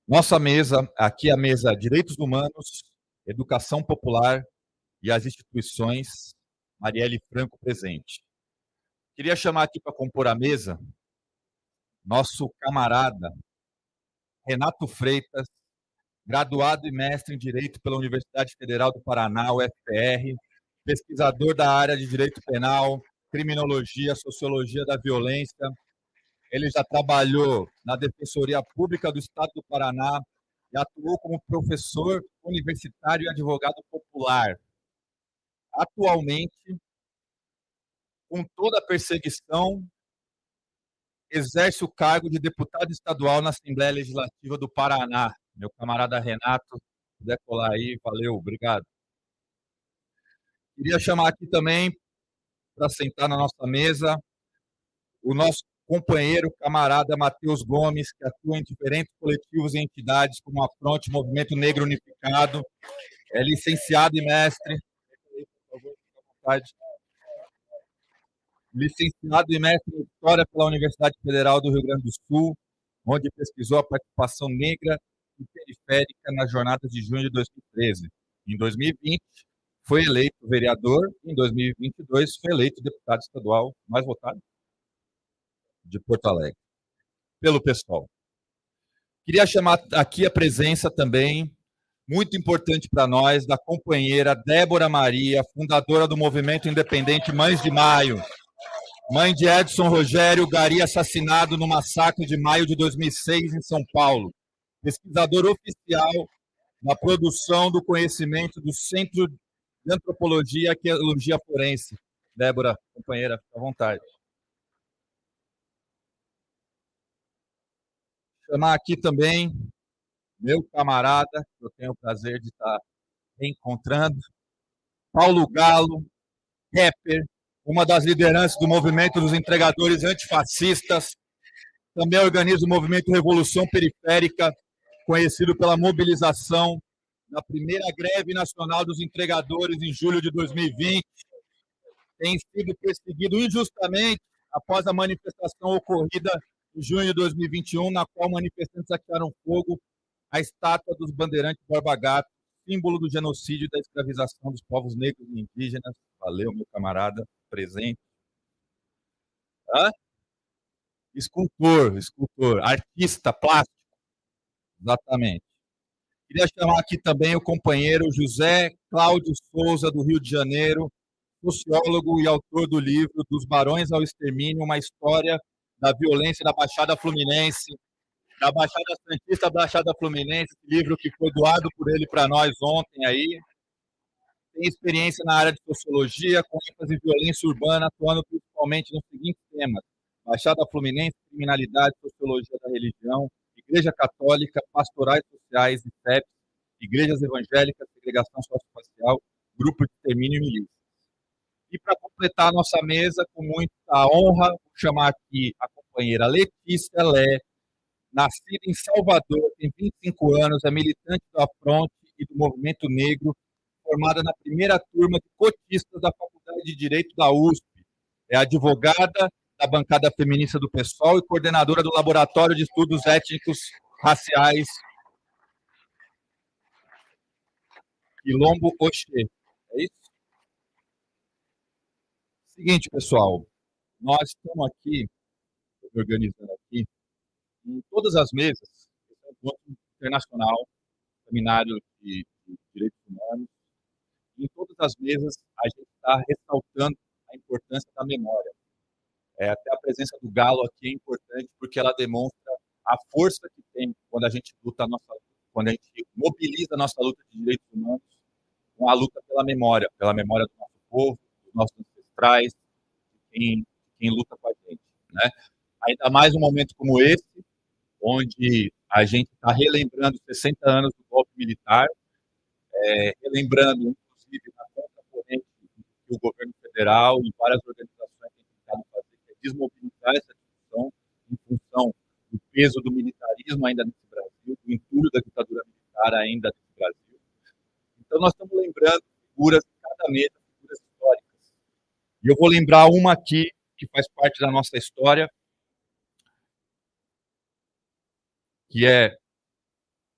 Nossa mesa, aqui a mesa Direitos Humanos, Educação Popular e as Instituições, Marielle Franco presente. Queria chamar aqui para compor a mesa nosso camarada Renato Freitas, graduado e mestre em Direito pela Universidade Federal do Paraná, UFPR, pesquisador da área de Direito Penal, Criminologia, Sociologia da Violência. Ele já trabalhou na Defensoria Pública do Estado do Paraná e atuou como professor universitário e advogado popular. Atualmente, com toda a perseguição, exerce o cargo de deputado estadual na Assembleia Legislativa do Paraná. Meu camarada Renato, se puder colar aí, valeu, obrigado. Queria chamar aqui também, para sentar na nossa mesa, o nosso companheiro, camarada Matheus Gomes, que atua em diferentes coletivos e entidades, como a Fronte Movimento Negro Unificado, é licenciado e mestre. Licenciado e mestre em História pela Universidade Federal do Rio Grande do Sul, onde pesquisou a participação negra e periférica nas jornadas de junho de 2013. Em 2020, foi eleito vereador, e em 2022 foi eleito deputado estadual mais votado de Porto Alegre, pelo PSOL. Queria chamar aqui a presença também, muito importante para nós, da companheira Débora Maria, fundadora do movimento independente Mães de Maio, mãe de Edson Rogério Gari, assassinado no massacre de maio de 2006 em São Paulo. Pesquisador oficial na produção do conhecimento do Centro de Antropologia e Arqueologia Forense. Débora, companheira, fica à vontade. Chamar aqui também meu camarada, que eu tenho o prazer de estar reencontrando, Paulo Galo, rapper, uma das lideranças do movimento dos entregadores antifascistas, também organiza o movimento Revolução Periférica, conhecido pela mobilização na primeira greve nacional dos entregadores em julho de 2020, tem sido perseguido injustamente após a manifestação ocorrida em junho de 2021, na qual manifestantes atearam fogo à estátua dos bandeirantes Borba Gato, símbolo do genocídio e da escravização dos povos negros e indígenas. Valeu, meu camarada, presente. Escultor, artista plástico, exatamente. Queria chamar aqui também o companheiro José Cláudio Souza, do Rio de Janeiro, sociólogo e autor do livro Dos Barões ao Extermínio, uma história da violência da Baixada Fluminense, da Baixada Santista à Baixada Fluminense, livro que foi doado por ele para nós ontem aí. Tem experiência na área de sociologia, com ênfase em violência urbana, atuando principalmente nos seguintes temas: Baixada Fluminense, criminalidade, sociologia da religião, Igreja Católica, pastorais sociais e FEPs, igrejas evangélicas, segregação socioespacial, grupo de extermínio e milícia. E para completar a nossa mesa, com muita honra, vou chamar aqui a companheira Letícia Lé, nascida em Salvador, tem 25 anos, é militante da Fronte e do Movimento Negro, formada na primeira turma de cotistas da Faculdade de Direito da USP. É advogada da bancada feminista do PSOL e coordenadora do Laboratório de Estudos Étnicos Raciais Quilombo Oxê. É isso? Seguinte, pessoal, nós estamos aqui, organizando aqui, em todas as mesas, encontro internacional, seminário de direitos humanos, em todas as mesas a gente está ressaltando a importância da memória. Até a presença do Galo aqui é importante porque ela demonstra a força que tem quando a gente luta quando a gente mobiliza a nossa luta de direitos humanos com a luta pela memória do nosso povo, dos nossos ancestrais, de quem luta com a gente, né? Ainda mais um momento como esse, onde a gente está relembrando 60 anos do golpe militar, relembrando, inclusive, na conta corrente que o governo federal e várias organizações têm tentado fazer, que é desmobilizar essa discussão em função do peso do militarismo ainda nesse Brasil, do entulho da ditadura militar ainda nesse Brasil. Então, nós estamos lembrando figuras de cada mesa, figuras históricas. E eu vou lembrar uma aqui, que faz parte da nossa história, que é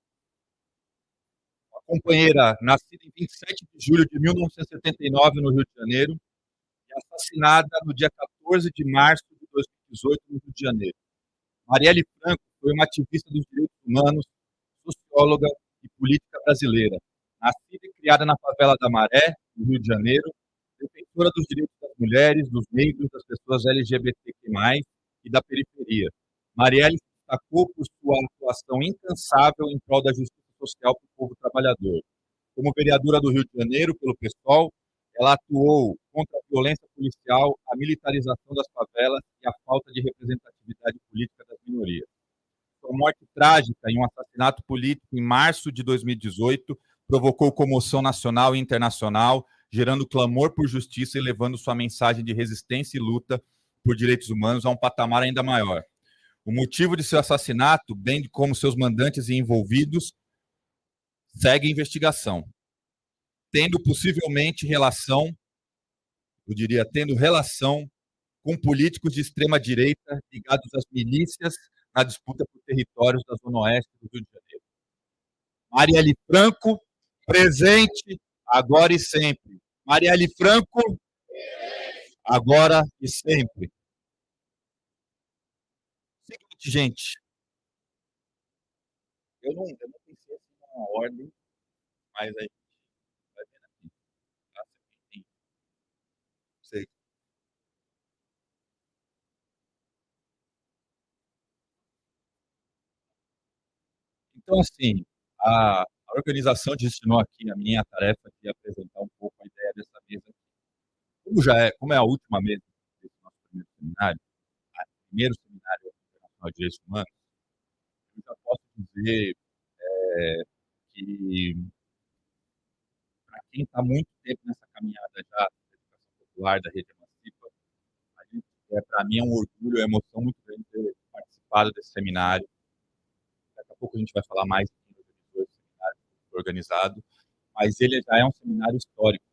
companheira, nascida em 27 de julho de 1979, no Rio de Janeiro, e assassinada no dia 14 de março de 2018, no Rio de Janeiro. Marielle Franco foi uma ativista dos direitos humanos, socióloga e política brasileira. Nascida e criada na favela da Maré, no Rio de Janeiro, defensora dos direitos das mulheres, dos negros, das pessoas LGBTQ+, e da periferia. Marielle se destacou por sua atuação incansável em prol da justiça social para o povo trabalhador. Como vereadora do Rio de Janeiro, pelo PSOL, ela atuou contra a violência policial, a militarização das favelas e a falta de representatividade política das minorias. Sua morte trágica em um assassinato político em março de 2018 provocou comoção nacional e internacional, gerando clamor por justiça e levando sua mensagem de resistência e luta por direitos humanos a um patamar ainda maior. O motivo de seu assassinato, bem como seus mandantes e envolvidos, segue investigação, tendo possivelmente relação, eu diria, tendo relação com políticos de extrema-direita ligados às milícias na disputa por territórios da Zona Oeste do Rio de Janeiro. Marielle Franco, presente, agora e sempre. Marielle Franco, agora e sempre. Seguinte, gente, eu não pensei assim numa ordem, mas aí vai vendo aqui. Tá? Sei. Então, assim, a organização destinou aqui a minha tarefa de apresentar um pouco a ideia dessa mesa. Como é a última mesa desse nosso primeiro seminário, o primeiro seminário internacional de direitos humanos, eu já posso dizer que, para quem está muito tempo nessa caminhada já da educação popular, da rede Emancipa, para mim é um orgulho, é uma emoção muito grande ter participado desse seminário. Daqui a pouco a gente vai falar mais do seminário que foi organizado, mas ele já é um seminário histórico.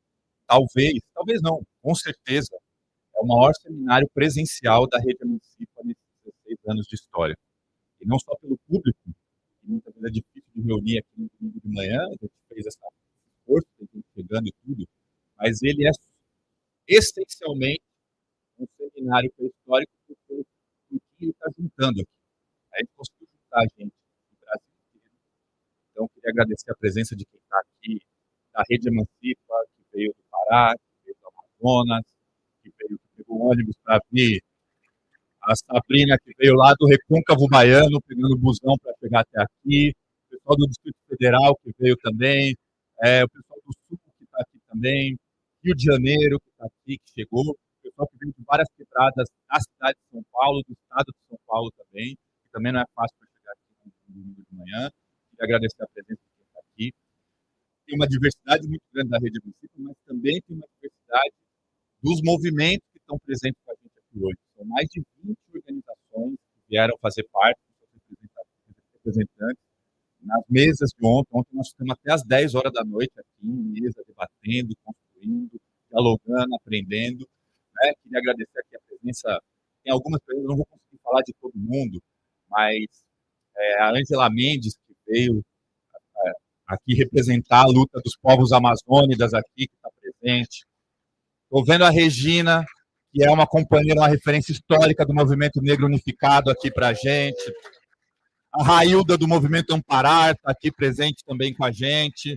Talvez não, com certeza, é o maior seminário presencial da rede Emancipa nesses 16 anos de história. E não só pelo público, que muitas vezes é difícil de reunir aqui no domingo de manhã, a gente fez essa força, chegando e tudo, mas ele é essencialmente um seminário histórico porque ele está juntando aqui. A gente conseguiu juntar a gente do Brasil inteiro. Então, eu queria agradecer a presença de quem está aqui, da Rede Emancipa, que veio do Pará, que veio do Amazonas, que pegou um ônibus para vir, a Sabrina, que veio lá do Recôncavo Baiano, pegando busão para chegar até aqui, o pessoal do Distrito Federal, que veio também, o pessoal do Sul, que está aqui também, Rio de Janeiro, que está aqui, que chegou, o pessoal que veio de várias quebradas da cidade de São Paulo, do estado de São Paulo também, que também não é fácil para chegar aqui no domingo de manhã. Queria agradecer a presença de quem está aqui. Tem uma diversidade muito grande da rede municipal, mas também tem uma diversidade dos movimentos que estão presentes com a gente aqui hoje. São mais de 20 organizações que vieram fazer parte dos representantes nas mesas de ontem. Ontem nós ficamos até às 10 horas da noite aqui, em mesa, debatendo, construindo, dialogando, aprendendo. Né? Queria agradecer aqui a presença. Tem algumas pessoas, não vou conseguir falar de todo mundo, mas a Ângela Mendes, que veio aqui representar a luta dos povos amazônidas aqui, que está presente. Estou vendo a Regina, que é uma companheira, uma referência histórica do movimento negro unificado aqui para a gente. A Railda, do movimento Amparar, está aqui presente também com a gente.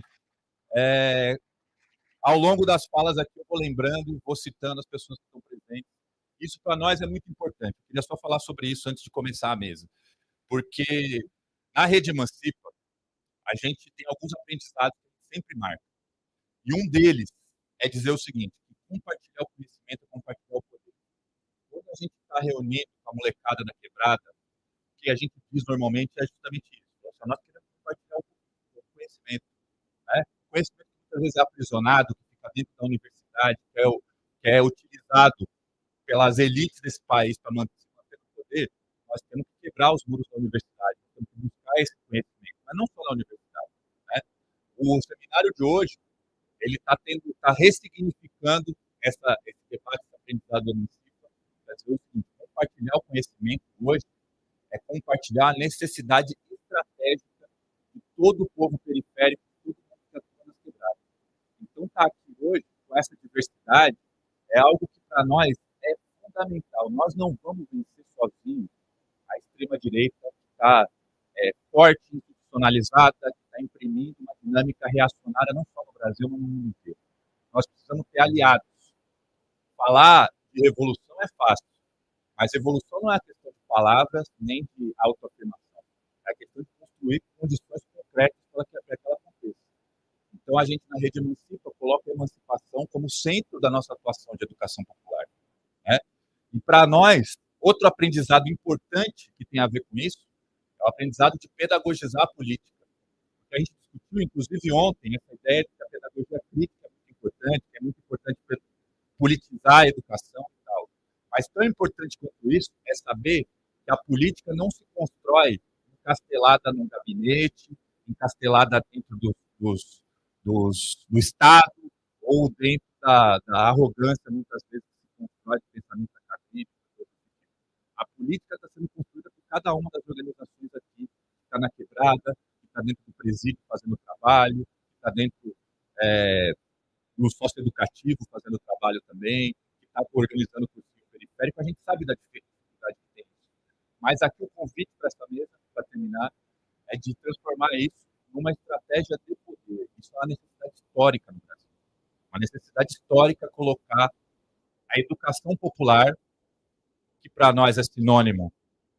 Ao longo das falas aqui, eu vou lembrando, vou citando as pessoas que estão presentes. Isso para nós é muito importante. Eu queria só falar sobre isso antes de começar a mesa. Porque na Rede Emancipa, a gente tem alguns aprendizados que a gente sempre marca. E um deles é dizer o seguinte: compartilhar o conhecimento, compartilhar o poder. Quando a gente está reunido com a molecada da quebrada, o que a gente diz normalmente é justamente isso. Nós queremos compartilhar o conhecimento. Né? O conhecimento que muitas vezes é aprisionado, que fica dentro da universidade, que é utilizado pelas elites desse país para se manter no poder. Nós temos que quebrar os muros da universidade, nós temos que buscar esse conhecimento, mas não só na universidade. Né? O seminário de hoje ele está ressignificando esse debate, esse aprendizado do município. Compartilhar o conhecimento hoje é compartilhar a necessidade estratégica de todo o povo periférico, de todo Então, estar aqui hoje, com essa diversidade, é algo que para nós é fundamental. Nós não vamos vencer sozinhos a extrema-direita que está forte, institucionalizada, que está imprimindo uma dinâmica reacionária não só no Brasil, mas no mundo inteiro. Nós precisamos ter aliados. Falar de revolução é fácil, mas evolução não é questão de palavras nem de autoafirmação. É questão de construir condições concretas para que ela aconteça. Então, a gente, na Rede Emancipa, coloca a emancipação como centro da nossa atuação de educação popular. Né? E, para nós, outro aprendizado importante que tem a ver com isso é o aprendizado de pedagogizar a política. Porque a gente discutiu, inclusive ontem, essa ideia de que a pedagogia crítica é muito importante, que é muito importante politizar a educação e tal. Mas tão importante quanto isso é saber que a política não se constrói encastelada num gabinete, encastelada dentro do Estado ou dentro da arrogância, muitas vezes, que se constrói de pensamento acadêmico. A política está sendo construída por cada uma das organizações aqui, que está na quebrada, que está dentro do presídio fazendo trabalho, que está dentro no socioeducativo fazendo trabalho também, que está organizando o cursinho periférico. A gente sabe da dificuldade que tem isso. Mas aqui o convite para essa mesa, para terminar, é de transformar isso numa estratégia de poder. Isso é uma necessidade histórica no Brasil. Uma necessidade histórica colocar a educação popular, que para nós é sinônimo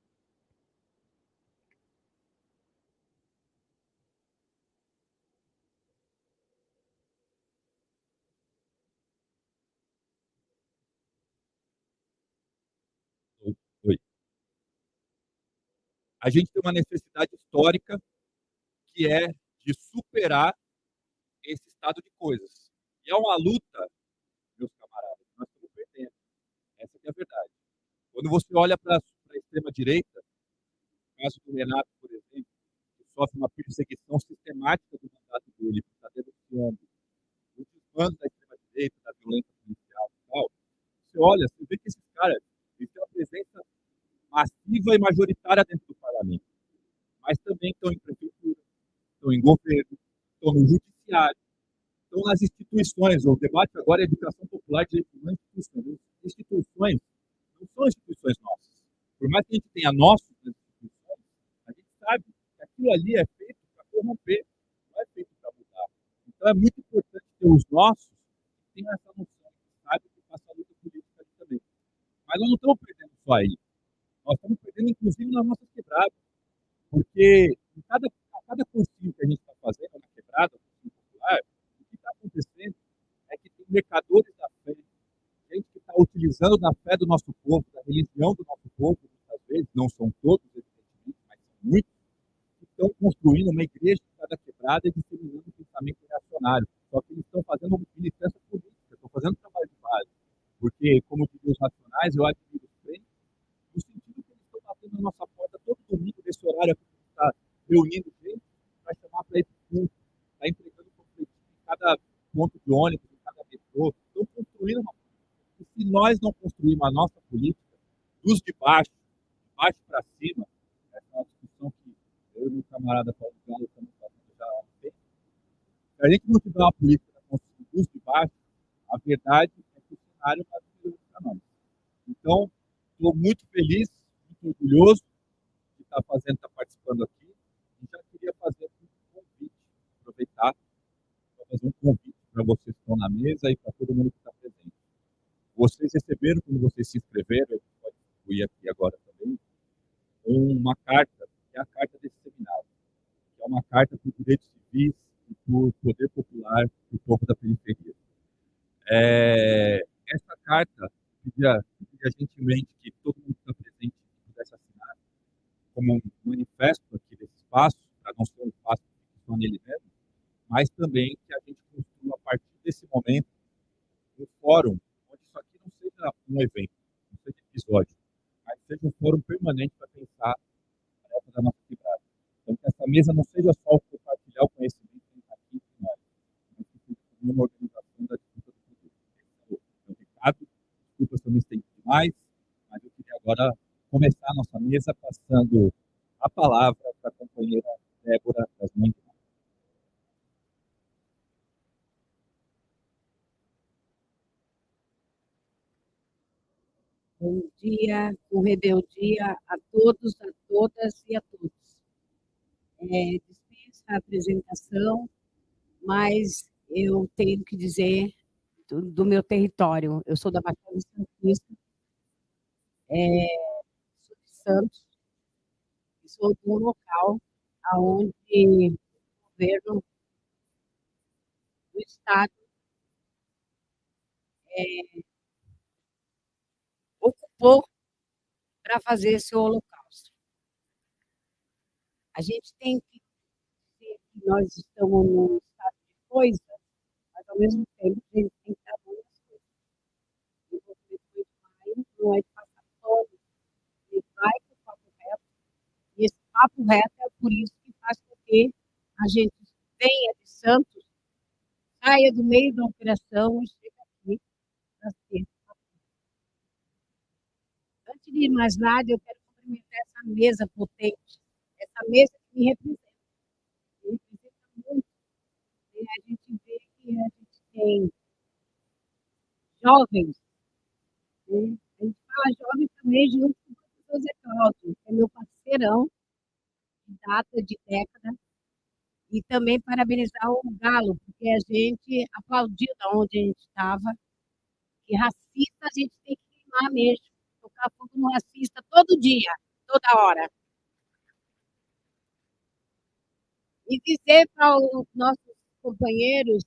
a gente tem uma necessidade histórica que é de superar esse estado de coisas. E é uma luta, meus camaradas, que nós estamos perdendo. Essa é a verdade. Quando você olha para a extrema-direita, o caso do Renato, por exemplo, que sofre uma perseguição sistemática do mandato dele, que está denunciando os desmandos da extrema-direita, da violência policial e tal, você olha, você vê que esses caras têm uma presença massiva e majoritária dentro do parlamento, mas também estão em prefeitura, estão em governo, estão no judiciário, estão nas instituições. O debate agora é educação popular de instituições. Instituições não são instituições nossas. Por mais que a gente tenha nossos instituições, a gente sabe que aquilo ali é feito para corromper, não é feito para mudar. Então é muito importante ter os nossos que tenham essa noção, que sabem que faça a luta política ali também. Mas nós não estamos perdendo só aí. Nós estamos perdendo, inclusive, nas nossas quebradas. Porque a cada cursinho que a gente está fazendo na quebrada, cursinho popular, o que está acontecendo é que tem mercadores da fé, gente que está utilizando da fé do nosso povo, da religião do nosso povo, muitas vezes, não são todos, evidentemente, mas são muitos, que estão construindo uma igreja em cada quebrada e disseminando um pensamento reacionário. Só que eles estão fazendo militância política, estão fazendo trabalho de base. Porque, como dizem os nacionais, eu admiro os trem, no sentido que eles estão batendo na nossa porta todo domingo, nesse horário aqui, que a gente está reunindo gente, para chamar para ir para o culto, está entregando panfletinho em cada ponto de ônibus, em cada metrô, estão construindo uma política. E se nós não construirmos a nossa política, dos de baixo para cima, essa é uma discussão que eu e meu camarada Paulo Galo estamos fazendo já há tempo. Se a gente não tiver uma política da construção dos de baixo, a verdade é que o cenário está melhorando para nós. Então, estou muito feliz, muito orgulhoso de estar participando aqui. E já queria fazer um convite, aproveitar para fazer um convite para vocês que estão na mesa e para todo mundo que está presente. Vocês receberam, quando vocês se inscreveram, a gente pode distribuir aqui agora também, uma carta, que é a carta desse seminário, que é uma carta por direitos civis e por poder popular do povo da periferia. Essa carta, pedia gentilmente que todo mundo que está presente pudesse assinar como um manifesto aqui desse espaço, para não ser um espaço que só nele mesmo, mas também que a gente construa, a partir desse momento, um fórum, onde isso aqui não seja um evento, não seja episódio, mas seja um fórum permanente para pensar a tarefa da nossa quebrada. Então, que essa mesa não seja só o compartilhar o conhecimento que está aqui entre nós, mas que seja uma organização da disputa do poder. Esse é o meu recado. Desculpa se eu me estendi demais, mas eu queria agora começar a nossa mesa passando a palavra para a companheira Débora das Mães. Bom dia, com rebeldia a todos, a todas e a todos. Dispensa a apresentação, mas eu tenho que dizer do meu território. Eu sou da Baixada Santista, sou de Santos, e sou de um local onde o governo do Estado ocupou para fazer esse holocausto. A gente tem que dizer que nós estamos num estado de coisa, mas, ao mesmo tempo, a gente tem que dar boas coisas. O movimento 8 de maio não é de passar pano, ele vai com o papo reto, e esse papo reto é por isso que faz com que a gente venha de Santos, saia do meio da operação e chegue aqui para ser. Antes de mais nada, eu quero cumprimentar essa mesa potente, essa mesa que me representa. Me representa muito. E a gente vê que a gente tem jovens, né? A gente fala jovens também junto com o professor Zé Cláudio, que é meu parceirão de data, de década, e também parabenizar o Galo, porque a gente aplaudiu de onde a gente estava, que racista a gente tem que queimar mesmo, tocar fogo no racista todo dia, toda hora. E dizer para os nossos companheiros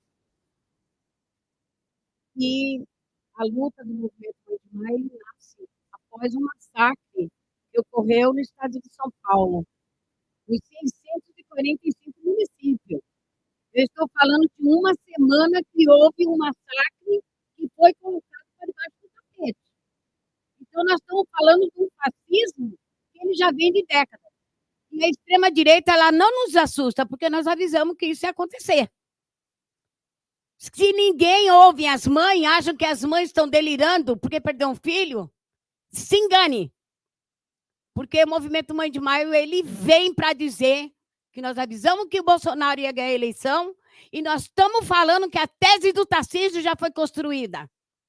que a luta do movimento 8 de maio nasce após um massacre que ocorreu no estado de São Paulo, nos 645 municípios. Eu estou falando de uma semana que houve um massacre que foi colocado para debaixo do tapete. Então, nós estamos falando de um fascismo que ele já vem de décadas. E a extrema-direita ela não nos assusta, porque nós avisamos que isso ia acontecer. Se ninguém ouve as mães, acham que as mães estão delirando porque perdeu um filho, se engane. Porque o movimento Mãe de Maio, ele vem para dizer que nós avisamos que o Bolsonaro ia ganhar a eleição e nós estamos falando que a tese do Tarcísio já foi construída.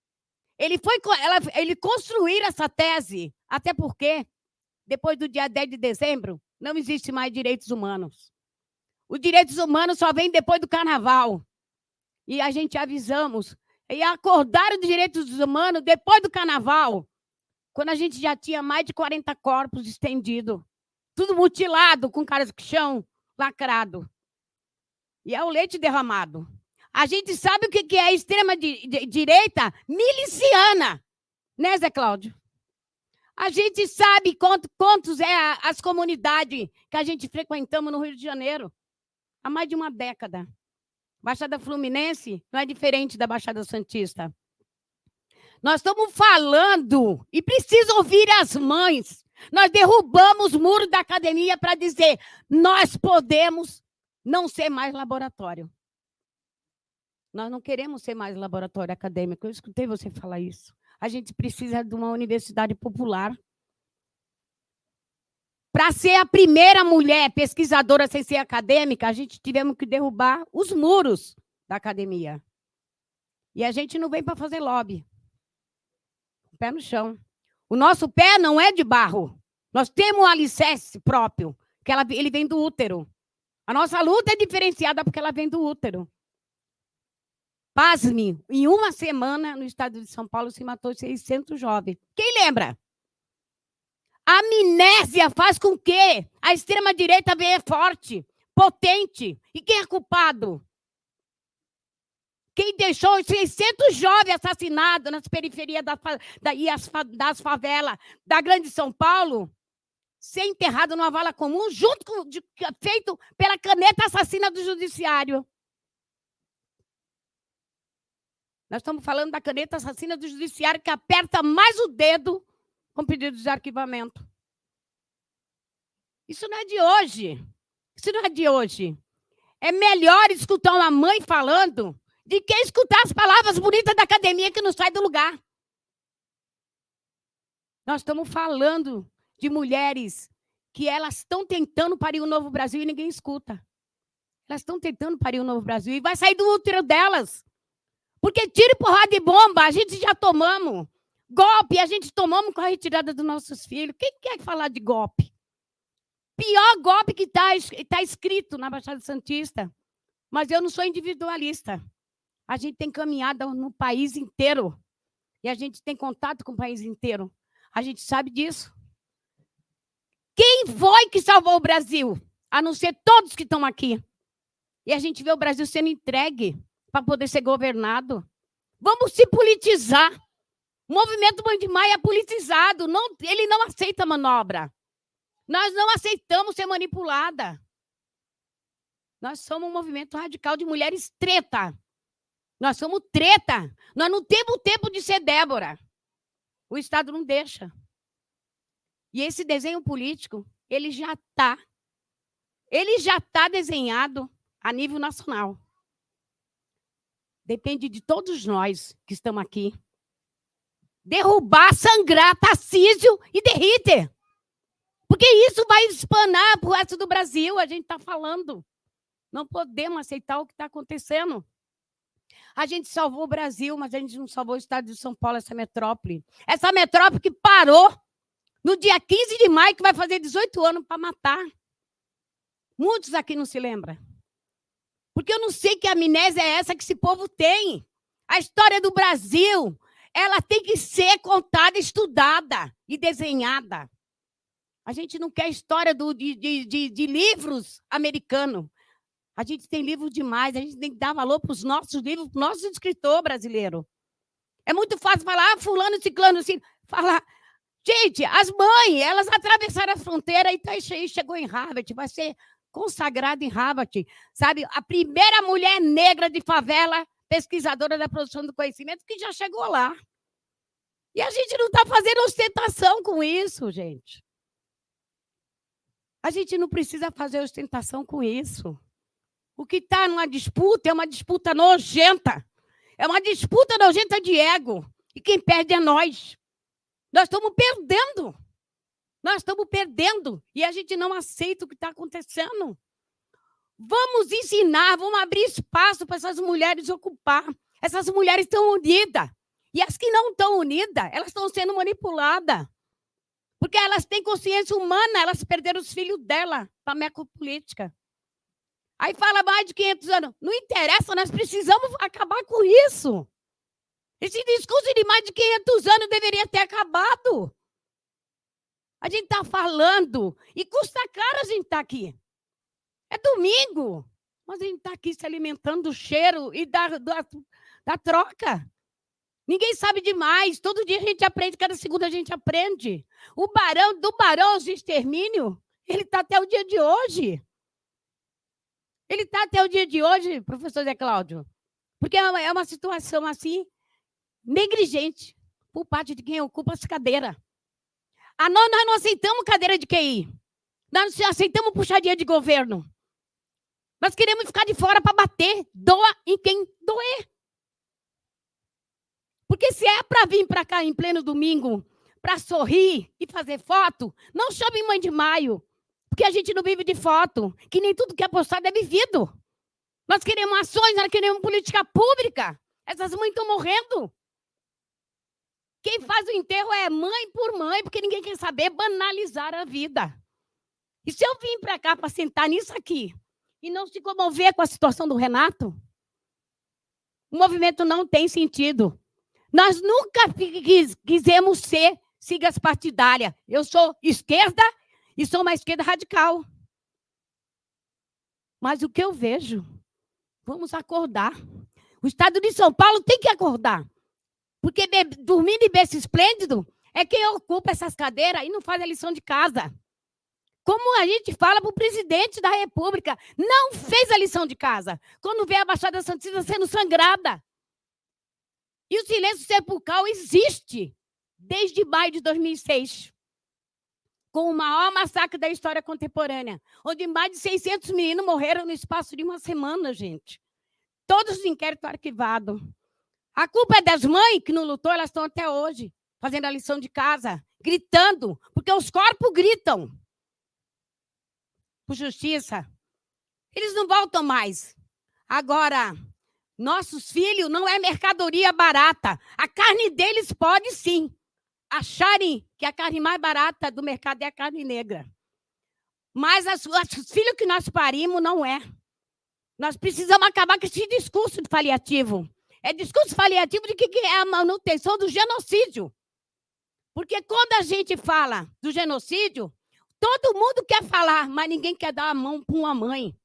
Ele construir essa tese, até porque, depois do dia 10 de dezembro, não existe mais direitos humanos. Os direitos humanos só vêm depois do carnaval. E a gente avisamos. E acordaram os direitos humanos depois do carnaval, quando a gente já tinha mais de 40 corpos estendidos, tudo mutilado, com chão lacrado. E é o leite derramado. A gente sabe o que é a extrema-direita miliciana, né, Zé Cláudio? A gente sabe quantos é as comunidades que a gente frequentamos no Rio de Janeiro há mais de uma década. Baixada Fluminense não é diferente da Baixada Santista. Nós estamos falando, e precisa ouvir as mães. Nós derrubamos o muro da academia para dizer, nós podemos não ser mais laboratório. Nós não queremos ser mais laboratório acadêmico. Eu escutei você falar isso. A gente precisa de uma universidade popular. Para ser a primeira mulher pesquisadora sem ser acadêmica, a gente tivemos que derrubar os muros da academia. E a gente não vem para fazer lobby. Pé no chão. O nosso pé não é de barro. Nós temos um alicerce próprio, que ele vem do útero. A nossa luta é diferenciada porque ela vem do útero. Pasme, em uma semana, no estado de São Paulo, se matou 600 jovens. Quem lembra? A amnésia faz com que a extrema-direita venha forte, potente. E quem é culpado? Quem deixou os 600 jovens assassinados nas periferias das favelas da Grande São Paulo ser enterrado numa vala comum, feito pela caneta assassina do judiciário. Nós estamos falando da caneta assassina do judiciário que aperta mais o dedo com pedido de arquivamento. Isso não é de hoje. Isso não é de hoje. É melhor escutar uma mãe falando de que escutar as palavras bonitas da academia que não sai do lugar. Nós estamos falando de mulheres que elas estão tentando parir um novo Brasil e ninguém escuta. Elas estão tentando parir um novo Brasil e vai sair do útero delas. Porque tiro e porrada de bomba a gente já tomamos. Golpe, a gente tomamos com a retirada dos nossos filhos. Quem quer falar de golpe? Pior golpe que está escrito na Baixada Santista. Mas eu não sou individualista. A gente tem caminhada no país inteiro. E a gente tem contato com o país inteiro. A gente sabe disso. Quem foi que salvou o Brasil? A não ser todos que estão aqui. E a gente vê o Brasil sendo entregue para poder ser governado. Vamos se politizar. O movimento Mãe de Maio é politizado. Não, ele não aceita manobra. Nós não aceitamos ser manipulada. Nós somos um movimento radical de mulheres treta. Nós somos treta. Nós não temos tempo de ser Débora. O Estado não deixa. E esse desenho político, ele já está desenhado a nível nacional. Depende de todos nós que estamos aqui. Derrubar, sangrar Tarcísio e Derriter. Porque isso vai espanar para o resto do Brasil, a gente está falando. Não podemos aceitar o que está acontecendo. A gente salvou o Brasil, mas a gente não salvou o estado de São Paulo, essa metrópole. Essa metrópole que parou no dia 15 de maio, que vai fazer 18 anos para matar. Muitos aqui não se lembram. Porque eu não sei que amnésia é essa que esse povo tem. A história do Brasil, ela tem que ser contada, estudada e desenhada. A gente não quer história de livros americanos. A gente tem livro demais, a gente tem que dar valor para os nossos livros, para o nosso escritor brasileiro. É muito fácil falar, fulano, ciclano, assim, falar. Gente, as mães, elas atravessaram a fronteira e chegou em Harvard, vai ser consagrada em Harvard, sabe? A primeira mulher negra de favela, pesquisadora da produção do conhecimento, que já chegou lá. E a gente não está fazendo ostentação com isso, gente. A gente não precisa fazer ostentação com isso. O que está numa disputa é uma disputa nojenta. É uma disputa nojenta de ego. E quem perde é nós. Nós estamos perdendo. Nós estamos perdendo. E a gente não aceita o que está acontecendo. Vamos ensinar, vamos abrir espaço para essas mulheres ocupar. Essas mulheres estão unidas. E as que não estão unidas, elas estão sendo manipuladas. Porque elas têm consciência humana, elas perderam os filhos dela para a necropolítica. Aí fala mais de 500 anos. Não interessa, nós precisamos acabar com isso. Esse discurso de mais de 500 anos deveria ter acabado. A gente está falando e custa caro a gente estar aqui. É domingo, mas a gente está aqui se alimentando do cheiro e da troca. Ninguém sabe demais. Todo dia a gente aprende, cada segundo a gente aprende. Do Barão de Extermínio, ele está até o dia de hoje. Ele está até o dia de hoje, professor Zé Cláudio, porque é uma situação assim, negligente, por parte de quem ocupa essa cadeira. Nós não aceitamos cadeira de QI. Nós não aceitamos puxadinha de governo. Nós queremos ficar de fora para bater. Doa em quem doer. Porque se é para vir para cá em pleno domingo, para sorrir e fazer foto, não chame Mãe de Maio. Porque a gente não vive de foto, que nem tudo que é postado é vivido. Nós queremos ações, nós queremos política pública. Essas mães estão morrendo. Quem faz o enterro é mãe por mãe, porque ninguém quer saber banalizar a vida. E se eu vim para cá para sentar nisso aqui e não se comover com a situação do Renato, o movimento não tem sentido. Nós nunca quisemos ser sigas partidárias. Eu sou esquerda e sou uma esquerda radical. Mas o que eu vejo, vamos acordar. O Estado de São Paulo tem que acordar. Porque dormindo em berço esplêndido é quem ocupa essas cadeiras e não faz a lição de casa. Como a gente fala para o presidente da República, não fez a lição de casa. Quando vê a Baixada Santista sendo sangrada. E o silêncio sepulcral existe desde maio de 2006. Com o maior massacre da história contemporânea, onde mais de 600 meninos morreram no espaço de uma semana, gente. Todos os inquéritos arquivados. A culpa é das mães que não lutou, elas estão até hoje, fazendo a lição de casa, gritando, porque os corpos gritam. Por justiça. Eles não voltam mais. Agora, Nossos filhos não é mercadoria barata. A carne deles pode, sim, acharem que a carne mais barata do mercado é a carne negra. Mas os filhos que nós parimos não é. Nós precisamos acabar com esse discurso de paliativo. É discurso paliativo de que é a manutenção do genocídio. Porque quando a gente fala do genocídio, todo mundo quer falar, mas ninguém quer dar a mão para uma mãe.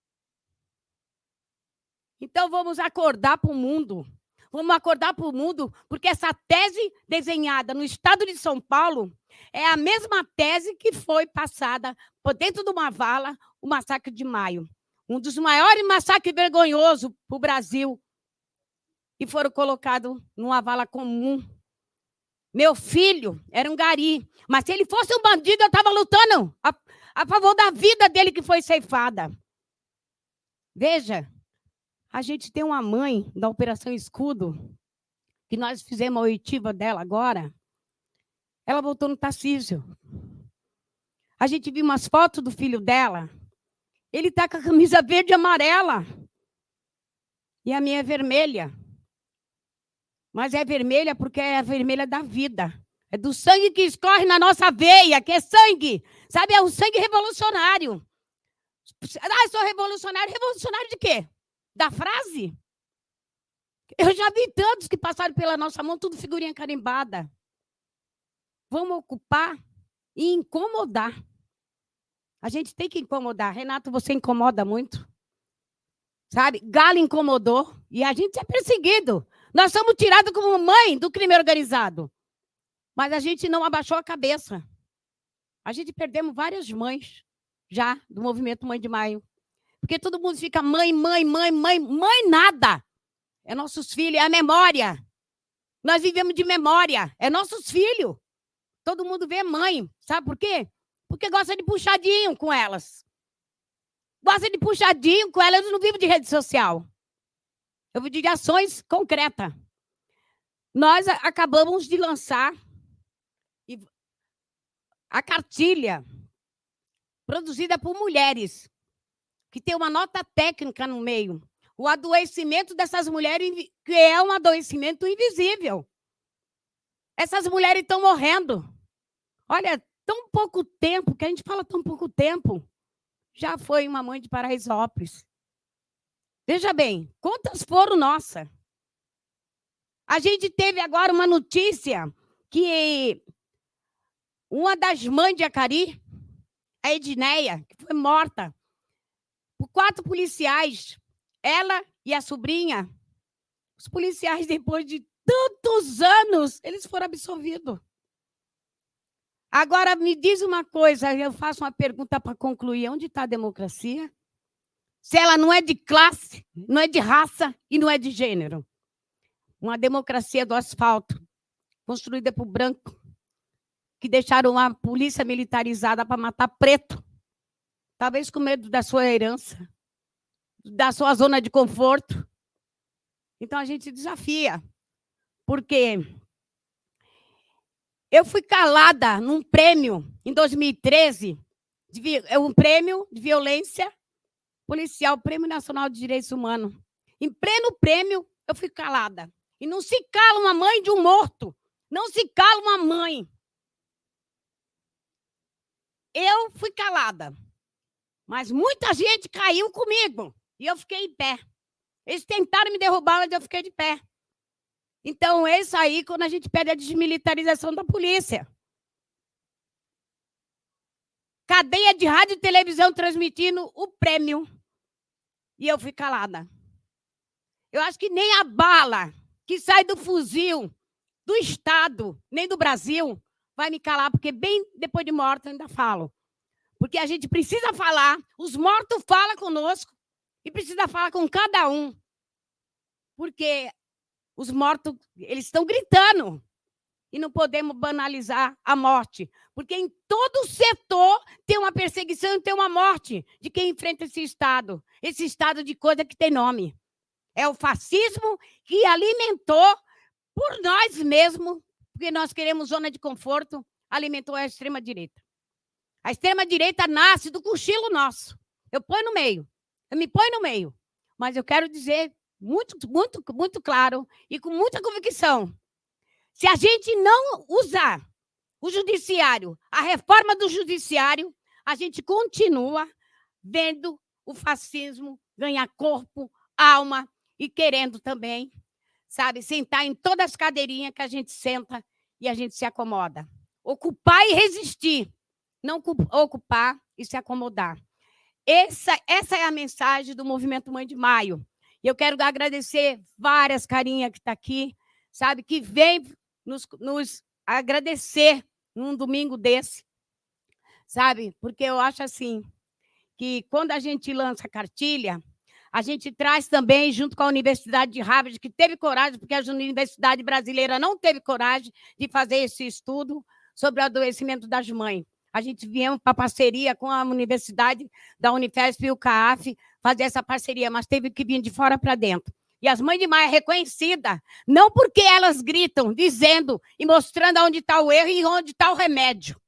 Então, vamos acordar para o mundo. Vamos acordar para o mundo, porque essa tese desenhada no estado de São Paulo é a mesma tese que foi passada por dentro de uma vala, o massacre de Maio. Um dos maiores massacres vergonhosos para o Brasil. E foram colocados numa vala comum. Meu filho era um gari, mas se ele fosse um bandido, eu estava lutando a favor da vida dele que foi ceifada. Veja, a gente tem uma mãe da Operação Escudo, que nós fizemos a oitiva dela agora. Ela voltou no Tarcísio. A gente viu umas fotos do filho dela. Ele está com a camisa verde e amarela. E a minha é vermelha. Mas é vermelha porque é a vermelha da vida. É do sangue que escorre na nossa veia, que é sangue. Sabe, é um sangue revolucionário. Ah, sou revolucionário. Revolucionário de quê? Da frase? Eu já vi tantos que passaram pela nossa mão, tudo figurinha carimbada. Vamos ocupar e incomodar. A gente tem que incomodar. Renato, você incomoda muito. Sabe? Galo incomodou e a gente é perseguido. Nós somos tirados como mãe do crime organizado. Mas a gente não abaixou a cabeça. A gente perdemos várias mães já do movimento Mãe de Maio. Porque todo mundo fica mãe, mãe, mãe, mãe. Mãe nada. É nossos filhos, é a memória. Nós vivemos de memória. É nossos filhos. Todo mundo vê mãe. Sabe por quê? Porque gosta de puxadinho com elas. Gosta de puxadinho com elas. Eu não vivo de rede social. Eu vivo de ações concretas. Nós acabamos de lançar a cartilha produzida por mulheres, que tem uma nota técnica no meio. O adoecimento dessas mulheres, que é um adoecimento invisível. Essas mulheres estão morrendo. Olha, tão pouco tempo, que a gente fala tão pouco tempo, já foi uma mãe de Paraisópolis. Veja bem, quantas foram nossas? A gente teve agora uma notícia que uma das mães de Acari, a Edneia, que foi morta por 4 policiais, ela e a sobrinha. Os policiais, depois de tantos anos, eles foram absolvidos. Agora, me diz uma coisa, eu faço uma pergunta para concluir. Onde está a democracia? Se ela não é de classe, não é de raça e não é de gênero. Uma democracia do asfalto, construída por branco, que deixaram a polícia militarizada para matar preto, talvez com medo da sua herança, da sua zona de conforto. Então, a gente desafia, porque eu fui calada num prêmio, em 2013, um prêmio de violência policial, Prêmio Nacional de Direitos Humanos. Em pleno prêmio, eu fui calada. E não se cala uma mãe de um morto. Não se cala uma mãe. Eu fui calada. Mas muita gente caiu comigo. E eu fiquei em pé. Eles tentaram me derrubar, mas eu fiquei de pé. Então, é isso aí quando a gente pede a desmilitarização da polícia. Cadeia de rádio e televisão transmitindo o prêmio. E eu fui calada. Eu acho que nem a bala que sai do fuzil do Estado, nem do Brasil, vai me calar, porque bem depois de morto eu ainda falo. Porque a gente precisa falar, os mortos falam conosco e precisa falar com cada um. Porque os mortos, eles estão gritando. E não podemos banalizar a morte. Porque em todo setor tem uma perseguição e tem uma morte de quem enfrenta esse Estado. Esse Estado de coisa que tem nome. É o fascismo que alimentou por nós mesmos, porque nós queremos zona de conforto, alimentou a extrema-direita. A extrema-direita nasce do cochilo nosso. Eu ponho no meio. Eu me ponho no meio. Mas eu quero dizer muito, muito, muito claro e com muita convicção. Se a gente não usar o judiciário, a reforma do judiciário, a gente continua vendo o fascismo ganhar corpo, alma e querendo também, sabe, sentar em todas as cadeirinhas que a gente senta e a gente se acomoda. Ocupar e resistir, não ocupar e se acomodar. Essa é a mensagem do Movimento Mãe de Maio. E eu quero agradecer várias carinhas que estão aqui, sabe, que vêm nos agradecer num domingo desse, sabe? Porque eu acho assim, que quando a gente lança a cartilha, a gente traz também, junto com a Universidade de Harvard, que teve coragem, porque a Universidade Brasileira não teve coragem de fazer esse estudo sobre o adoecimento das mães. A gente viemos para parceria com a Universidade da Unifesp e o CAAF fazer essa parceria, mas teve que vir de fora para dentro. E as Mães de Maio é reconhecida, não porque elas gritam, dizendo e mostrando onde está o erro e onde está o remédio,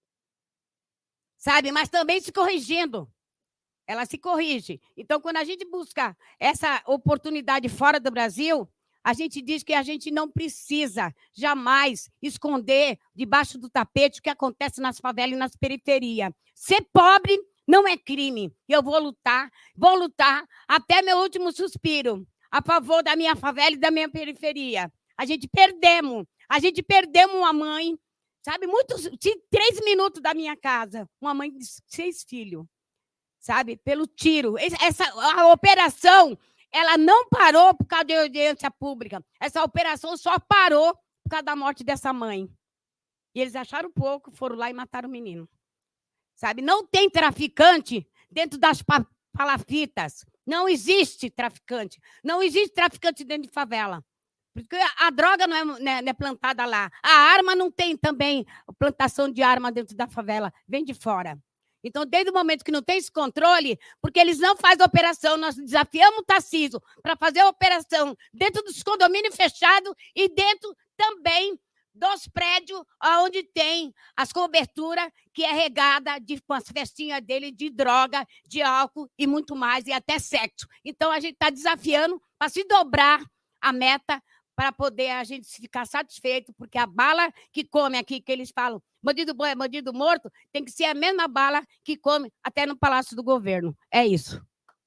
sabe? Mas também se corrigindo. Ela se corrige. Então, quando a gente busca essa oportunidade fora do Brasil, a gente diz que a gente não precisa jamais esconder debaixo do tapete o que acontece nas favelas e nas periferias. Ser pobre não é crime. E eu vou lutar até meu último suspiro a favor da minha favela e da minha periferia. A gente perdemos uma mãe, sabe? 3 minutos da minha casa, uma mãe de 6 filhos. Sabe, pelo tiro. A operação, ela não parou por causa de audiência pública. Essa operação só parou por causa da morte dessa mãe. E eles acharam pouco, foram lá e mataram o menino. Sabe, não tem traficante dentro das palafitas. Não existe traficante. Não existe traficante dentro de favela. Porque a droga não é plantada lá. A arma não tem também plantação de arma dentro da favela. Vem de fora. Então, desde o momento que não tem esse controle, porque eles não fazem operação, nós desafiamos o Tarcísio para fazer a operação dentro dos condomínios fechados e dentro também dos prédios onde tem as coberturas, que é regada com as festinhas dele de droga, de álcool e muito mais, e até sexo. Então, a gente está desafiando para se dobrar a meta para poder a gente ficar satisfeito, porque a bala que come aqui, que eles falam, bandido bom é bandido morto, tem que ser a mesma bala que come até no Palácio do Governo. É isso.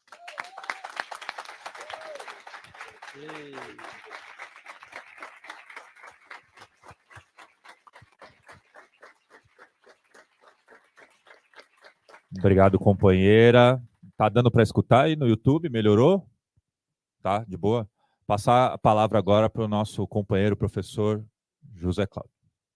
Obrigado, companheira. Tá dando para escutar aí no YouTube? Melhorou? Tá, de boa? Passar a palavra agora para o nosso companheiro, professor José Cláudio.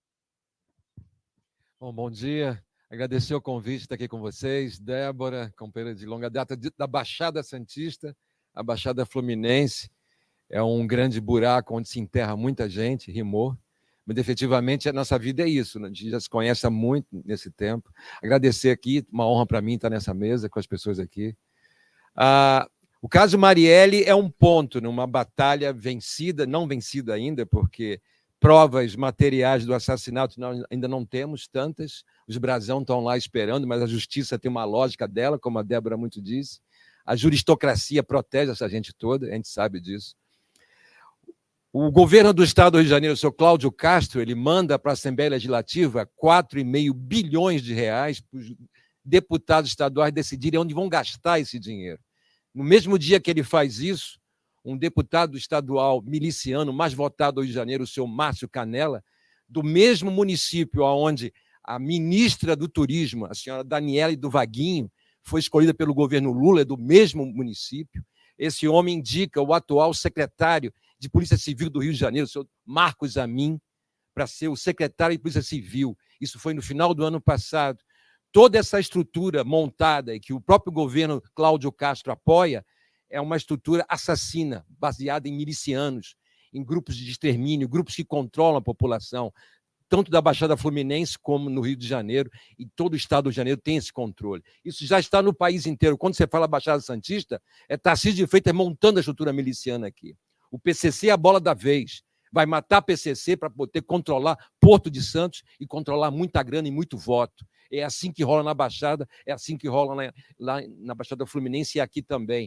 Bom dia. Agradecer o convite de estar aqui com vocês. Débora, companheira de longa data da Baixada Santista, a Baixada Fluminense. É um grande buraco onde se enterra muita gente, rimou. Mas, efetivamente, a nossa vida é isso. A gente já se conhece há muito nesse tempo. Agradecer aqui, uma honra para mim estar nessa mesa com as pessoas aqui. O caso Marielle é um ponto numa batalha vencida, não vencida ainda, porque provas materiais do assassinato nós ainda não temos tantas. Os brasão estão lá esperando, mas a justiça tem uma lógica dela, como a Débora muito disse. A juristocracia protege essa gente toda, a gente sabe disso. O governo do Estado do Rio de Janeiro, o senhor Cláudio Castro, ele manda para a Assembleia Legislativa 4,5 bilhões de reais para os deputados estaduais decidirem onde vão gastar esse dinheiro. No mesmo dia que ele faz isso, um deputado estadual miliciano mais votado do Rio de Janeiro, o senhor Márcio Canella, do mesmo município onde a ministra do Turismo, a senhora Daniele do Vaguinho, foi escolhida pelo governo Lula, é do mesmo município. Esse homem indica o atual secretário de Polícia Civil do Rio de Janeiro, o senhor Marcos Amin, para ser o secretário de Polícia Civil. Isso foi no final do ano passado. Toda essa estrutura montada e que o próprio governo Cláudio Castro apoia é uma estrutura assassina, baseada em milicianos, em grupos de extermínio, grupos que controlam a população, tanto da Baixada Fluminense como no Rio de Janeiro, e todo o Estado do Rio de Janeiro tem esse controle. Isso já está no país inteiro. Quando você fala Baixada Santista, é Tarcísio de Freitas montando a estrutura miliciana aqui. O PCC é a bola da vez. Vai matar PCC para poder controlar Porto de Santos e controlar muita grana e muito voto. É assim que rola na Baixada, é assim que rola lá na Baixada Fluminense e aqui também.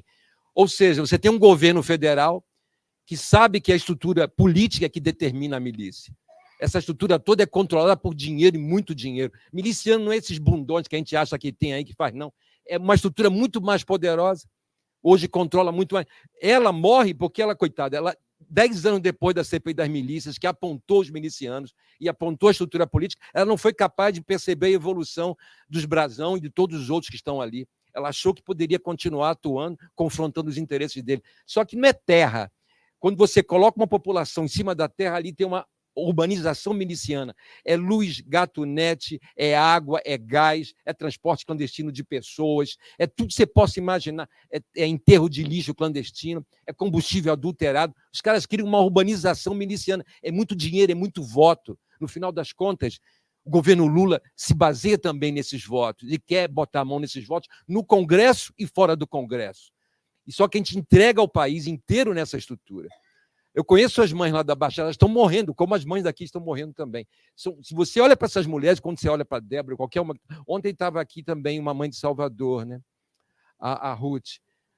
Ou seja, você tem um governo federal que sabe que é a estrutura política que determina a milícia. Essa estrutura toda é controlada por dinheiro e muito dinheiro. Miliciano não é esses bundões que a gente acha que tem aí, que faz, não. É uma estrutura muito mais poderosa. Hoje controla muito mais. Ela morre porque ela, coitada, 10 anos depois da CPI das milícias, que apontou os milicianos e apontou a estrutura política, ela não foi capaz de perceber a evolução dos Brasão e de todos os outros que estão ali. Ela achou que poderia continuar atuando, confrontando os interesses dele. Só que não é terra. Quando você coloca uma população em cima da terra, ali tem uma urbanização miliciana. É luz, gatunete, é água, é gás, é transporte clandestino de pessoas, é tudo que você possa imaginar. É enterro de lixo clandestino, é combustível adulterado. Os caras criam uma urbanização miliciana. É muito dinheiro, é muito voto. No final das contas, o governo Lula se baseia também nesses votos e quer botar a mão nesses votos no Congresso e fora do Congresso. E só que a gente entrega o país inteiro nessa estrutura. Eu conheço as mães lá da Baixada, elas estão morrendo, como as mães daqui estão morrendo também. Se você olha para essas mulheres, quando você olha para a Débora, qualquer uma... Ontem estava aqui também uma mãe de Salvador, né? A Ruth.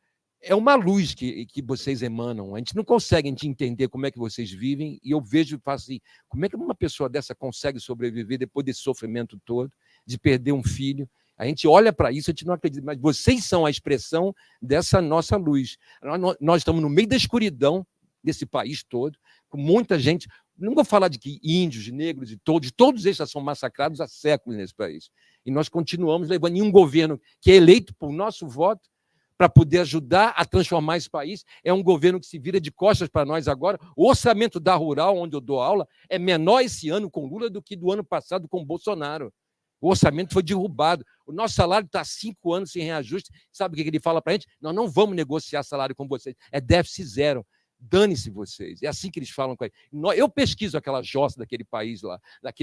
É uma luz que vocês emanam. A gente não consegue entender como é que vocês vivem, e eu vejo e faço assim, como é que uma pessoa dessa consegue sobreviver depois desse sofrimento todo, de perder um filho? A gente olha para isso, a gente não acredita, mas vocês são a expressão dessa nossa luz. Nós estamos no meio da escuridão desse país todo, com muita gente. Não vou falar de que índios, negros e todos eles já são massacrados há séculos nesse país. E nós continuamos levando um governo que é eleito por nosso voto para poder ajudar a transformar esse país. É um governo que se vira de costas para nós agora. O orçamento da Rural, onde eu dou aula, é menor esse ano com Lula do que do ano passado com Bolsonaro. O orçamento foi derrubado. O nosso salário está há 5 anos sem reajuste. Sabe o que ele fala para a gente? Nós não vamos negociar salário com vocês. É déficit zero. Dane-se vocês. É assim que eles falam com ele. Eu pesquiso aquela jossa daquele país lá,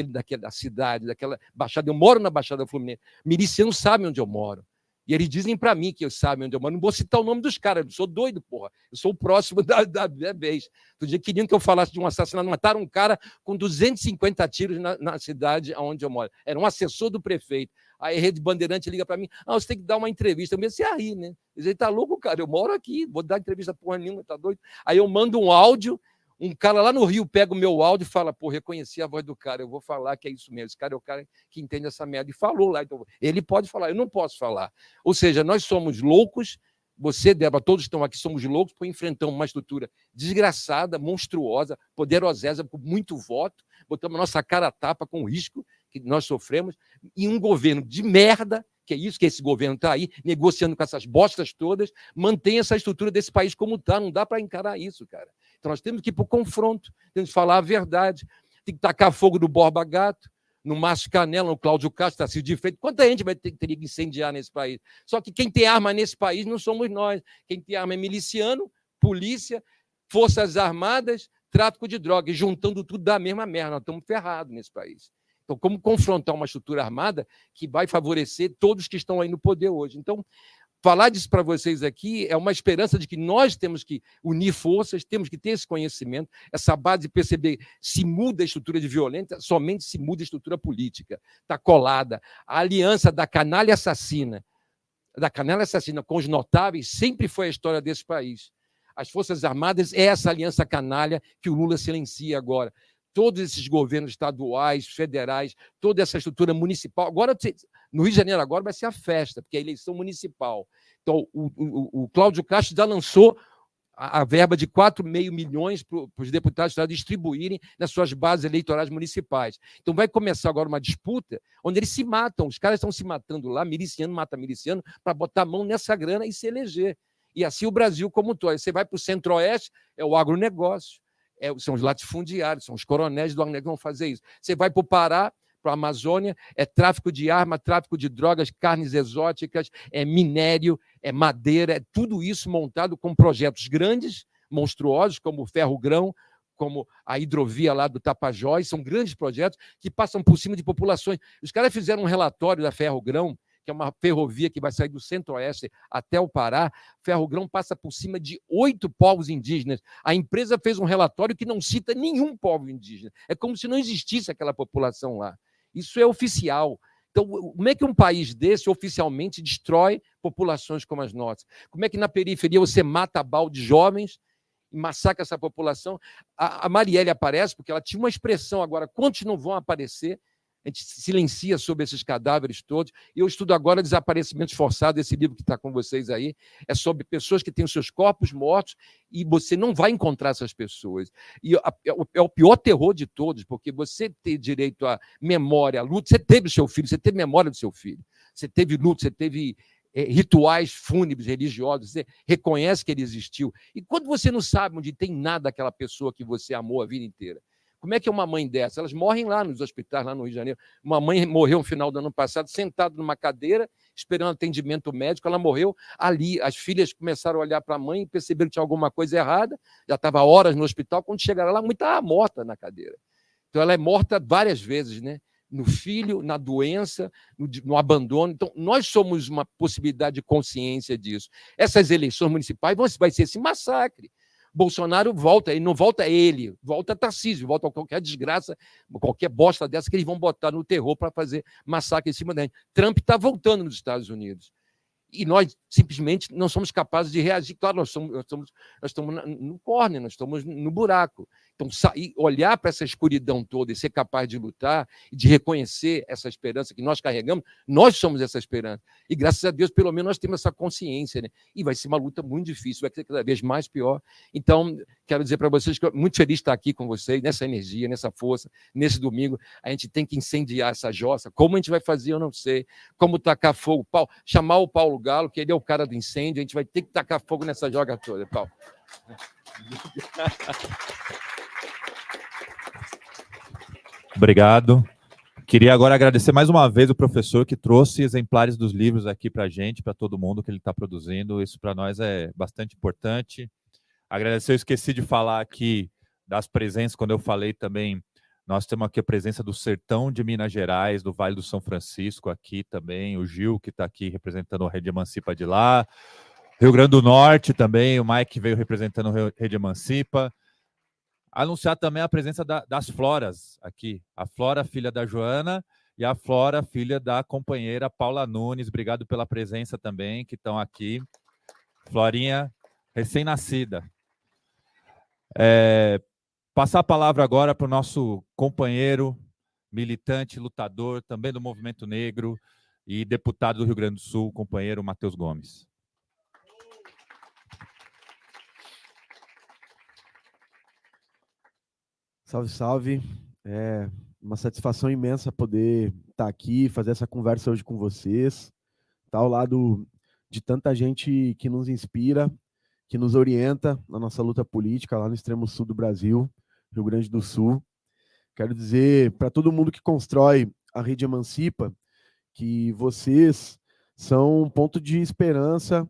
da cidade, daquela Baixada. Eu moro na Baixada Fluminense. Milicianos sabem onde eu moro. E eles dizem para mim que eu sabem onde eu moro. Não vou citar o nome dos caras, eu sou doido, porra. Eu sou o próximo da vez. Outro dia queriam que eu falasse de um assassinato. Mataram um cara com 250 tiros na cidade onde eu moro. Era um assessor do prefeito. Aí a Rede Bandeirante liga para mim, você tem que dar uma entrevista. Eu comecei a rir, né? Ele tá louco, cara, eu moro aqui, vou dar entrevista porra nenhuma, tá doido? Aí eu mando um áudio, um cara lá no Rio pega o meu áudio e fala, pô, reconheci a voz do cara, eu vou falar que é isso mesmo, esse cara é o cara que entende essa merda. E falou lá, então ele pode falar, eu não posso falar. Ou seja, nós somos loucos, você, Débora, todos estão aqui, somos loucos, porque enfrentamos uma estrutura desgraçada, monstruosa, poderosa, com muito voto, botamos nossa cara a tapa com o risco que nós sofremos, e um governo de merda, que é isso que esse governo está aí, negociando com essas bostas todas, mantém essa estrutura desse país como está, não dá para encarar isso, cara. Então nós temos que ir para o confronto, temos que falar a verdade, tem que tacar fogo no Borba Gato, no Márcio Canela, no Cláudio Castro, Tarcísio de Freitas. Quanta gente teria que incendiar nesse país? Só que quem tem arma nesse país não somos nós. Quem tem arma é miliciano, polícia, forças armadas, tráfico de drogas, juntando tudo da mesma merda. Nós estamos ferrados nesse país. Então, como confrontar uma estrutura armada que vai favorecer todos que estão aí no poder hoje? Então, falar disso para vocês aqui é uma esperança de que nós temos que unir forças, temos que ter esse conhecimento, essa base de perceber se muda a estrutura de violência, somente se muda a estrutura política. Está colada. A aliança da canalha assassina com os notáveis sempre foi a história desse país. As Forças Armadas é essa aliança canalha que o Lula silencia agora. Todos esses governos estaduais, federais, toda essa estrutura municipal. Agora, no Rio de Janeiro, agora vai ser a festa, porque é a eleição municipal. Então, o Cláudio Castro já lançou a verba de 4,5 milhões para os deputados distribuírem nas suas bases eleitorais municipais. Então, vai começar agora uma disputa onde eles se matam. Os caras estão se matando lá, miliciano mata miliciano, para botar a mão nessa grana e se eleger. E assim o Brasil como um todo. Você vai para o Centro-Oeste, é o agronegócio. São os latifundiários, são os coronéis do agronegócio que vão fazer isso. Você vai para o Pará, para a Amazônia, é tráfico de arma, tráfico de drogas, carnes exóticas, é minério, é madeira, é tudo isso montado com projetos grandes, monstruosos, como o Ferro-Grão, como a hidrovia lá do Tapajós, são grandes projetos que passam por cima de populações. Os caras fizeram um relatório da Ferro-Grão, que é uma ferrovia que vai sair do Centro-Oeste até o Pará. Ferro-Grão passa por cima de 8 povos indígenas. A empresa fez um relatório que não cita nenhum povo indígena. É como se não existisse aquela população lá. Isso é oficial. Então, como é que um país desse oficialmente destrói populações como as nossas? Como é que na periferia você mata a balde jovens e massacra essa população? A Marielle aparece porque ela tinha uma expressão agora, quantos não vão aparecer? A gente silencia sobre esses cadáveres todos. E eu estudo agora Desaparecimentos Forçados, esse livro que está com vocês aí, é sobre pessoas que têm os seus corpos mortos e você não vai encontrar essas pessoas. E é o pior terror de todos, porque você ter direito à memória, à luta, você teve o seu filho, você teve memória do seu filho, você teve luta, você teve rituais fúnebres, religiosos, você reconhece que ele existiu. E quando você não sabe onde tem nada daquela pessoa que você amou a vida inteira, como é que é uma mãe dessa? Elas morrem lá nos hospitais, lá no Rio de Janeiro. Uma mãe morreu no final do ano passado, sentada numa cadeira, esperando atendimento médico, ela morreu ali. As filhas começaram a olhar para a mãe e perceberam que tinha alguma coisa errada, já estava horas no hospital, quando chegaram lá, a mãe estava morta na cadeira. Então, ela é morta várias vezes, né? No filho, na doença, no abandono. Então, nós somos uma possibilidade de consciência disso. Essas eleições municipais vai ser esse massacre. Bolsonaro volta, e não volta ele, volta Tarcísio, volta qualquer desgraça, qualquer bosta dessa que eles vão botar no terror para fazer massacre em cima da gente. Trump está voltando nos Estados Unidos. E nós simplesmente não somos capazes de reagir. Claro, nós estamos no córner, nós estamos no buraco. Então, olhar para essa escuridão toda e ser capaz de lutar e de reconhecer essa esperança que nós carregamos, nós somos essa esperança. E, graças a Deus, pelo menos nós temos essa consciência, né? E vai ser uma luta muito difícil, vai ser cada vez mais pior. Então, quero dizer para vocês que eu estou muito feliz de estar aqui com vocês, nessa energia, nessa força, nesse domingo. A gente tem que incendiar essa jossa. Como a gente vai fazer, eu não sei. Como tacar fogo, chamar o Paulo Galo, que ele é o cara do incêndio, a gente vai ter que tacar fogo nessa joga toda, Paulo. Obrigado. Queria agora agradecer mais uma vez o professor que trouxe exemplares dos livros aqui para a gente, para todo mundo que ele está produzindo. Isso para nós é bastante importante. Agradecer, eu esqueci de falar aqui das presenças, quando eu falei também, nós temos aqui a presença do Sertão de Minas Gerais, do Vale do São Francisco aqui também, o Gil, que está aqui representando a Rede Emancipa de lá, Rio Grande do Norte também, o Mike veio representando a Rede Emancipa. Anunciar também a presença das Floras aqui, a Flora, filha da Joana, e a Flora, filha da companheira Paula Nunes. Obrigado pela presença também, que estão aqui. Florinha, recém-nascida. Passar a palavra agora para o nosso companheiro, militante, lutador, também do Movimento Negro e deputado do Rio Grande do Sul, companheiro Matheus Gomes. Salve, salve. É uma satisfação imensa poder estar aqui, fazer essa conversa hoje com vocês, estar ao lado de tanta gente que nos inspira, que nos orienta na nossa luta política lá no extremo sul do Brasil, Rio Grande do Sul. Quero dizer para todo mundo que constrói a Rede Emancipa que vocês são um ponto de esperança,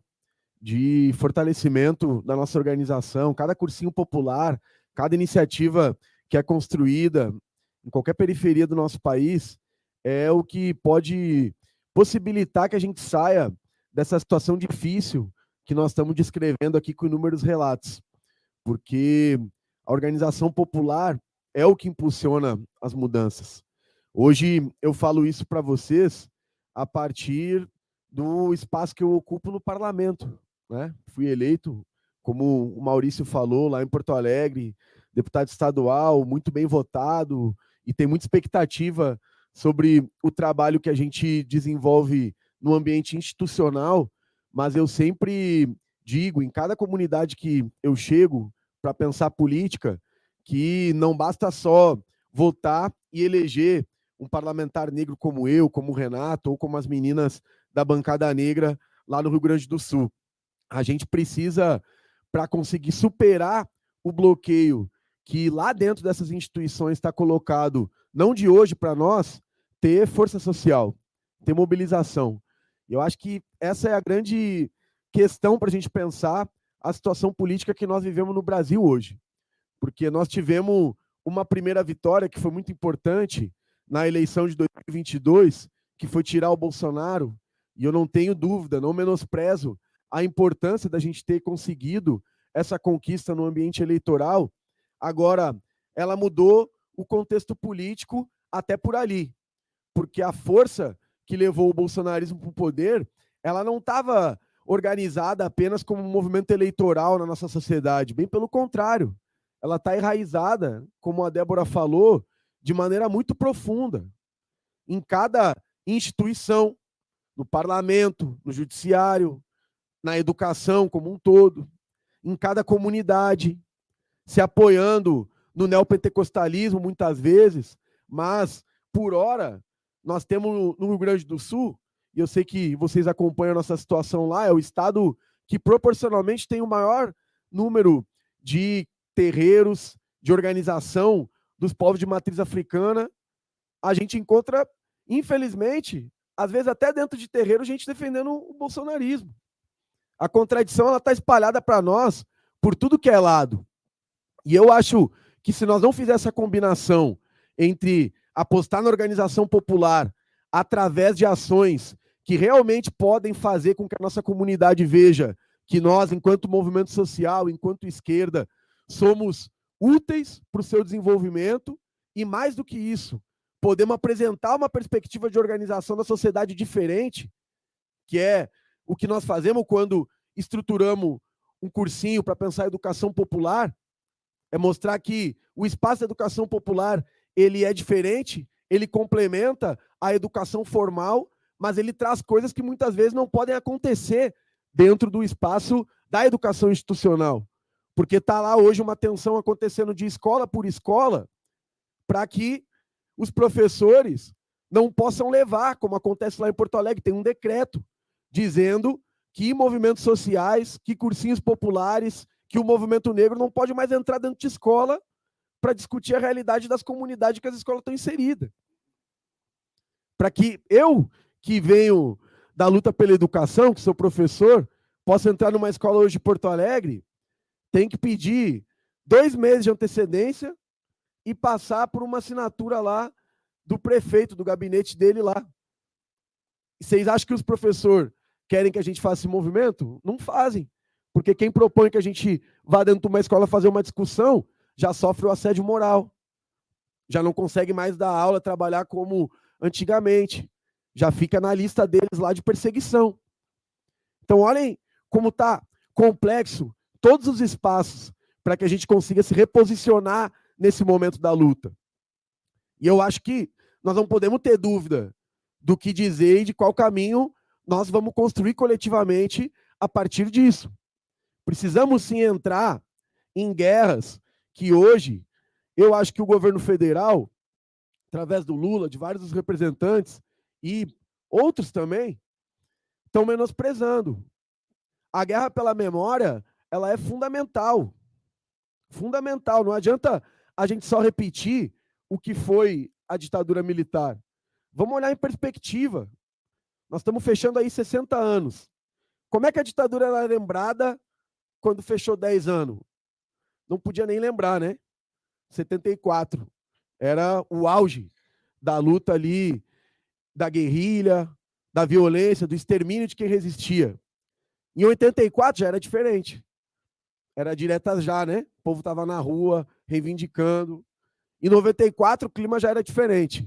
de fortalecimento da nossa organização. Cada cursinho popular, cada iniciativa que é construída em qualquer periferia do nosso país é o que pode possibilitar que a gente saia dessa situação difícil que nós estamos descrevendo aqui com inúmeros relatos. Porque a organização popular é o que impulsiona as mudanças. Hoje eu falo isso para vocês a partir do espaço que eu ocupo no parlamento, né? Fui eleito, como o Maurício falou, lá em Porto Alegre, deputado estadual, muito bem votado, e tem muita expectativa sobre o trabalho que a gente desenvolve no ambiente institucional, mas eu sempre digo, em cada comunidade que eu chego para pensar política, que não basta só votar e eleger um parlamentar negro como eu, como o Renato, ou como as meninas da bancada negra lá no Rio Grande do Sul. A gente precisa, para conseguir superar o bloqueio que lá dentro dessas instituições está colocado, não de hoje para nós, ter força social, ter mobilização. Eu acho que essa é a grande questão para a gente pensar a situação política que nós vivemos no Brasil hoje. Porque nós tivemos uma primeira vitória que foi muito importante na eleição de 2022, que foi tirar o Bolsonaro, e eu não tenho dúvida, não menosprezo a importância da gente ter conseguido essa conquista no ambiente eleitoral. Agora, ela mudou o contexto político até por ali, porque a força que levou o bolsonarismo para o poder, ela não estava organizada apenas como um movimento eleitoral na nossa sociedade. Bem pelo contrário, ela está enraizada, como a Débora falou, de maneira muito profunda em cada instituição, no parlamento, no judiciário, na educação como um todo, em cada comunidade, se apoiando no neopentecostalismo muitas vezes, mas, por hora, nós temos no Rio Grande do Sul, e eu sei que vocês acompanham a nossa situação lá, é o estado que proporcionalmente tem o maior número de terreiros, de organização dos povos de matriz africana. A gente encontra, infelizmente, às vezes até dentro de terreiro, gente defendendo o bolsonarismo. A contradição está espalhada para nós por tudo que é lado. E eu acho que se nós não fizermos essa combinação entre apostar na organização popular através de ações que realmente podem fazer com que a nossa comunidade veja que nós, enquanto movimento social, enquanto esquerda, somos úteis para o seu desenvolvimento e, mais do que isso, podemos apresentar uma perspectiva de organização da sociedade diferente, que é o que nós fazemos quando estruturamos um cursinho para pensar a educação popular, é mostrar que o espaço da educação popular ele é diferente, ele complementa a educação formal, mas ele traz coisas que muitas vezes não podem acontecer dentro do espaço da educação institucional. Porque está lá hoje uma tensão acontecendo de escola por escola para que os professores não possam levar, como acontece lá em Porto Alegre, tem um decreto dizendo que movimentos sociais, que cursinhos populares, que o movimento negro não pode mais entrar dentro de escola para discutir a realidade das comunidades que as escolas estão inseridas. Para que eu, que venho da luta pela educação, que sou professor, possa entrar numa escola hoje de Porto Alegre, tem que pedir 2 meses de antecedência e passar por uma assinatura lá do prefeito, do gabinete dele lá. E vocês acham que os professores querem que a gente faça esse movimento? Não fazem. Porque quem propõe que a gente vá dentro de uma escola fazer uma discussão já sofre o assédio moral. Já não consegue mais dar aula, trabalhar como antigamente. Já fica na lista deles lá de perseguição. Então, olhem como está complexo todos os espaços para que a gente consiga se reposicionar nesse momento da luta. E eu acho que nós não podemos ter dúvida do que dizer e de qual caminho nós vamos construir coletivamente a partir disso. Precisamos sim entrar em guerras que hoje, eu acho que o governo federal, através do Lula, de vários dos representantes, e outros também, estão menosprezando. A guerra pela memória, ela é fundamental. Fundamental. Não adianta a gente só repetir o que foi a ditadura militar. Vamos olhar em perspectiva. Nós estamos fechando aí 60 anos. Como é que a ditadura era lembrada quando fechou 10 anos? Não podia nem lembrar, né? 74. Era o auge da luta ali, da guerrilha, da violência, do extermínio de quem resistia. Em 84 já era diferente. Era direta já, né? O povo estava na rua, reivindicando. Em 94 o clima já era diferente.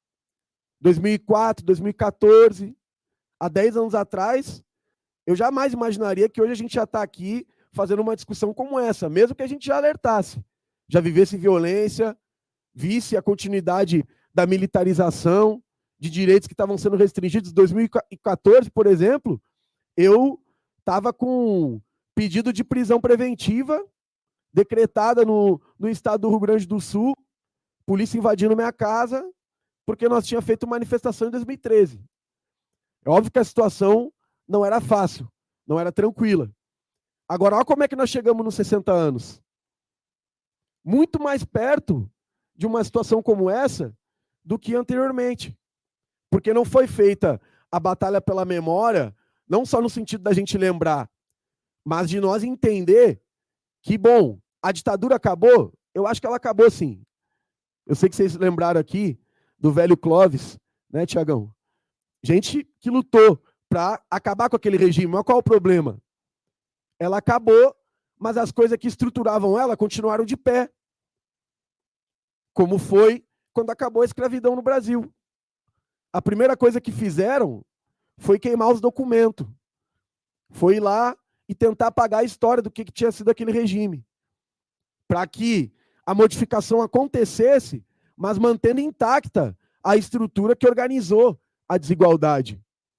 2004, 2014, há 10 anos atrás, eu jamais imaginaria que hoje a gente já está aqui fazendo uma discussão como essa, mesmo que a gente já alertasse, já vivesse violência, visse a continuidade da militarização, de direitos que estavam sendo restringidos. Em 2014, por exemplo, eu estava com pedido de prisão preventiva decretada no estado do Rio Grande do Sul, polícia invadindo minha casa, porque nós tínhamos feito manifestação em 2013. É óbvio que a situação não era fácil, não era tranquila. Agora, olha como é que nós chegamos nos 60 anos. Muito mais perto de uma situação como essa do que anteriormente. Porque não foi feita a batalha pela memória, não só no sentido da gente lembrar, mas de nós entender que, bom, a ditadura acabou? Eu acho que ela acabou sim. Eu sei que vocês lembraram aqui do velho Clóvis, né, Tiagão? Gente que lutou para acabar com aquele regime. Mas qual é o problema? Ela acabou, mas as coisas que estruturavam ela continuaram de pé. Como foi quando acabou a escravidão no Brasil. a primeira coisa que fizeram foi queimar os documentos. Foi ir lá e tentar apagar a história do que tinha sido aquele regime. Para que a modificação acontecesse, mas mantendo intacta a estrutura que organizou a desigualdade,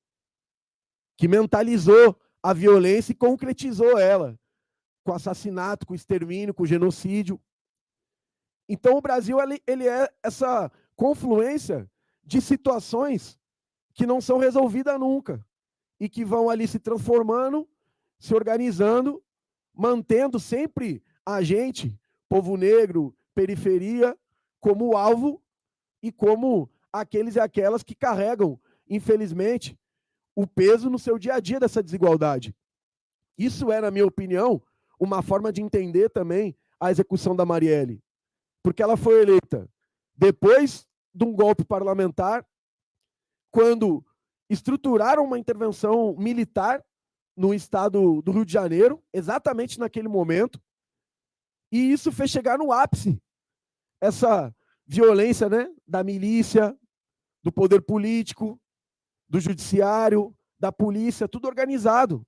que mentalizou a violência e concretizou ela, com assassinato, com extermínio, com genocídio. Então o Brasil ele é essa confluência de situações que não são resolvidas nunca e que vão ali se transformando, se organizando, mantendo sempre a gente, povo negro, periferia, como alvo e como aqueles e aquelas que carregam, infelizmente, o peso no seu dia a dia dessa desigualdade. Isso é, na minha opinião, uma forma de entender também a execução da Marielle, porque ela foi eleita depois de um golpe parlamentar, quando estruturaram uma intervenção militar no estado do Rio de Janeiro, exatamente naquele momento, e isso fez chegar no ápice essa violência, né, da milícia, do poder político, do judiciário, da polícia, tudo organizado.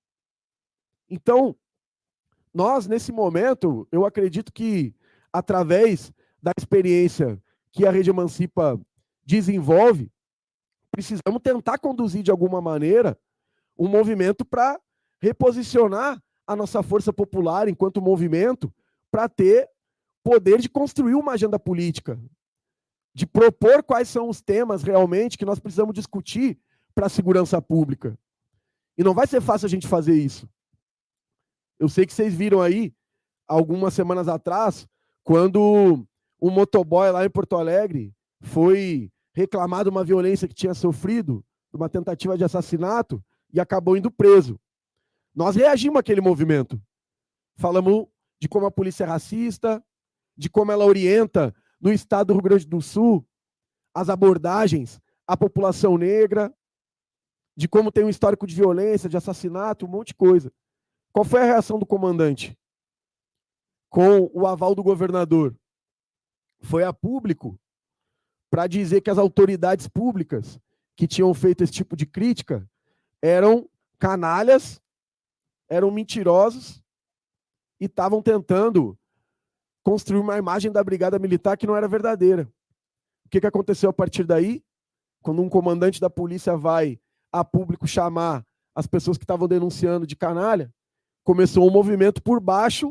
Então, nós, nesse momento, eu acredito que, através da experiência que a Rede Emancipa desenvolve, precisamos tentar conduzir, de alguma maneira, um movimento para reposicionar a nossa força popular enquanto movimento, para ter poder de construir uma agenda política, de propor quais são os temas realmente que nós precisamos discutir para a segurança pública. E não vai ser fácil a gente fazer isso. Eu sei que vocês viram aí, algumas semanas atrás, quando um motoboy lá em Porto Alegre foi reclamado uma violência que tinha sofrido, uma tentativa de assassinato, e acabou indo preso. Nós reagimos àquele movimento. Falamos de como a polícia é racista, de como ela orienta no estado do Rio Grande do Sul as abordagens à população negra, de como tem um histórico de violência, de assassinato, um monte de coisa. Qual foi a reação do comandante? Com o aval do governador? Foi a público para dizer que as autoridades públicas que tinham feito esse tipo de crítica eram canalhas, eram mentirosos e estavam tentando construir uma imagem da Brigada Militar que não era verdadeira. O que aconteceu a partir daí? Quando um comandante da polícia vai a público chamar as pessoas que estavam denunciando de canalha, começou um movimento por baixo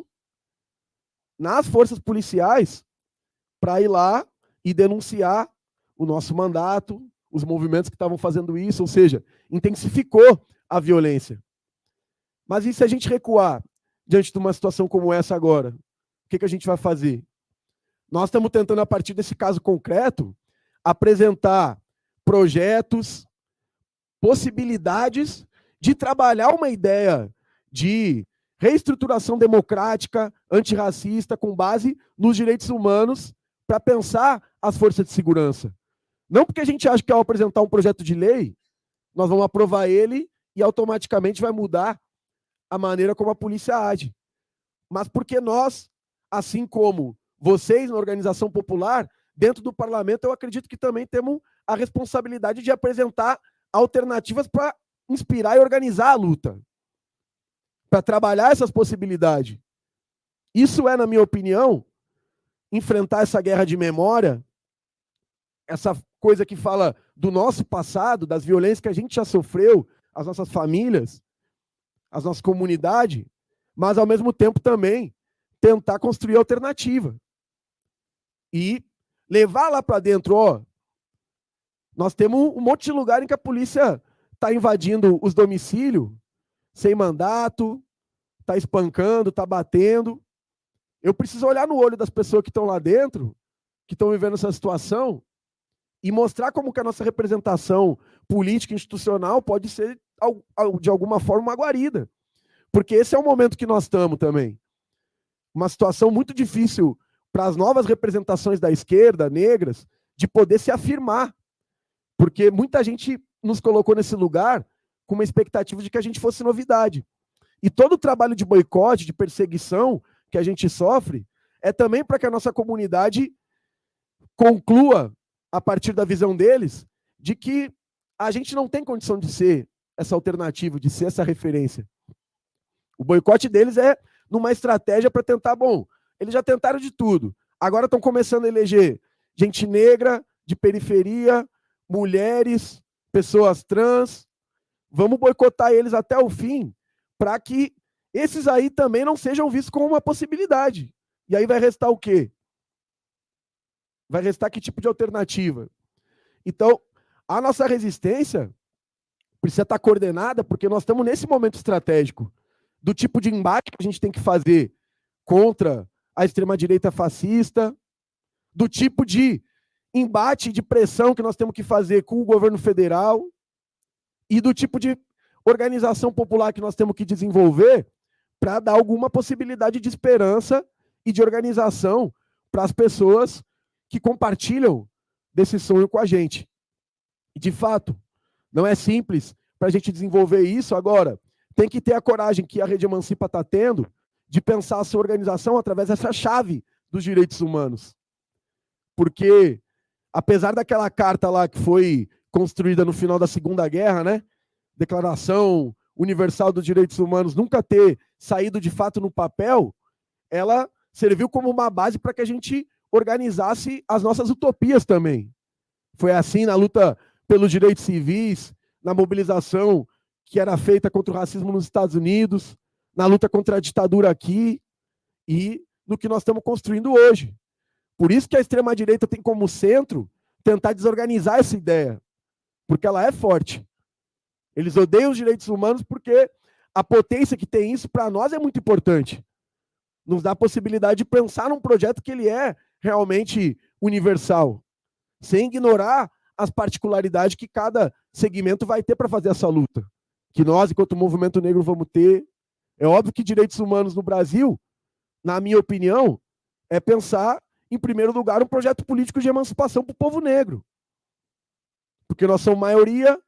nas forças policiais para ir lá e denunciar o nosso mandato, os movimentos que estavam fazendo isso, ou seja, intensificou a violência. Mas e se a gente recuar diante de uma situação como essa agora? O que a gente vai fazer? Nós estamos tentando, a partir desse caso concreto, apresentar projetos, possibilidades de trabalhar uma ideia de reestruturação democrática, antirracista, com base nos direitos humanos, para pensar as forças de segurança. Não porque a gente acha que, ao apresentar um projeto de lei, nós vamos aprovar ele e automaticamente vai mudar a maneira como a polícia age. Mas porque nós, assim como vocês na organização popular, dentro do parlamento, eu acredito que também temos a responsabilidade de apresentar alternativas para inspirar e organizar a luta, para trabalhar essas possibilidades. Isso é, na minha opinião, enfrentar essa guerra de memória, essa coisa que fala do nosso passado, das violências que a gente já sofreu, as nossas famílias, as nossas comunidades, mas, ao mesmo tempo, também tentar construir alternativa. E levar lá para dentro, ó, nós temos um monte de lugar em que a polícia está invadindo os domicílios, sem mandato, está espancando, está batendo. Eu preciso olhar no olho das pessoas que estão lá dentro, que estão vivendo essa situação, e mostrar como que a nossa representação política e institucional pode ser, de alguma forma, uma guarida. Porque esse é o momento que nós estamos também. Uma situação muito difícil para as novas representações da esquerda, negras, de poder se afirmar. Porque muita gente nos colocou nesse lugar com uma expectativa de que a gente fosse novidade. E todo o trabalho de boicote, de perseguição que a gente sofre, é também para que a nossa comunidade conclua, a partir da visão deles, de que a gente não tem condição de ser essa alternativa, de ser essa referência. O boicote deles é numa estratégia para tentar, bom, eles já tentaram de tudo, agora estão começando a eleger gente negra, de periferia, mulheres, pessoas trans, vamos boicotar eles até o fim, para que esses aí também não sejam vistos como uma possibilidade. E aí vai restar o quê? Vai restar que tipo de alternativa? Então, a nossa resistência precisa estar coordenada, porque nós estamos nesse momento estratégico do tipo de embate que a gente tem que fazer contra a extrema-direita fascista, do tipo de embate de pressão que nós temos que fazer com o governo federal e do tipo de organização popular que nós temos que desenvolver para dar alguma possibilidade de esperança e de organização para as pessoas que compartilham desse sonho com a gente. E, de fato, não é simples para a gente desenvolver isso agora. Tem que ter a coragem que a Rede Emancipa está tendo de pensar a sua organização através dessa chave dos direitos humanos. Porque, apesar daquela carta lá que foi construída no final da Segunda Guerra, né? Declaração Universal dos Direitos Humanos, nunca ter saído de fato no papel, ela serviu como uma base para que a gente organizasse as nossas utopias também. Foi assim na luta pelos direitos civis, na mobilização que era feita contra o racismo nos Estados Unidos, na luta contra a ditadura aqui e no que nós estamos construindo hoje. Por isso que a extrema-direita tem como centro tentar desorganizar essa ideia, porque ela é forte. Eles odeiam os direitos humanos porque a potência que tem isso para nós é muito importante. Nos dá a possibilidade de pensar num projeto que ele é realmente universal, sem ignorar as particularidades que cada segmento vai ter para fazer essa luta. Que nós, enquanto movimento negro, vamos ter. É óbvio que direitos humanos no Brasil, na minha opinião, é pensar, em primeiro lugar, um projeto político de emancipação para o povo negro. Porque nós somos maioria,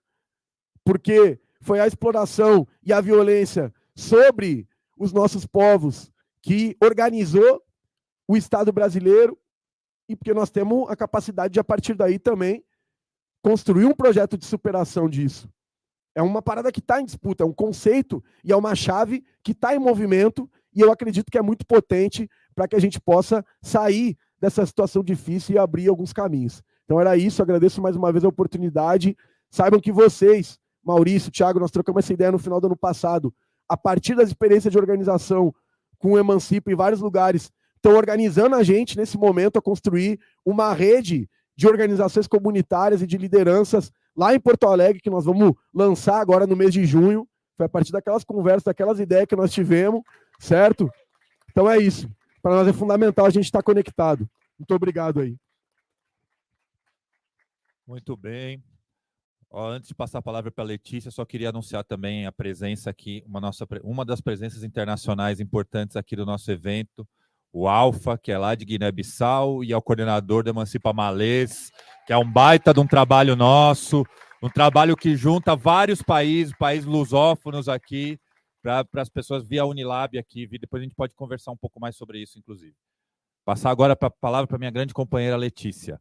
porque foi a exploração e a violência sobre os nossos povos que organizou o Estado brasileiro e porque nós temos a capacidade de, a partir daí, também construir um projeto de superação disso. É uma parada que está em disputa, é um conceito e é uma chave que está em movimento e eu acredito que é muito potente para que a gente possa sair dessa situação difícil e abrir alguns caminhos. Então era isso, agradeço mais uma vez a oportunidade. Saibam que vocês, Maurício, Thiago, nós trocamos essa ideia no final do ano passado, a partir das experiências de organização com o Emancipa em vários lugares, estão organizando a gente nesse momento a construir uma rede de organizações comunitárias e de lideranças lá em Porto Alegre, que nós vamos lançar agora no mês de junho. Foi a partir daquelas conversas, daquelas ideias que nós tivemos, certo? Então é isso. Para nós é fundamental a gente estar conectado. Muito obrigado aí. Muito bem. Antes de passar a palavra para a Letícia, só queria anunciar também a presença aqui, uma das presenças internacionais importantes aqui do nosso evento, o Alfa, que é lá de Guiné-Bissau, e é o coordenador da Emancipa Malês, que é um baita de um trabalho nosso, um trabalho que junta vários países lusófonos aqui, para as pessoas via Unilab aqui. Depois a gente pode conversar um pouco mais sobre isso, inclusive. Passar agora a palavra para a minha grande companheira Letícia.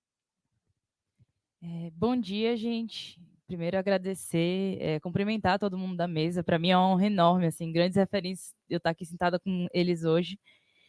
Bom dia, gente. Primeiro, agradecer, cumprimentar todo mundo da mesa. Para mim é uma honra enorme, assim, grandes referências eu estar aqui sentada com eles hoje.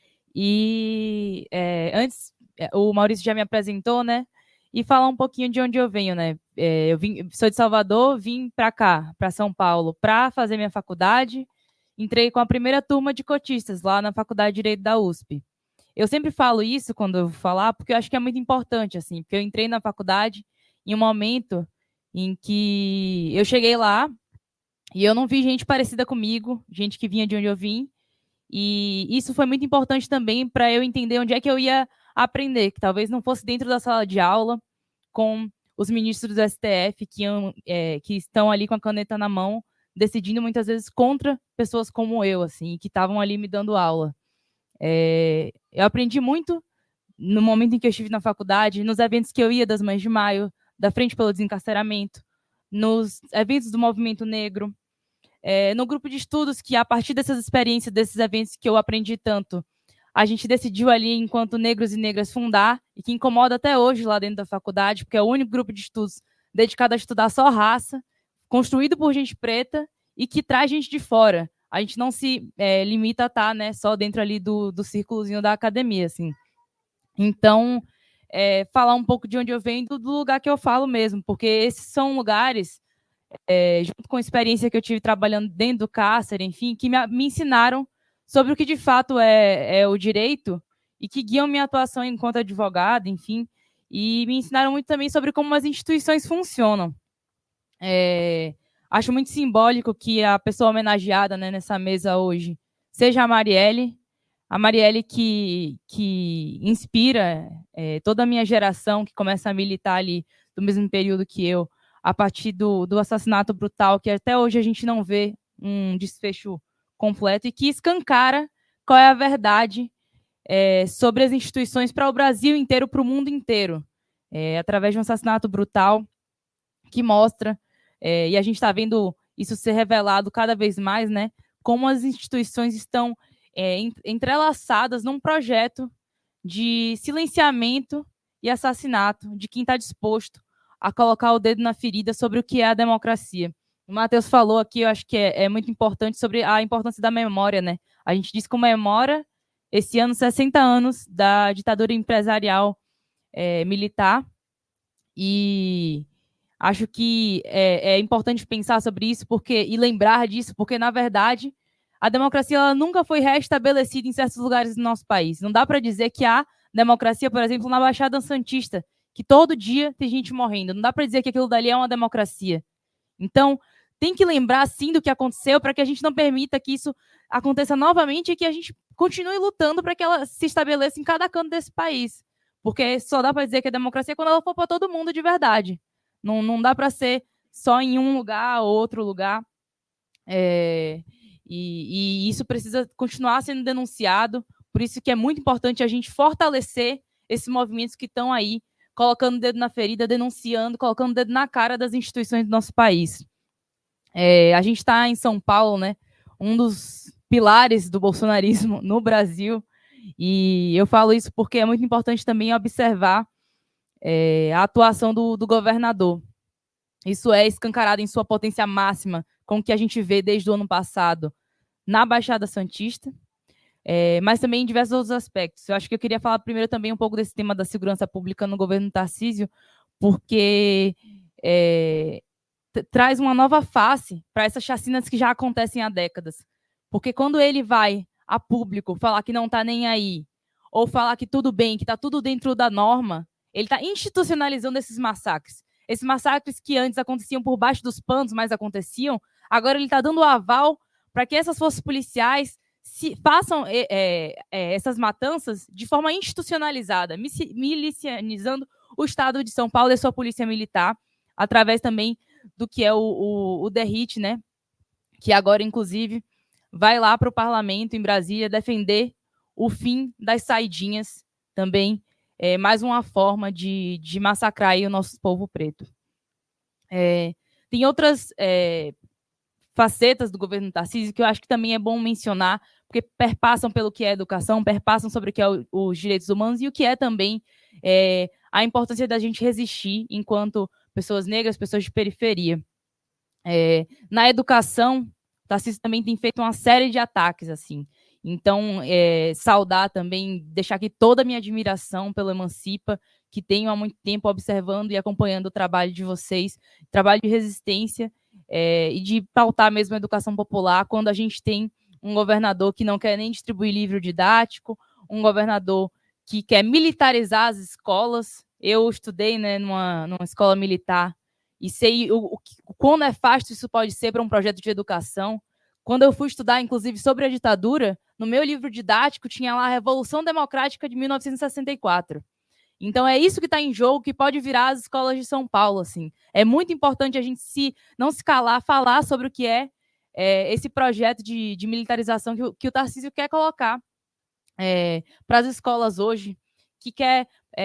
E antes, o Maurício já me apresentou, né? E falar um pouquinho de onde eu venho, né? Eu sou de Salvador, vim para cá, para São Paulo, para fazer minha faculdade. Entrei com a primeira turma de cotistas lá na Faculdade de Direito da USP. Eu sempre falo isso quando eu vou falar, porque eu acho que é muito importante, assim, porque eu entrei na faculdade em um momento em que eu cheguei lá e eu não vi gente parecida comigo, gente que vinha de onde eu vim, e isso foi muito importante também para eu entender onde é que eu ia aprender, que talvez não fosse dentro da sala de aula, com os ministros do STF que estão ali com a caneta na mão, decidindo muitas vezes contra pessoas como eu, assim, que estavam ali me dando aula. Eu aprendi muito no momento em que eu estive na faculdade, nos eventos que eu ia das Mães de Maio, da Frente pelo Desencarceramento, nos eventos do Movimento Negro, no grupo de estudos que, a partir dessas experiências, desses eventos que eu aprendi tanto, a gente decidiu ali, enquanto negros e negras, fundar, e que incomoda até hoje lá dentro da faculdade, porque é o único grupo de estudos dedicado a estudar só raça, construído por gente preta e que traz gente de fora. A gente não se limita a estar, né, só dentro ali do círculozinho da academia, assim. Então, falar um pouco de onde eu venho, do lugar que eu falo mesmo, porque esses são lugares, junto com a experiência que eu tive trabalhando dentro do cárcere, enfim, que me ensinaram sobre o que de fato é o direito e que guiam minha atuação enquanto advogada, enfim, e me ensinaram muito também sobre como as instituições funcionam. Acho muito simbólico que a pessoa homenageada, né, nessa mesa hoje seja a Marielle que inspira toda a minha geração, que começa a militar ali do mesmo período que eu, a partir do assassinato brutal, que até hoje a gente não vê um desfecho completo, e que escancara qual é a verdade sobre as instituições para o Brasil inteiro, para o mundo inteiro, através de um assassinato brutal que mostra, e a gente está vendo isso ser revelado cada vez mais, né, como as instituições estão entrelaçadas num projeto de silenciamento e assassinato de quem está disposto a colocar o dedo na ferida sobre o que é a democracia. O Matheus falou aqui, eu acho que é muito importante, sobre a importância da memória, né? A gente diz que comemora esse ano 60 anos da ditadura empresarial militar, e acho que é importante pensar sobre isso e lembrar disso, porque, na verdade, a democracia ela nunca foi restabelecida em certos lugares do nosso país. Não dá para dizer que há democracia, por exemplo, na Baixada Santista, que todo dia tem gente morrendo. Não dá para dizer que aquilo dali é uma democracia. Então, tem que lembrar, sim, do que aconteceu para que a gente não permita que isso aconteça novamente e que a gente continue lutando para que ela se estabeleça em cada canto desse país. Porque só dá para dizer que é democracia quando ela for para todo mundo de verdade. Não dá para ser só em um lugar ou outro lugar. E isso precisa continuar sendo denunciado. Por isso que é muito importante a gente fortalecer esses movimentos que estão aí, colocando o dedo na ferida, denunciando, colocando o dedo na cara das instituições do nosso país. A gente está em São Paulo, né, um dos pilares do bolsonarismo no Brasil, e eu falo isso porque é muito importante também observar a atuação do governador. Isso é escancarado em sua potência máxima, com o que a gente vê desde o ano passado na Baixada Santista, mas também em diversos outros aspectos. Eu acho que eu queria falar primeiro também um pouco desse tema da segurança pública no governo Tarcísio, porque traz uma nova face para essas chacinas que já acontecem há décadas. Porque quando ele vai a público falar que não está nem aí, ou falar que tudo bem, que está tudo dentro da norma, ele está institucionalizando esses massacres. Esses massacres que antes aconteciam por baixo dos panos, mas aconteciam, agora ele está dando o aval para que essas forças policiais façam essas matanças de forma institucionalizada, milicianizando o Estado de São Paulo e a sua polícia militar, através também do que é o DERIT, né? Que agora, inclusive, vai lá para o parlamento em Brasília defender o fim das saidinhas, também mais uma forma de massacrar aí o nosso povo preto. Tem outras facetas do governo Tarcísio que eu acho que também é bom mencionar, porque perpassam pelo que é educação, perpassam sobre o que é os direitos humanos e o que é também a importância da gente resistir enquanto pessoas negras, pessoas de periferia. Na educação, Tarcísio também tem feito uma série de ataques, assim. Então, saudar também, deixar aqui toda a minha admiração pelo Emancipa, que tenho há muito tempo observando e acompanhando o trabalho de vocês, trabalho de resistência e de pautar mesmo a educação popular, quando a gente tem um governador que não quer nem distribuir livro didático, um governador que quer militarizar as escolas. Eu estudei, né, numa escola militar e sei o quão nefasto isso pode ser para um projeto de educação. Quando eu fui estudar, inclusive, sobre a ditadura, no meu livro didático tinha lá a Revolução Democrática de 1964. Então, é isso que está em jogo, que pode virar as escolas de São Paulo. Assim. É muito importante a gente não se calar, falar sobre o que é esse projeto de militarização que o Tarcísio quer colocar para as escolas hoje, que quer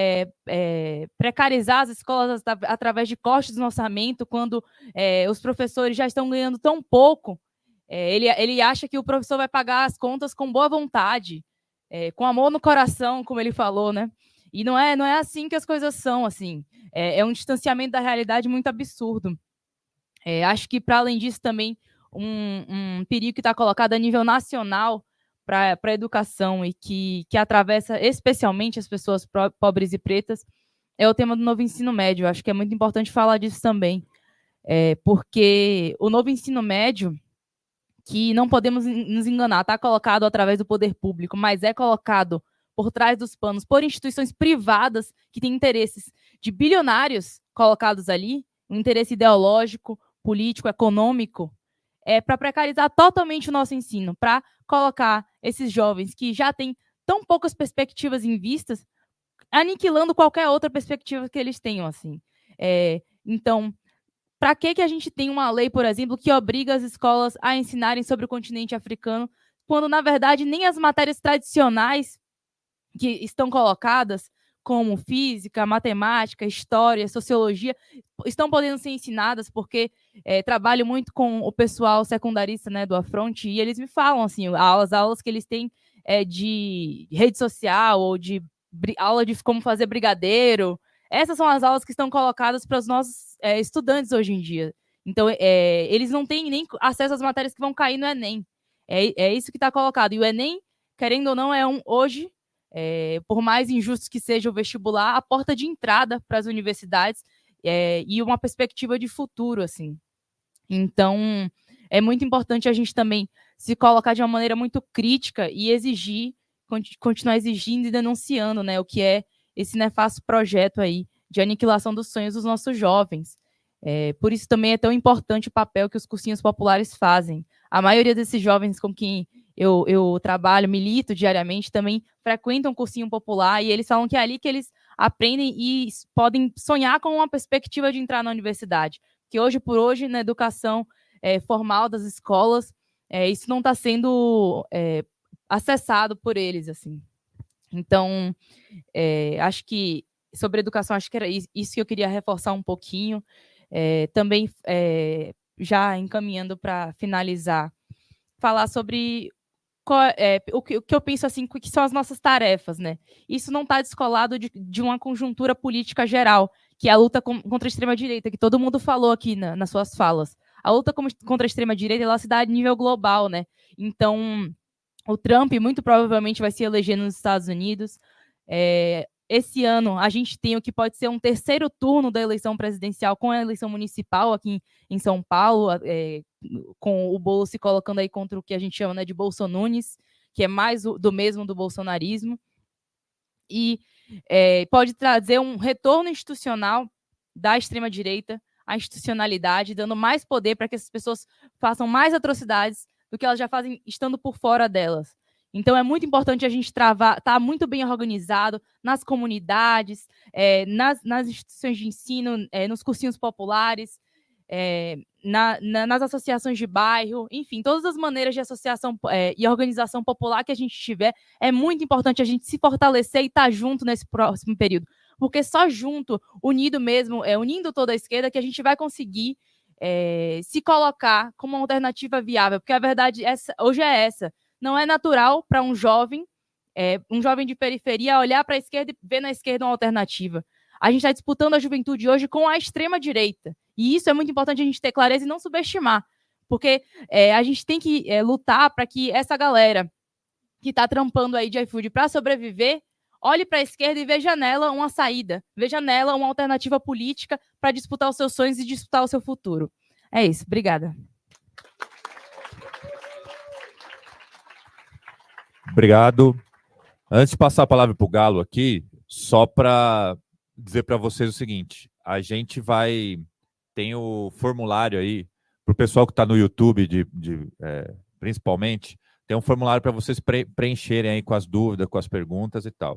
precarizar as escolas através de cortes no orçamento, quando os professores já estão ganhando tão pouco. Ele acha que o professor vai pagar as contas com boa vontade, com amor no coração, como ele falou, né? E não é assim que as coisas são, assim. É um distanciamento da realidade muito absurdo. Acho que, para além disso, também um perigo que está colocado a nível nacional para a educação e que atravessa especialmente as pessoas pobres e pretas é o tema do novo ensino médio. Acho que é muito importante falar disso também, porque o novo ensino médio, que não podemos nos enganar, está colocado através do poder público, mas é colocado por trás dos panos por instituições privadas que têm interesses de bilionários colocados ali, um interesse ideológico, político, econômico, para precarizar totalmente o nosso ensino, para colocar esses jovens que já têm tão poucas perspectivas em vistas, aniquilando qualquer outra perspectiva que eles tenham, assim. Então, para que a gente tem uma lei, por exemplo, que obriga as escolas a ensinarem sobre o continente africano, quando, na verdade, nem as matérias tradicionais que estão colocadas, como física, matemática, história, sociologia, estão podendo ser ensinadas, porque trabalho muito com o pessoal secundarista, né, do Afronte, e eles me falam, assim, as aulas que eles têm de rede social, ou de aula de como fazer brigadeiro, essas são as aulas que estão colocadas para os nossos estudantes hoje em dia. Então, eles não têm nem acesso às matérias que vão cair no Enem. É isso que está colocado. E o Enem, querendo ou não, hoje, por mais injusto que seja o vestibular, a porta de entrada para as universidades e uma perspectiva de futuro, assim. Então, é muito importante a gente também se colocar de uma maneira muito crítica e exigir, continuar exigindo e denunciando, né, o que é esse nefasto projeto aí de aniquilação dos sonhos dos nossos jovens. Por isso também é tão importante o papel que os cursinhos populares fazem. A maioria desses jovens com quem eu trabalho, milito diariamente, também frequentam um cursinho popular, e eles falam que é ali que eles aprendem e podem sonhar com uma perspectiva de entrar na universidade. Que hoje por hoje, na educação formal das escolas, isso não está sendo acessado por eles, assim. Então, acho que sobre educação, acho que era isso que eu queria reforçar um pouquinho. Também, já encaminhando para finalizar, falar sobre o que eu penso, assim, que são as nossas tarefas, né? Isso não está descolado de uma conjuntura política geral, que é a luta contra a extrema-direita, que todo mundo falou aqui nas suas falas. A luta contra a extrema-direita, ela se dá a nível global, né? Então, o Trump muito provavelmente vai se eleger nos Estados Unidos. Esse ano, a gente tem o que pode ser um terceiro turno da eleição presidencial com a eleição municipal aqui em São Paulo, com o Bolo se colocando aí contra o que a gente chama, né, de Bolsonunes, que é mais do mesmo do bolsonarismo. E pode trazer um retorno institucional da extrema-direita à institucionalidade, dando mais poder para que essas pessoas façam mais atrocidades do que elas já fazem estando por fora delas. Então, é muito importante a gente estar muito bem organizado nas comunidades, nas instituições de ensino, nos cursinhos populares, nas associações de bairro, enfim, todas as maneiras de associação e organização popular que a gente tiver. É muito importante a gente se fortalecer e estar junto nesse próximo período, porque só junto, unido mesmo, unindo toda a esquerda, que a gente vai conseguir se colocar como uma alternativa viável, porque a verdade hoje é essa. Não é natural para um jovem de periferia olhar para a esquerda e ver na esquerda uma alternativa. A gente está disputando a juventude hoje com a extrema-direita. E isso é muito importante a gente ter clareza e não subestimar. Porque a gente tem que lutar para que essa galera que está trampando aí de iFood para sobreviver olhe para a esquerda e veja nela uma saída. Veja nela uma alternativa política para disputar os seus sonhos e disputar o seu futuro. É isso. Obrigada. Obrigado. Antes de passar a palavra para o Galo aqui, só para dizer para vocês o seguinte, a gente tem o formulário aí, para o pessoal que está no YouTube, principalmente, tem um formulário para vocês preencherem aí com as dúvidas, com as perguntas e tal.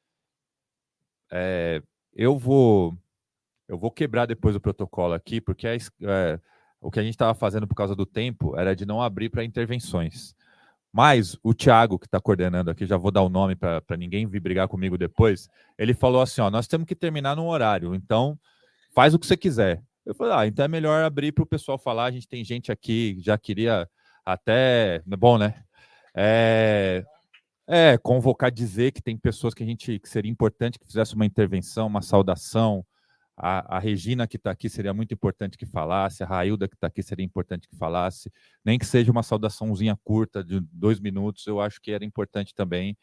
Eu vou quebrar depois o protocolo aqui, porque o que a gente estava fazendo por causa do tempo era de não abrir para intervenções. Mas o Thiago, que está coordenando aqui, já vou dar o nome para ninguém vir brigar comigo depois, ele falou assim, nós temos que terminar num horário, então faz o que você quiser. Eu falei, então é melhor abrir para o pessoal falar, a gente tem gente aqui que já queria até... Bom, né? Convocar, dizer que tem pessoas que seria importante que fizesse uma intervenção, uma saudação. A Regina, que está aqui, seria muito importante que falasse. A Railda, que está aqui, seria importante que falasse. Nem que seja uma saudaçãozinha curta, de 2 minutos, eu acho que era importante também.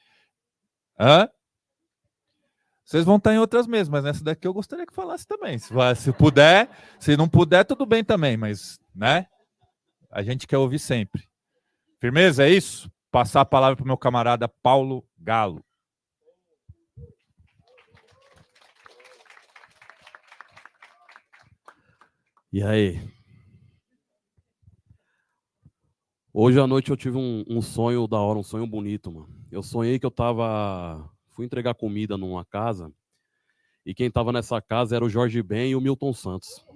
Vocês vão estar em outras mesas, mas nessa daqui eu gostaria que falasse também. Se puder, se não puder, tudo bem também, mas, né? A gente quer ouvir sempre. Firmeza, é isso? Passar a palavra para o meu camarada Paulo Galo. E aí? Hoje à noite eu tive um sonho da hora, um sonho bonito, mano. Eu sonhei que fui entregar comida numa casa e quem tava nessa casa era o Jorge Ben e o Milton Santos.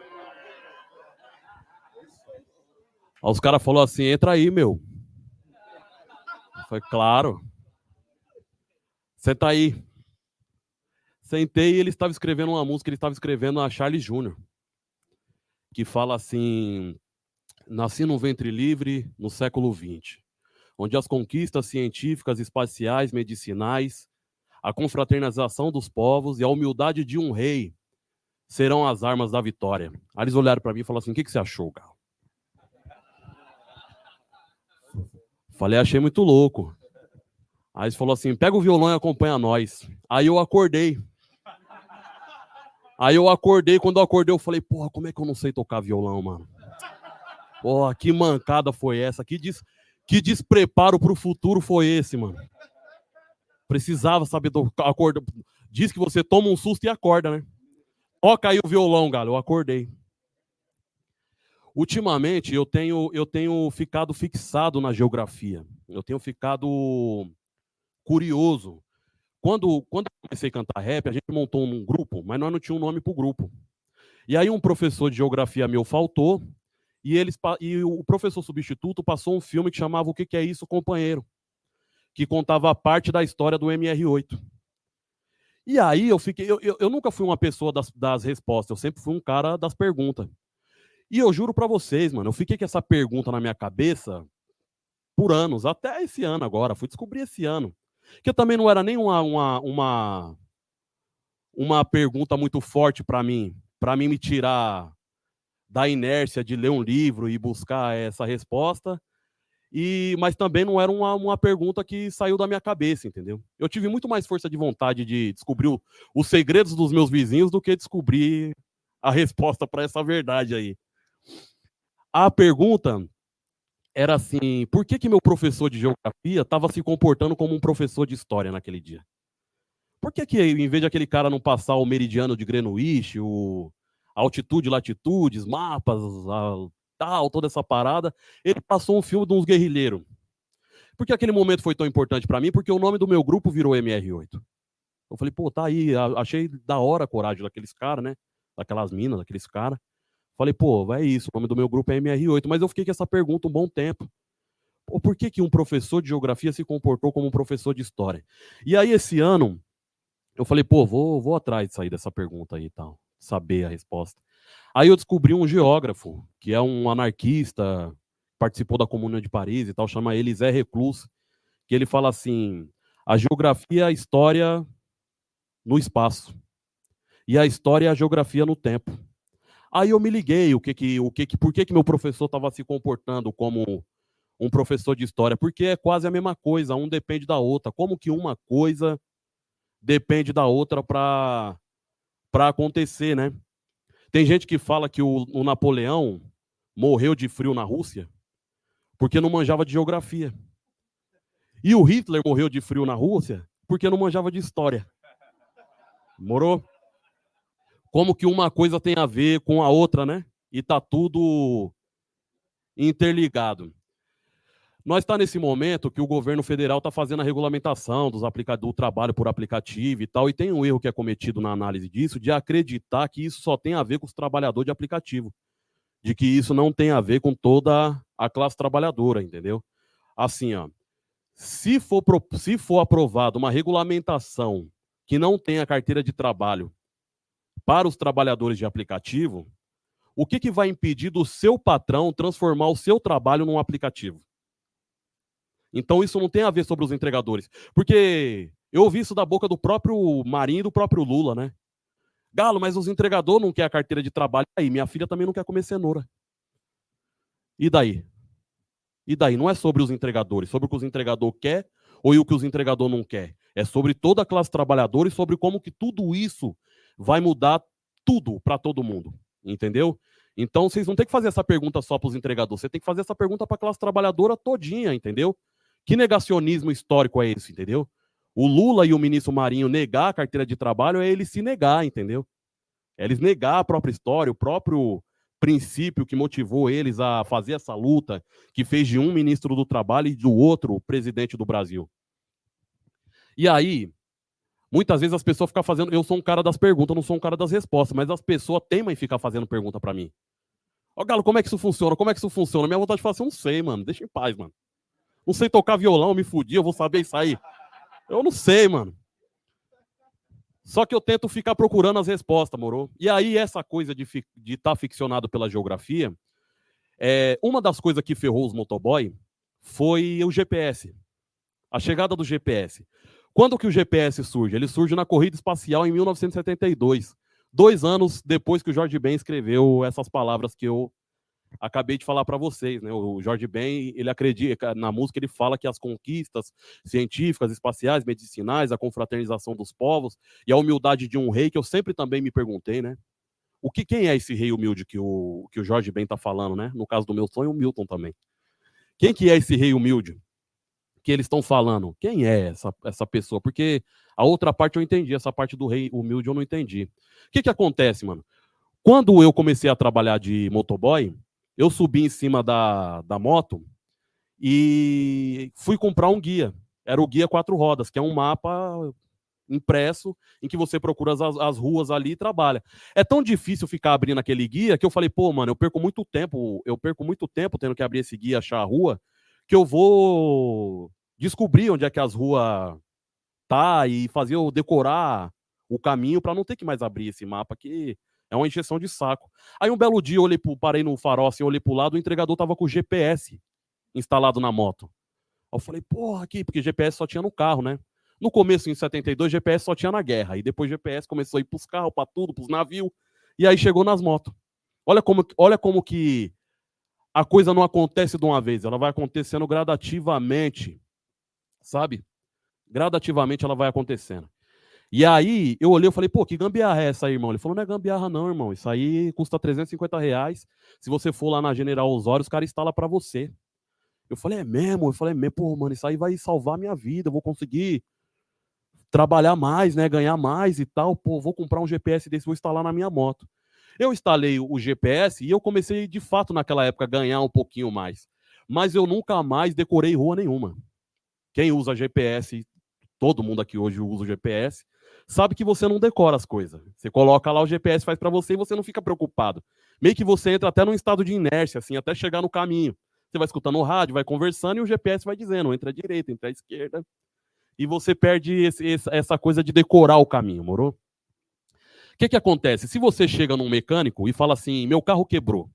Aí os caras falaram assim, entra aí, meu. Eu falei, claro. Senta aí. Sentei e ele estava escrevendo uma música, ele estava escrevendo a Charlie Jr., que fala assim, nasci num ventre livre no século XX, onde as conquistas científicas, espaciais, medicinais, a confraternização dos povos e a humildade de um rei serão as armas da vitória. Aí eles olharam para mim e falaram assim, o que você achou, Galo? Falei, achei muito louco. Aí eles falaram assim, pega o violão e acompanha nós. Aí eu acordei. Quando eu acordei, eu falei, porra, como é que eu não sei tocar violão, mano? Porra, que mancada foi essa? Que despreparo pro futuro foi esse, mano? Precisava saber acordar. Diz que você toma um susto e acorda, né? Toca aí o violão, Galo, eu acordei. Ultimamente, eu tenho ficado fixado na geografia. Eu tenho ficado curioso. Quando eu comecei a cantar rap, a gente montou um grupo, mas nós não tínhamos um nome para o grupo. E aí um professor de geografia meu faltou, e o professor substituto passou um filme que chamava O que é isso, companheiro? Que contava parte da história do MR8. E aí eu nunca fui uma pessoa das respostas, eu sempre fui um cara das perguntas. E eu juro para vocês, mano, eu fiquei com essa pergunta na minha cabeça por anos, até esse ano agora, fui descobrir esse ano. Que também não era nem uma pergunta muito forte para mim me tirar da inércia de ler um livro e buscar essa resposta, mas também não era uma pergunta que saiu da minha cabeça, entendeu? Eu tive muito mais força de vontade de descobrir os segredos dos meus vizinhos do que descobrir a resposta para essa verdade aí. A pergunta era assim, por que meu professor de geografia estava se comportando como um professor de história naquele dia? Por que em vez de aquele cara não passar o meridiano de Greenwich, a altitude, latitudes, mapas, toda essa parada, ele passou um filme de uns guerrilheiros? Por que aquele momento foi tão importante para mim? Porque o nome do meu grupo virou MR8. Eu falei, pô, tá aí, achei da hora a coragem daqueles caras, né? Daquelas minas, daqueles caras. Falei, pô, é isso, o nome do meu grupo é MR8, mas eu fiquei com essa pergunta um bom tempo. Pô, por que um professor de geografia se comportou como um professor de história? E aí, esse ano, eu falei, pô, vou atrás de sair dessa pergunta aí e tal, saber a resposta. Aí eu descobri um geógrafo, que é um anarquista, participou da Comuna de Paris e tal, chama Elisée Reclus, que ele fala assim, a geografia é a história no espaço, e a história é a geografia no tempo. Aí eu me liguei, por que meu professor estava se comportando como um professor de história? Porque é quase a mesma coisa, um depende da outra. Como que uma coisa depende da outra para acontecer, né? Tem gente que fala que o Napoleão morreu de frio na Rússia porque não manjava de geografia. E o Hitler morreu de frio na Rússia porque não manjava de história. Morou? Como que uma coisa tem a ver com a outra, né? E tá tudo interligado. Nós está nesse momento que o governo federal está fazendo a regulamentação do trabalho por aplicativo e tal, e tem um erro que é cometido na análise disso, de acreditar que isso só tem a ver com os trabalhadores de aplicativo, de que isso não tem a ver com toda a classe trabalhadora, entendeu? Assim, ó, se for aprovada uma regulamentação que não tenha carteira de trabalho para os trabalhadores de aplicativo, o que vai impedir do seu patrão transformar o seu trabalho num aplicativo? Então isso não tem a ver sobre os entregadores. Porque eu ouvi isso da boca do próprio Marinho e do próprio Lula, né? Galo, mas os entregadores não querem a carteira de trabalho. Aí, minha filha também não quer comer cenoura. E daí? E daí? Não é sobre os entregadores, sobre o que os entregadores querem ou o que os entregadores não querem. É sobre toda a classe trabalhadora e sobre como que tudo isso vai mudar tudo para todo mundo. Entendeu? Então, vocês não tem que fazer essa pergunta só para os entregadores, você tem que fazer essa pergunta para a classe trabalhadora todinha, entendeu? Que negacionismo histórico é esse, entendeu? O Lula e o ministro Marinho negar a carteira de trabalho é ele se negar, entendeu? É eles negar a própria história, o próprio princípio que motivou eles a fazer essa luta, que fez de um ministro do trabalho e do outro o presidente do Brasil. E aí, muitas vezes as pessoas ficam fazendo... Eu sou um cara das perguntas, não sou um cara das respostas, mas as pessoas temem ficar fazendo pergunta para mim. Ó, Galo, como é que isso funciona? Como é que isso funciona? Minha vontade de falar assim, eu não sei, mano. Deixa em paz, mano. Não sei tocar violão, me fudi, eu vou saber isso aí. Eu não sei, mano. Só que eu tento ficar procurando as respostas, moro? E aí, essa coisa de estar ficcionado pela geografia, uma das coisas que ferrou os motoboy foi o GPS. A chegada do GPS. Quando que o GPS surge? Ele surge na corrida espacial em 1972. 2 anos depois que o Jorge Ben escreveu essas palavras que eu acabei de falar para vocês, né? O Jorge Ben, ele acredita, na música ele fala que as conquistas científicas, espaciais, medicinais, a confraternização dos povos e a humildade de um rei, que eu sempre também me perguntei, né? Quem é esse rei humilde que o Jorge Ben tá falando, né? No caso do meu sonho, o Milton também. Quem que é esse rei humilde que eles estão falando? Quem é essa pessoa? Porque a outra parte eu entendi, essa parte do rei humilde eu não entendi. O que acontece, mano? Quando eu comecei a trabalhar de motoboy, eu subi em cima da moto e fui comprar um guia. Era o Guia 4 Rodas, que é um mapa impresso em que você procura as ruas ali e trabalha. É tão difícil ficar abrindo aquele guia que eu falei, pô, mano, eu perco muito tempo tendo que abrir esse guia, achar a rua, que eu vou descobrir onde é que as ruas tá e fazer eu decorar o caminho para não ter que mais abrir esse mapa aqui. É uma encheção de saco. Aí um belo dia eu parei no farol, assim, olhei pro lado, o entregador tava com o GPS instalado na moto. Aí eu falei, porra, aqui, porque GPS só tinha no carro, né? No começo, em 72, GPS só tinha na guerra. E depois GPS começou a ir pros carros, pra tudo, pros navios. E aí chegou nas motos. Olha como que a coisa não acontece de uma vez. Ela vai acontecendo gradativamente, sabe? Gradativamente ela vai acontecendo. E aí, eu olhei e falei, pô, que gambiarra é essa aí, irmão? Ele falou, não é gambiarra não, irmão. Isso aí custa R$350. Se você for lá na General Osório, os caras instalam pra você. Eu falei, é mesmo? Eu falei, pô, mano, isso aí vai salvar a minha vida. Eu vou conseguir trabalhar mais, né? Ganhar mais e tal. Pô, vou comprar um GPS desse, vou instalar na minha moto. Eu instalei o GPS e eu comecei, de fato, naquela época, a ganhar um pouquinho mais. Mas eu nunca mais decorei rua nenhuma. Quem usa GPS, todo mundo aqui hoje usa o GPS, sabe que você não decora as coisas. Você coloca lá, o GPS faz para você e você não fica preocupado. Meio que você entra até num estado de inércia, assim, até chegar no caminho. Você vai escutando o rádio, vai conversando e o GPS vai dizendo, entra à direita, entra à esquerda. E você perde essa coisa de decorar o caminho, moro? O que acontece? Se você chega num mecânico e fala assim, meu carro quebrou.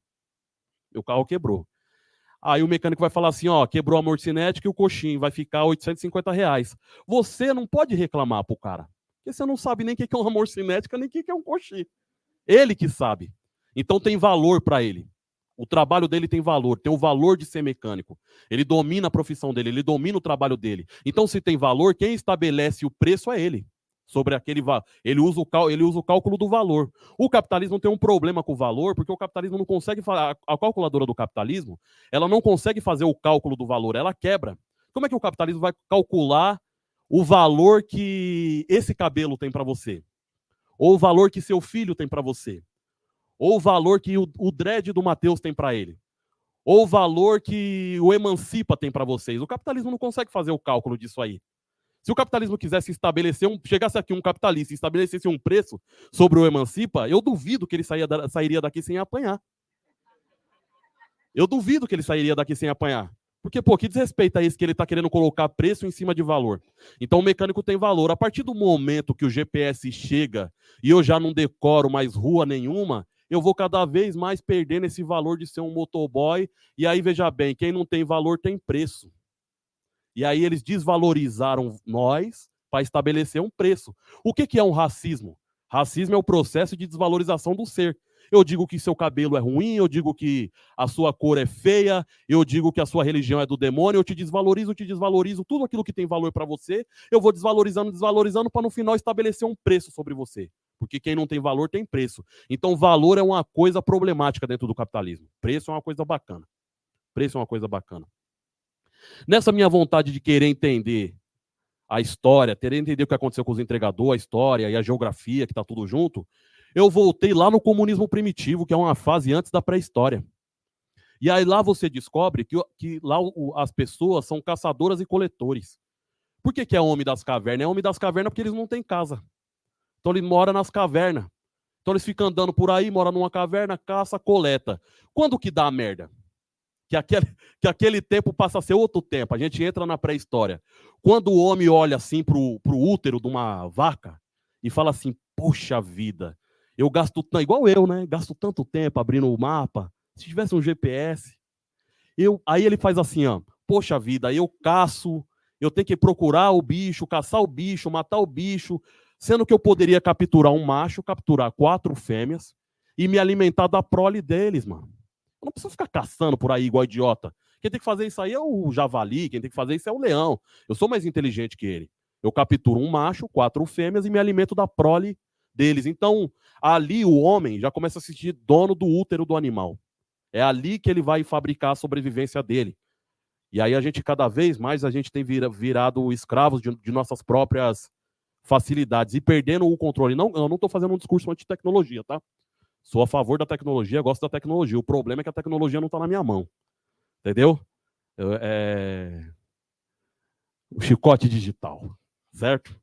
Meu carro quebrou. Aí o mecânico vai falar assim, ó, quebrou a amorcinética e o coxinho, vai ficar R$850. Você não pode reclamar pro cara, porque você não sabe nem o que é uma amorcinética, nem o que é um coxinho. Ele que sabe. Então tem valor para ele. O trabalho dele tem o valor de ser mecânico. Ele domina a profissão dele, ele domina o trabalho dele. Então se tem valor, quem estabelece o preço é ele. Sobre aquele ele usa o cálculo do valor. O capitalismo tem um problema com o valor, porque o capitalismo não consegue a calculadora do capitalismo, ela não consegue fazer o cálculo do valor, ela quebra. Como é que o capitalismo vai calcular o valor que esse cabelo tem para você? Ou o valor que seu filho tem para você? Ou o valor que o dread do Matheus tem para ele? Ou o valor que o Emancipa tem para vocês? O capitalismo não consegue fazer o cálculo disso aí. Se o capitalismo quisesse estabelecer, chegasse aqui um capitalista e estabelecesse um preço sobre o Emancipa, eu duvido que ele sairia daqui sem apanhar. Eu duvido que ele sairia daqui sem apanhar. Porque, pô, que desrespeito é esse que ele está querendo colocar preço em cima de valor? Então o mecânico tem valor. A partir do momento que o GPS chega e eu já não decoro mais rua nenhuma, eu vou cada vez mais perdendo esse valor de ser um motoboy. E aí, veja bem, quem não tem valor tem preço. E aí eles desvalorizaram nós para estabelecer um preço. O que é um racismo? Racismo é o processo de desvalorização do ser. Eu digo que seu cabelo é ruim, eu digo que a sua cor é feia, eu digo que a sua religião é do demônio, eu te desvalorizo, tudo aquilo que tem valor para você, eu vou desvalorizando para no final estabelecer um preço sobre você. Porque quem não tem valor tem preço. Então valor é uma coisa problemática dentro do capitalismo. Preço é uma coisa bacana. Preço é uma coisa bacana. Nessa minha vontade de querer entender a história, querer entender o que aconteceu com os entregadores, a história e a geografia, que está tudo junto, eu voltei lá no comunismo primitivo, que é uma fase antes da pré-história. E aí lá você descobre que lá as pessoas são caçadoras e coletores. Por que é homem das cavernas? É homem das cavernas porque eles não têm casa. Então ele mora nas cavernas. Então eles ficam andando por aí, mora numa caverna, caça, coleta. Quando que dá a merda? Que aquele tempo passa a ser outro tempo. A gente entra na pré-história. Quando o homem olha assim pro útero de uma vaca e fala assim, poxa vida, eu gasto, igual eu, né? Gasto tanto tempo abrindo o mapa. Se tivesse um GPS, aí ele faz assim, ó, poxa vida, eu caço, eu tenho que procurar o bicho, caçar o bicho, matar o bicho, sendo que eu poderia capturar um macho, capturar 4 fêmeas e me alimentar da prole deles, mano. Eu não preciso ficar caçando por aí igual idiota. Quem tem que fazer isso aí é o javali, quem tem que fazer isso é o leão. Eu sou mais inteligente que ele. Eu capturo um macho, 4 fêmeas e me alimento da prole deles. Então, ali o homem já começa a se sentir dono do útero do animal. É ali que ele vai fabricar a sobrevivência dele. E aí cada vez mais, a gente tem virado escravos de nossas próprias facilidades e perdendo o controle. Não, eu não estou fazendo um discurso anti-tecnologia, tá? Sou a favor da tecnologia, gosto da tecnologia. O problema é que a tecnologia não está na minha mão. Entendeu? O chicote digital. Certo?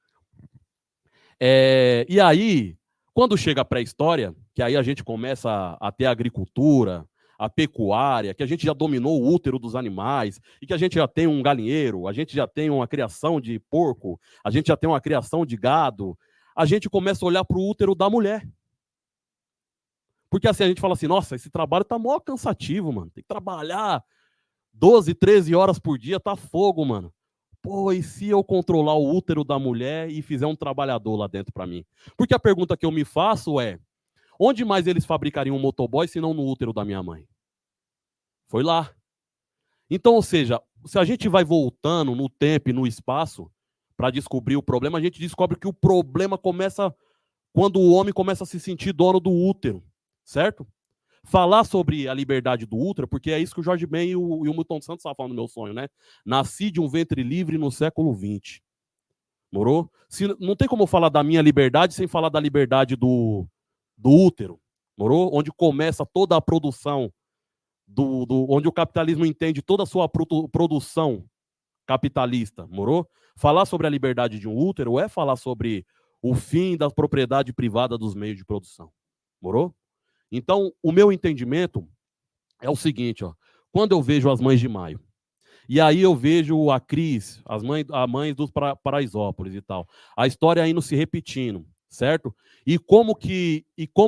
E aí, quando chega a pré-história, que aí a gente começa a ter a agricultura, a pecuária, que a gente já dominou o útero dos animais, e que a gente já tem um galinheiro, a gente já tem uma criação de porco, a gente já tem uma criação de gado, a gente começa a olhar para o útero da mulher. Porque assim, a gente fala assim, nossa, esse trabalho tá mó cansativo, mano. Tem que trabalhar 12, 13 horas por dia, tá fogo, mano. Pô, e se eu controlar o útero da mulher e fizer um trabalhador lá dentro para mim? Porque a pergunta que eu me faço é, onde mais eles fabricariam um motoboy se não no útero da minha mãe? Foi lá. Então, ou seja, se a gente vai voltando no tempo e no espaço para descobrir o problema, a gente descobre que o problema começa quando o homem começa a se sentir dono do útero. Certo? Falar sobre a liberdade do útero, porque é isso que o Jorge Ben e o Milton Santos estavam falando no meu sonho, né? Nasci de um ventre livre no século XX. Morou? Não tem como falar da minha liberdade sem falar da liberdade do útero. Morou? Onde começa toda a produção, onde o capitalismo entende toda a sua produção capitalista. Morou? Falar sobre a liberdade de um útero é falar sobre o fim da propriedade privada dos meios de produção. Morou? Então, o meu entendimento é o seguinte, ó, quando eu vejo as Mães de Maio, e aí eu vejo a Cris, a mãe dos Paraisópolis e tal, a história indo se repetindo, certo? E como que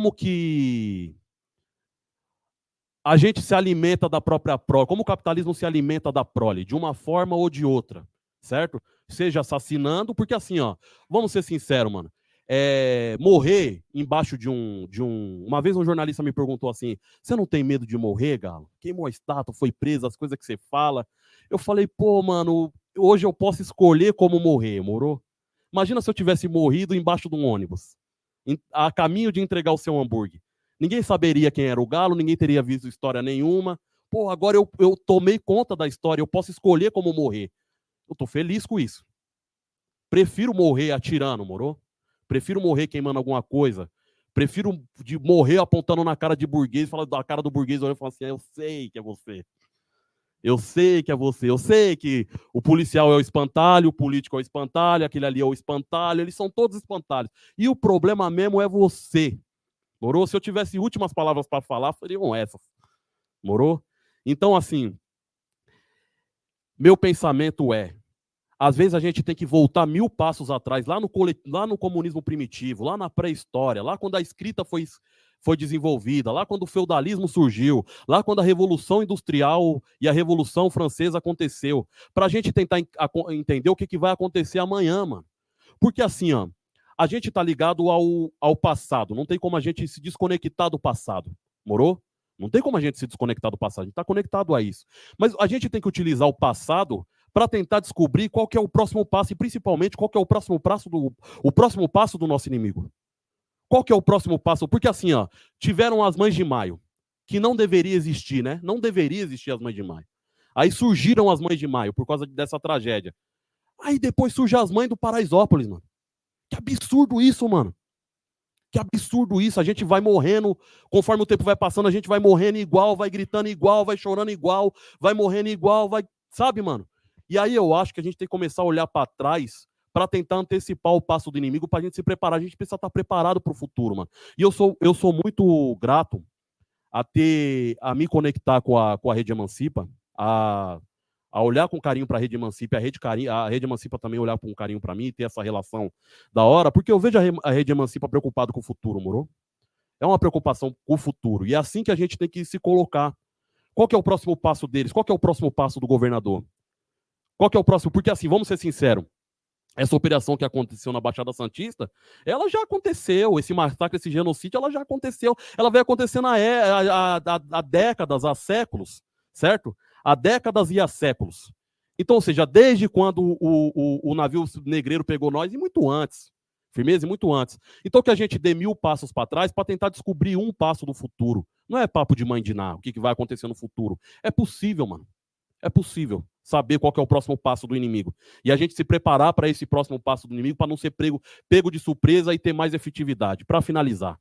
a gente se alimenta da própria prole, como o capitalismo se alimenta da prole, de uma forma ou de outra, certo? Seja assassinando, porque assim, ó, vamos ser sinceros, mano, morrer embaixo de um... Uma vez um jornalista me perguntou assim, você não tem medo de morrer, Galo? Queimou a estátua, foi preso, as coisas que você fala. Eu falei, pô, mano, hoje eu posso escolher como morrer, morou? Imagina se eu tivesse morrido embaixo de um ônibus, a caminho de entregar o seu hambúrguer. Ninguém saberia quem era o Galo, ninguém teria visto história nenhuma. Pô, agora eu tomei conta da história, eu posso escolher como morrer. Eu tô feliz com isso. Prefiro morrer atirando, morou? Prefiro morrer queimando alguma coisa. Prefiro morrer apontando na cara de burguês, falando da cara do burguês, olhando e falando assim, eu sei que é você. Eu sei que é você. Eu sei que o policial é o espantalho, o político é o espantalho, aquele ali é o espantalho, eles são todos espantalhos. E o problema mesmo é você. Morou? Se eu tivesse últimas palavras para falar, seriam essas. Morou? Então, assim, meu pensamento é, às vezes a gente tem que voltar 1000 passos atrás, lá no comunismo primitivo, lá na pré-história, lá quando a escrita foi desenvolvida, lá quando o feudalismo surgiu, lá quando a Revolução Industrial e a Revolução Francesa aconteceu, para a gente tentar entender o que vai acontecer amanhã, mano. Porque assim, ó, a gente está ligado ao passado, não tem como a gente se desconectar do passado, morou? Não tem como a gente se desconectar do passado, a gente está conectado a isso. Mas a gente tem que utilizar o passado para tentar descobrir qual que é o próximo passo e principalmente qual que é o próximo passo do nosso inimigo. Qual que é o próximo passo? Porque assim, ó, tiveram as Mães de Maio, que não deveria existir, né? Não deveria existir as Mães de Maio. Aí surgiram as Mães de Maio por causa dessa tragédia. Aí depois surgem as Mães do Paraisópolis, mano. Que absurdo isso, mano. Que absurdo isso. A gente vai morrendo, conforme o tempo vai passando, a gente vai morrendo igual, vai gritando igual, vai chorando igual, vai morrendo igual, vai... Sabe, mano? E aí eu acho que a gente tem que começar a olhar para trás para tentar antecipar o passo do inimigo, para a gente se preparar. A gente precisa estar preparado para o futuro, mano. E eu sou muito grato a me conectar com a Rede Emancipa, a olhar com carinho para a Rede Emancipa, a Rede Emancipa também olhar com carinho para mim, ter essa relação da hora, porque eu vejo a Rede Emancipa preocupada com o futuro, moro? É uma preocupação com o futuro. E é assim que a gente tem que se colocar. Qual que é o próximo passo deles? Qual que é o próximo passo do governador? Qual que é o próximo? Porque assim, vamos ser sinceros, essa operação que aconteceu na Baixada Santista, ela já aconteceu, esse massacre, esse genocídio, ela já aconteceu. Ela vem acontecendo há décadas, há séculos, certo? Há décadas e há séculos. Então, ou seja, desde quando o navio negreiro pegou nós, e muito antes, firmeza, e muito antes. Então, que a gente dê 1000 passos para trás para tentar descobrir um passo do futuro. Não é papo de mãe de Ná, o que vai acontecer no futuro. É possível, mano. É possível saber qual que é o próximo passo do inimigo. E a gente se preparar para esse próximo passo do inimigo para não ser pego de surpresa e ter mais efetividade. Para finalizar.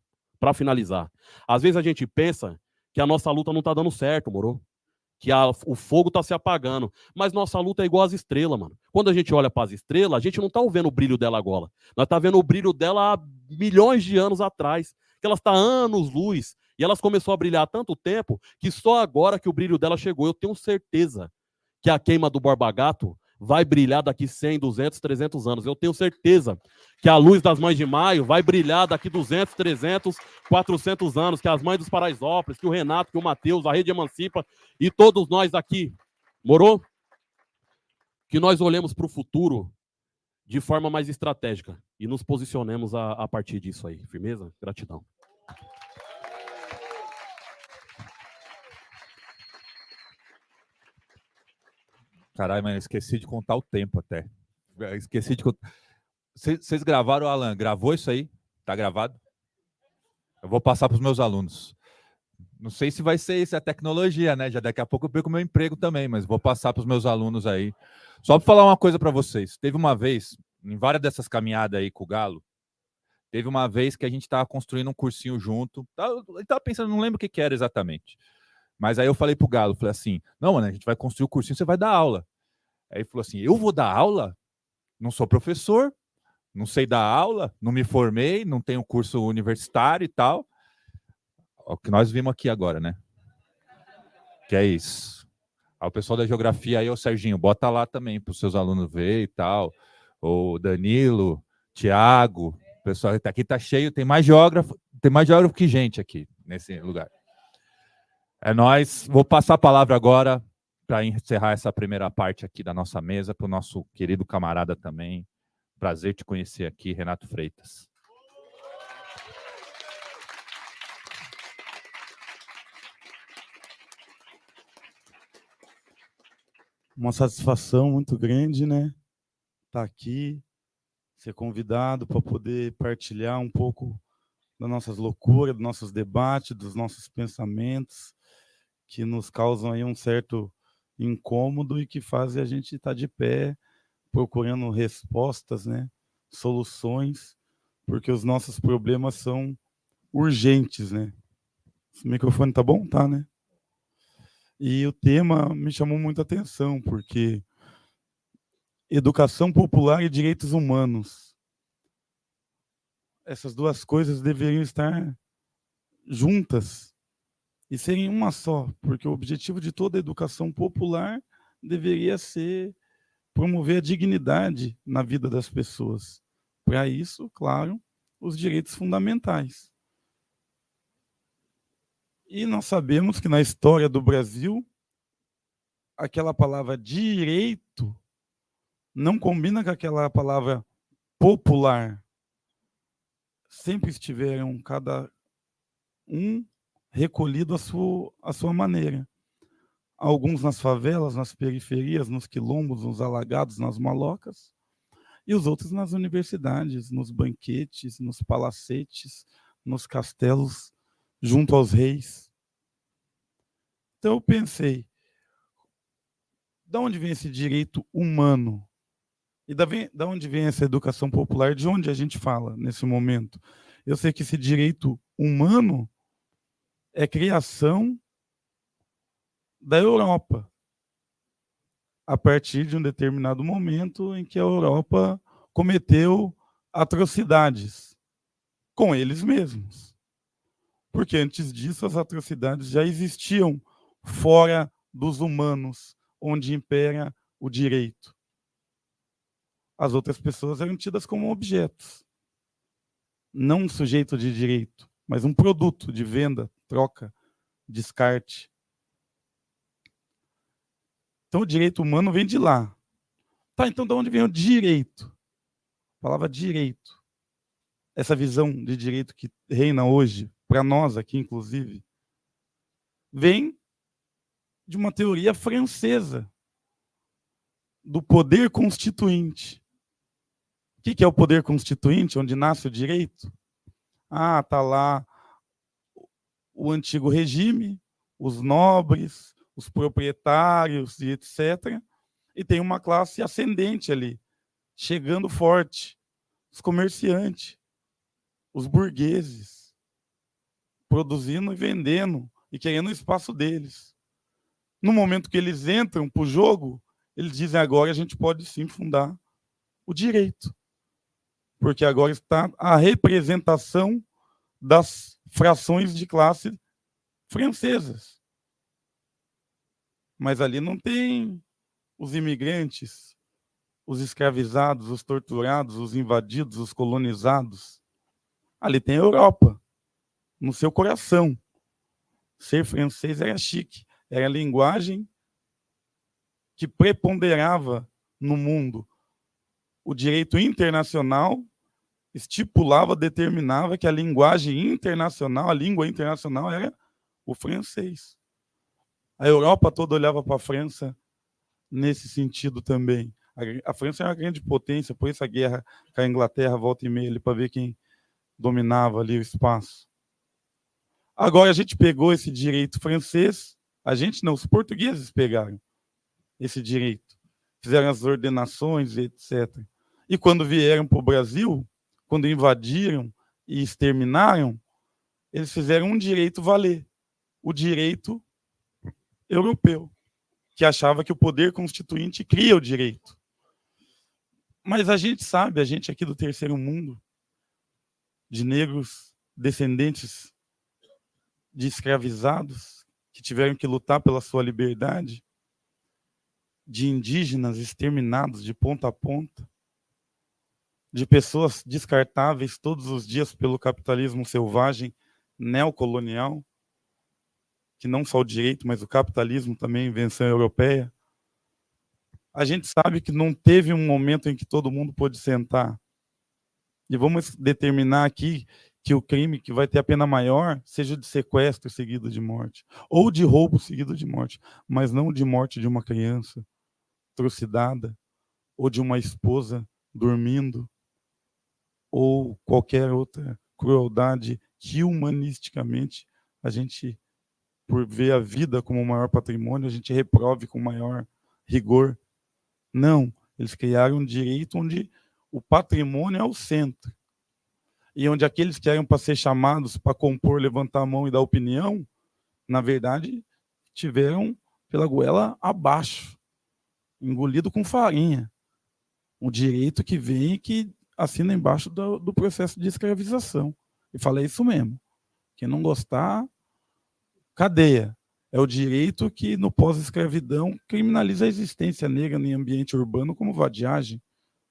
Às vezes a gente pensa que a nossa luta não está dando certo, moro? Que o fogo está se apagando. Mas nossa luta é igual às estrelas, mano. Quando a gente olha para as estrelas, a gente não está vendo o brilho dela agora. Nós estamos vendo o brilho dela há milhões de anos atrás. Que ela está anos-luz. E elas começou a brilhar há tanto tempo que só agora que o brilho dela chegou. Eu tenho certeza que a queima do Borba Gato vai brilhar daqui 100, 200, 300 anos. Eu tenho certeza que a luz das Mães de Maio vai brilhar daqui 200, 300, 400 anos, que as Mães dos Paraisópolis, que o Renato, que o Matheus, a Rede Emancipa e todos nós aqui, morou? Que nós olhemos para o futuro de forma mais estratégica e nos posicionemos a partir disso aí. Firmeza? Gratidão. Caralho, mas eu esqueci de contar o tempo até. Esqueci de contar. Vocês gravaram, Alan? Gravou isso aí? Tá gravado? Eu vou passar para os meus alunos. Não sei se vai ser isso, a tecnologia, né? Já daqui a pouco eu perco meu emprego também, mas vou passar para os meus alunos aí. Só para falar uma coisa para vocês. Teve uma vez, em várias dessas caminhadas aí com o Galo, teve uma vez que a gente estava construindo um cursinho junto. Eu estava pensando, não lembro o que era exatamente. Mas aí eu falei pro Galo, falei assim, não, mano, a gente vai construir o cursinho, você vai dar aula. Aí ele falou assim, eu vou dar aula? Não sou professor, não sei dar aula, não me formei, não tenho curso universitário e tal. O que nós vimos aqui agora, né? Que é isso. Aí o pessoal da geografia aí, o Serginho, bota lá também para os seus alunos ver e tal. O Danilo, Tiago, o pessoal aqui tá cheio, tem mais geógrafo que gente aqui nesse lugar. É nóis. Vou passar a palavra agora para encerrar essa primeira parte aqui da nossa mesa para o nosso querido camarada também. Prazer te conhecer aqui, Renato Freitas. Uma satisfação muito grande, né? Estar aqui, ser convidado para poder partilhar um pouco das nossas loucuras, dos nossos debates, dos nossos pensamentos, que nos causam aí um certo incômodo e que fazem a gente estar de pé, procurando respostas, né? Soluções, porque os nossos problemas são urgentes, né? Esse microfone tá bom? Tá, né? E o tema me chamou muita atenção, porque educação popular e direitos humanos. Essas duas coisas deveriam estar juntas e serem uma só, porque o objetivo de toda educação popular deveria ser promover a dignidade na vida das pessoas. Para isso, claro, os direitos fundamentais. E nós sabemos que na história do Brasil, aquela palavra direito não combina com aquela palavra popular. Sempre estiveram cada um recolhido à sua maneira. Alguns nas favelas, nas periferias, nos quilombos, nos alagados, nas malocas, e os outros nas universidades, nos banquetes, nos palacetes, nos castelos, junto aos reis. Então eu pensei, de onde vem esse direito humano? E da onde vem essa educação popular? De onde a gente fala nesse momento? Eu sei que esse direito humano é criação da Europa, a partir de um determinado momento em que a Europa cometeu atrocidades com eles mesmos. Porque antes disso as atrocidades já existiam fora dos humanos, onde impera o direito. As outras pessoas eram tidas como objetos. Não um sujeito de direito, mas um produto de venda, troca, descarte. Então o direito humano vem de lá. Tá, então de onde vem o direito? A palavra direito. Essa visão de direito que reina hoje, para nós aqui inclusive, vem de uma teoria francesa do poder constituinte. O que é o poder constituinte, onde nasce o direito? Ah, está lá o antigo regime, os nobres, os proprietários e etc. E tem uma classe ascendente ali, chegando forte. Os comerciantes, os burgueses, produzindo e vendendo e querendo o espaço deles. No momento que eles entram para o jogo, eles dizem, agora a gente pode sim fundar o direito. Porque agora está a representação das frações de classe francesas. Mas ali não tem os imigrantes, os escravizados, os torturados, os invadidos, os colonizados. Ali tem a Europa, no seu coração. Ser francês era chique, era a linguagem que preponderava no mundo. O direito internacional estipulava, determinava que a linguagem internacional, a língua internacional era o francês. A Europa toda olhava para a França nesse sentido também. A França era uma grande potência, por isso a guerra com a Inglaterra volta e meia para ver quem dominava ali o espaço. Agora a gente pegou esse direito francês, a gente não, os portugueses pegaram esse direito, fizeram as ordenações, etc. E quando vieram para o Brasil, quando invadiram e exterminaram, eles fizeram um direito valer, o direito europeu, que achava que o poder constituinte cria o direito. Mas a gente sabe, a gente aqui do terceiro mundo, de negros descendentes de escravizados, que tiveram que lutar pela sua liberdade, de indígenas exterminados de ponta a ponta, de pessoas descartáveis todos os dias pelo capitalismo selvagem neocolonial, que não só o direito, mas o capitalismo também, invenção europeia. A gente sabe que não teve um momento em que todo mundo pôde sentar. E vamos determinar aqui que o crime que vai ter a pena maior seja de sequestro seguido de morte, ou de roubo seguido de morte, mas não de morte de uma criança trucidada, ou de uma esposa dormindo, ou qualquer outra crueldade que humanisticamente a gente, por ver a vida como o maior patrimônio, a gente reprove com maior rigor. Não, eles criaram um direito onde o patrimônio é o centro. E onde aqueles que eram para ser chamados para compor, levantar a mão e dar opinião, na verdade, tiveram pela goela abaixo, engolido com farinha. Um direito que vem e que assina embaixo do processo de escravização. E falei isso mesmo. Quem não gostar, cadeia. É o direito que, no pós-escravidão, criminaliza a existência negra em ambiente urbano como vadiagem.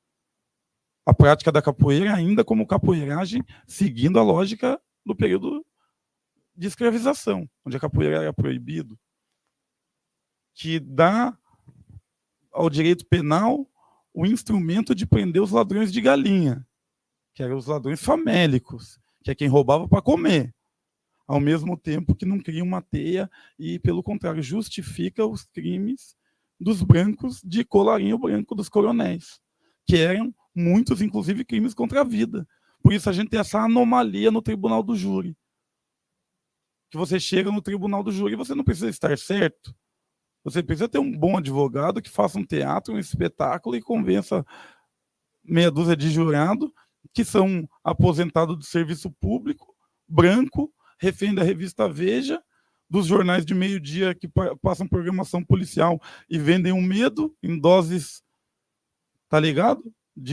A prática da capoeira ainda como capoeiragem, seguindo a lógica do período de escravização, onde a capoeira era proibido, que dá ao direito penal o instrumento de prender os ladrões de galinha, que eram os ladrões famélicos, que é quem roubava para comer, ao mesmo tempo que não cria uma teia e, pelo contrário, justifica os crimes dos brancos de colarinho branco, dos coronéis, que eram muitos, inclusive, crimes contra a vida. Por isso a gente tem essa anomalia no tribunal do júri. Que você chega no tribunal do júri e você não precisa estar certo. Você precisa ter um bom advogado que faça um teatro, um espetáculo e convença meia dúzia de jurados que são aposentados do serviço público, branco, refém da revista Veja, dos jornais de meio-dia que passam programação policial e vendem um medo em doses, tá ligado?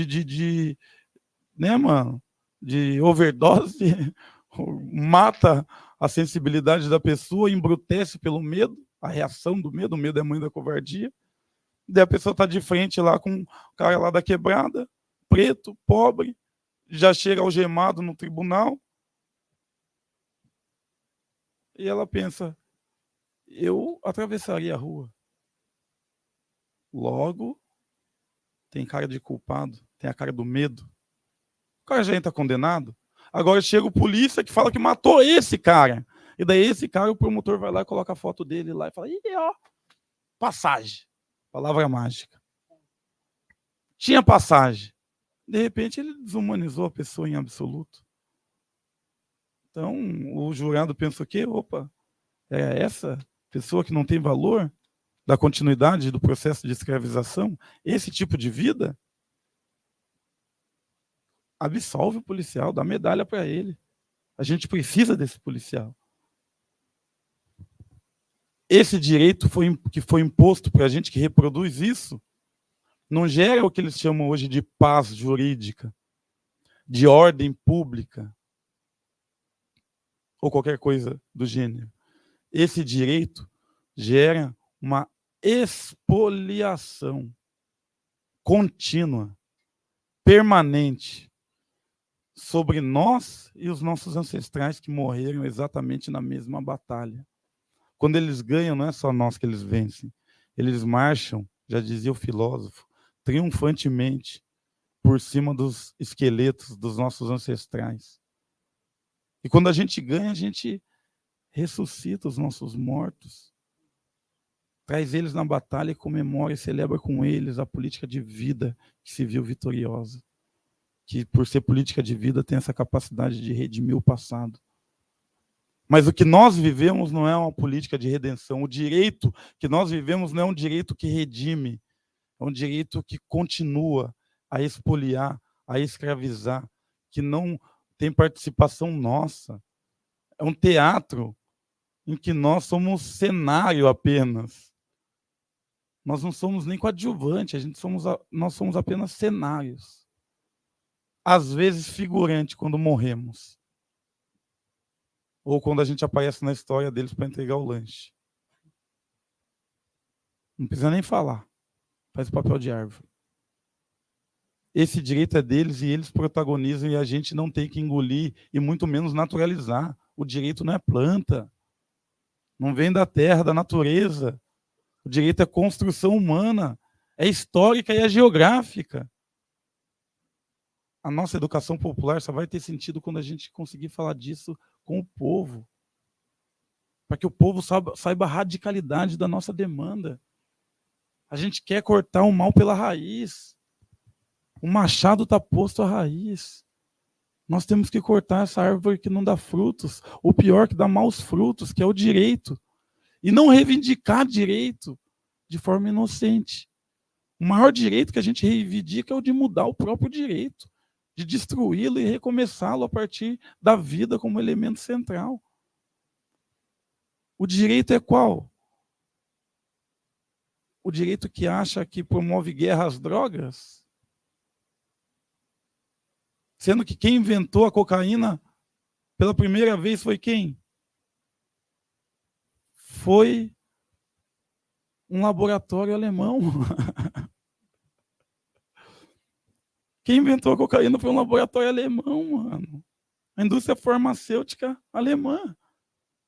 Né, mano? De overdose, mata a sensibilidade da pessoa, embrutece pelo medo, a reação do medo, o medo é a mãe da covardia. Daí a pessoa tá de frente lá com o cara lá da quebrada, preto, pobre, já chega algemado no tribunal, e ela pensa, eu atravessaria a rua. Logo, tem cara de culpado, tem a cara do medo. O cara já entra condenado. Agora chega o polícia que fala que matou esse cara. E daí esse cara, o promotor vai lá e coloca a foto dele lá e fala, ih, ó, passagem. Palavra mágica. Tinha passagem. De repente ele desumanizou a pessoa em absoluto. Então, o jurado pensa o quê? Opa, é essa pessoa que não tem valor da continuidade do processo de escravização? Esse tipo de vida? Absolve o policial, dá medalha para ele. A gente precisa desse policial. Esse direito que foi imposto para a gente que reproduz isso, não gera o que eles chamam hoje de paz jurídica, de ordem pública, ou qualquer coisa do gênero. Esse direito gera uma expoliação contínua, permanente, sobre nós e os nossos ancestrais que morreram exatamente na mesma batalha. Quando eles ganham, não é só nós que eles vencem. Eles marcham, já dizia o filósofo, triunfantemente por cima dos esqueletos dos nossos ancestrais. E quando a gente ganha, a gente ressuscita os nossos mortos, traz eles na batalha e comemora e celebra com eles a política de vida que se viu vitoriosa, que por ser política de vida tem essa capacidade de redimir o passado. Mas o que nós vivemos não é uma política de redenção. O direito que nós vivemos não é um direito que redime, é um direito que continua a expoliar, a escravizar, que não tem participação nossa. É um teatro em que nós somos cenário apenas. Nós não somos nem coadjuvante, nós somos apenas cenários. Às vezes figurante quando morremos. Ou quando a gente aparece na história deles para entregar o lanche. Não precisa nem falar. Faz o papel de árvore. Esse direito é deles e eles protagonizam e a gente não tem que engolir e muito menos naturalizar. O direito não é planta. Não vem da terra, da natureza. O direito é construção humana. É histórica e é geográfica. A nossa educação popular só vai ter sentido quando a gente conseguir falar disso com o povo. Para que o povo saiba a radicalidade da nossa demanda. A gente quer cortar o mal pela raiz. O machado está posto à raiz. Nós temos que cortar essa árvore que não dá frutos. O pior, que dá maus frutos, que é o direito. E não reivindicar direito de forma inocente. O maior direito que a gente reivindica é o de mudar o próprio direito. De destruí-lo e recomeçá-lo a partir da vida como elemento central. O direito é qual? O direito que acha que promove guerra às drogas? Sendo que quem inventou a cocaína pela primeira vez foi quem? Foi um laboratório alemão. Quem inventou a cocaína foi um laboratório alemão, mano. A indústria farmacêutica alemã.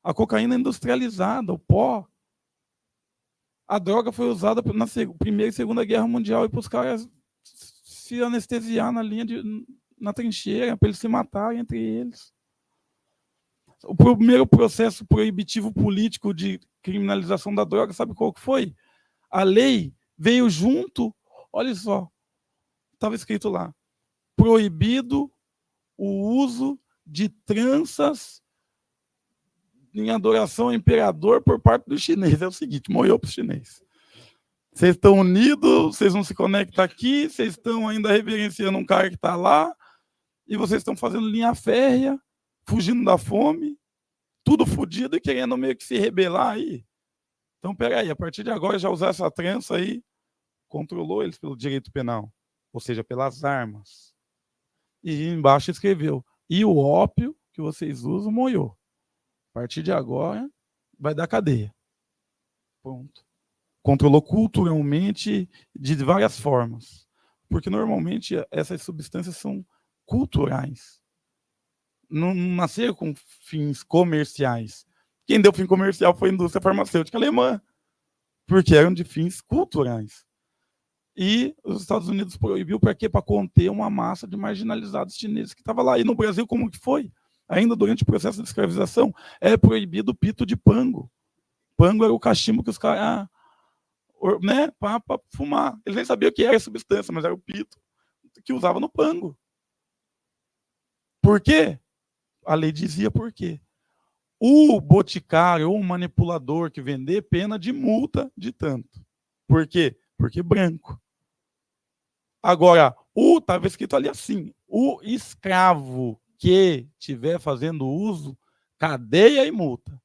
A cocaína industrializada, o pó. A droga foi usada na Primeira e Segunda Guerra Mundial e para os caras se anestesiar na trincheira, para eles se matarem entre eles. O primeiro processo proibitivo político de criminalização da droga, sabe qual que foi? A lei veio junto, olha só, estava escrito lá, proibido o uso de tranças em adoração ao imperador por parte do chinês. É o seguinte, morreu para os chineses. Vocês estão unidos, vocês não se conectam aqui, vocês estão ainda reverenciando um cara que está lá, e vocês estão fazendo linha férrea, fugindo da fome, tudo fodido e querendo meio que se rebelar aí. Então, peraí, a partir de agora, já usar essa trança aí, controlou eles pelo direito penal, ou seja, pelas armas. E embaixo escreveu, e o ópio que vocês usam, moiou. A partir de agora, vai dar cadeia. Pronto. Controlou culturalmente de várias formas. Porque, normalmente, essas substâncias são culturais. Não nasceram com fins comerciais. Quem deu fim comercial foi a indústria farmacêutica alemã. Porque eram de fins culturais. E os Estados Unidos proibiu para quê? Para conter uma massa de marginalizados chineses que estava lá. E no Brasil, como que foi? Ainda durante o processo de escravização, é proibido o pito de pango. Pango era o cachimbo que os caras, né, para fumar. Eles nem sabiam o que era a substância, mas era o pito que usava no pango. Por quê? A lei dizia por quê. O boticário ou o manipulador que vender, pena de multa de tanto. Por quê? Porque branco. Agora, estava escrito ali assim, o escravo que estiver fazendo uso, cadeia e multa.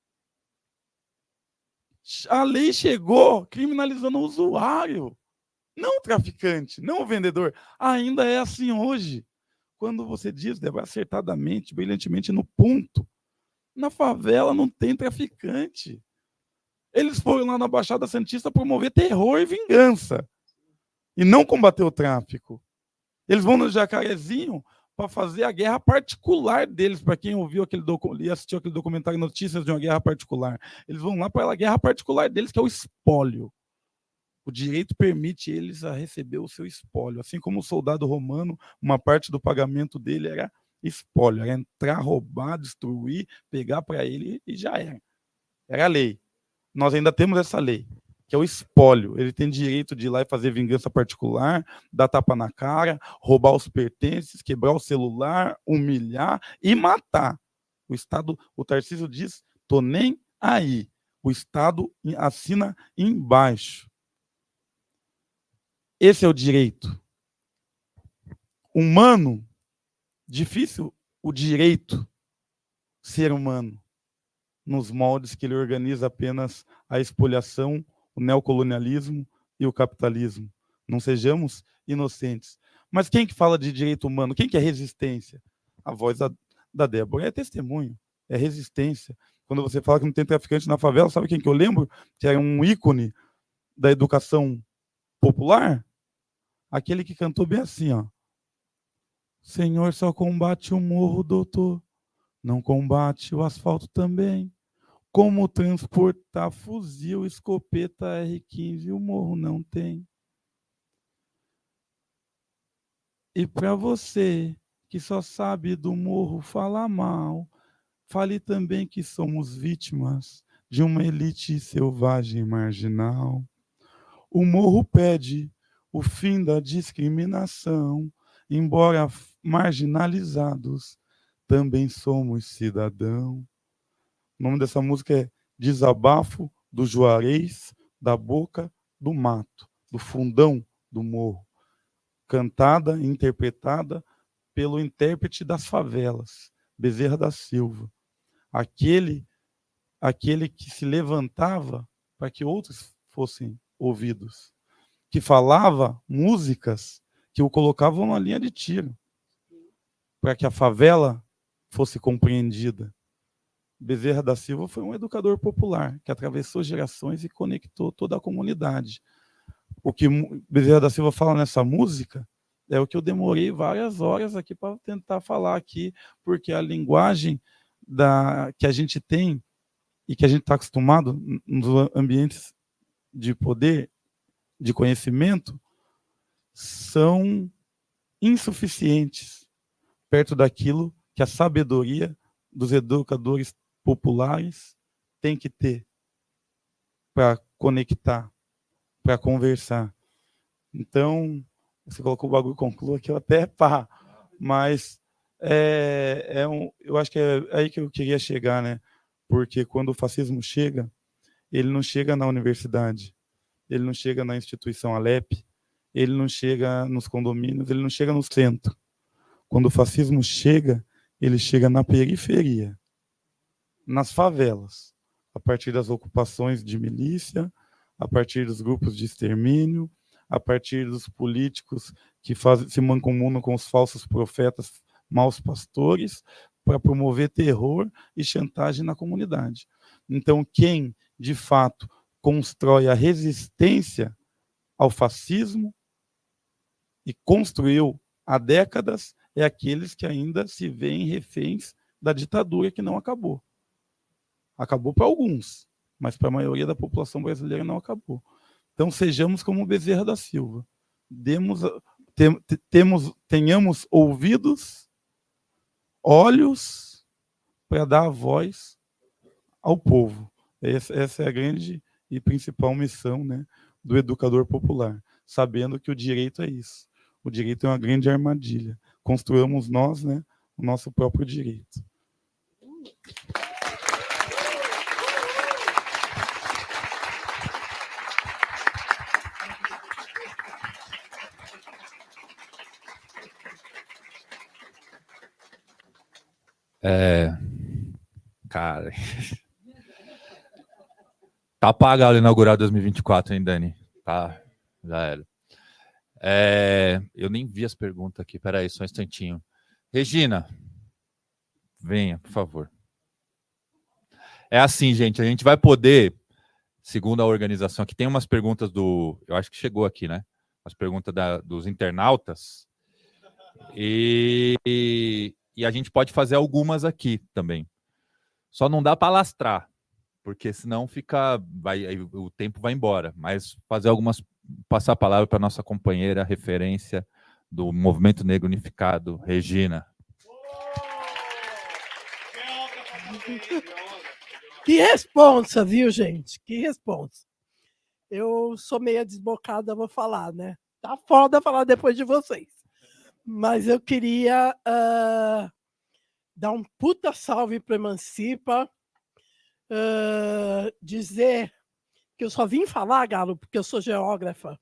A lei chegou criminalizando o usuário, não o traficante, não o vendedor. Ainda é assim hoje. Quando você diz, acertadamente, brilhantemente no ponto, na favela não tem traficante. Eles foram lá na Baixada Santista promover terror e vingança. E não combater o tráfico. Eles vão no Jacarezinho para fazer a guerra particular deles, para quem ouviu e assistiu aquele documentário Notícias de uma Guerra Particular. Eles vão lá para a guerra particular deles, que é o espólio. O direito permite eles a receber o seu espólio. Assim como o soldado romano, uma parte do pagamento dele era espólio, era entrar, roubar, destruir, pegar para ele e já era. Era a lei. Nós ainda temos essa lei, que é o espólio. Ele tem direito de ir lá e fazer vingança particular, dar tapa na cara, roubar os pertences, quebrar o celular, humilhar e matar. O Estado, o Tarcísio diz, tô nem aí. O Estado assina embaixo. Esse é o direito. Humano, difícil o direito ser humano, nos moldes que ele organiza apenas a expoliação, o neocolonialismo e o capitalismo. Não sejamos inocentes. Mas quem que fala de direito humano? Quem que é resistência? A voz da Débora é testemunho, é resistência. Quando você fala que não tem traficante na favela, sabe quem que eu lembro? Que era um ícone da educação popular? Aquele que cantou bem assim, ó. Senhor só combate o morro, doutor. Não combate o asfalto também. Como transportar fuzil, escopeta R15, o morro não tem. E para você que só sabe do morro falar mal, fale também que somos vítimas de uma elite selvagem marginal. O morro pede o fim da discriminação, embora marginalizados, também somos cidadãos. O nome dessa música é Desabafo do Juarez, da Boca do Mato, do fundão do morro. Cantada e interpretada pelo intérprete das favelas, Bezerra da Silva. Aquele que se levantava para que outros fossem ouvidos. Que falava músicas que o colocavam na linha de tiro, para que a favela fosse compreendida. Bezerra da Silva foi um educador popular, que atravessou gerações e conectou toda a comunidade. O que Bezerra da Silva fala nessa música é o que eu demorei várias horas aqui para tentar falar aqui, porque a linguagem que a gente tem e que a gente está acostumado nos ambientes de poder, de conhecimento, são insuficientes perto daquilo que a sabedoria dos educadores populares tem que ter para conectar, para conversar. Então, você colocou o bagulho conclua aqui, eu até pá, mas eu acho que é aí que eu queria chegar, né? Porque quando o fascismo chega, ele não chega na universidade, ele não chega na instituição Alep, ele não chega nos condomínios, ele não chega no centro. Quando o fascismo chega, ele chega na periferia, nas favelas, a partir das ocupações de milícia, a partir dos grupos de extermínio, a partir dos políticos que se mancomunam com os falsos profetas, maus pastores, para promover terror e chantagem na comunidade. Então, quem, de fato, constrói a resistência ao fascismo e construiu há décadas é aqueles que ainda se veem reféns da ditadura que não acabou. Acabou para alguns, mas para a maioria da população brasileira não acabou. Então, sejamos como Bezerra da Silva. Tenhamos ouvidos, olhos, para dar a voz ao povo. Essa é a grande e principal missão, né, do educador popular, sabendo que o direito é isso. O direito é uma grande armadilha. Construamos nós, né, o nosso próprio direito. Cara, tá apagado inaugurar 2024, hein, Dani? Tá, já era. Eu nem vi as perguntas aqui, peraí, só um instantinho. Regina, venha, por favor. É assim, gente, a gente vai poder, segundo a organização, aqui tem umas perguntas eu acho que chegou aqui, né? As perguntas dos internautas. E a gente pode fazer algumas aqui também. Só não dá para lastrar, porque senão o tempo vai embora. Mas fazer algumas, passar a palavra para nossa companheira, referência do Movimento Negro Unificado, Regina. Que responsa, viu, gente? Que responsa. Eu sou meia desbocada, vou falar, né? Tá foda falar depois de vocês. Mas eu queria dar um puta salve para Emancipa, dizer que eu só vim falar, Galo, porque eu sou geógrafa.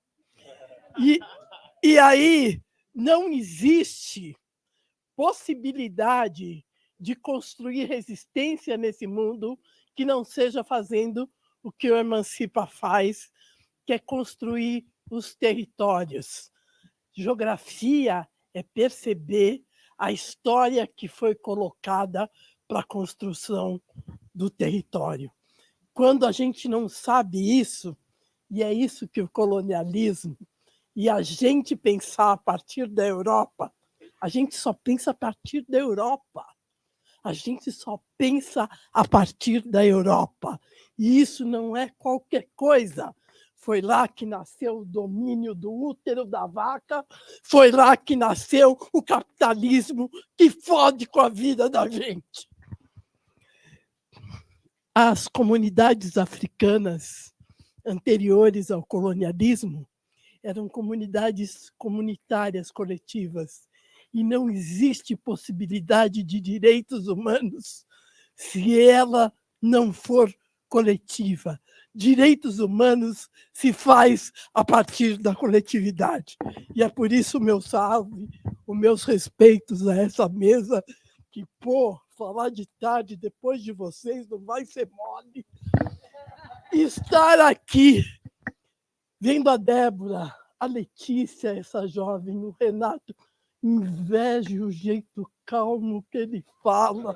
E aí não existe possibilidade de construir resistência nesse mundo que não seja fazendo o que o Emancipa faz, que é construir os territórios. Geografia é perceber a história que foi colocada para a construção do território. Quando a gente não sabe isso, e é isso que o colonialismo, e a gente pensar a partir da Europa, a gente só pensa a partir da Europa. A gente só pensa a partir da Europa. E isso não é qualquer coisa. Foi lá que nasceu o domínio do útero da vaca, foi lá que nasceu o capitalismo que fode com a vida da gente. As comunidades africanas anteriores ao colonialismo eram comunidades comunitárias coletivas. E não existe possibilidade de direitos humanos se ela não for coletiva. Direitos humanos se faz a partir da coletividade. E é por isso o meu salve, os meus respeitos a essa mesa, que, falar de tarde depois de vocês não vai ser mole. Estar aqui, vendo a Débora, a Letícia, essa jovem, o Renato, invejo o jeito calmo que ele fala.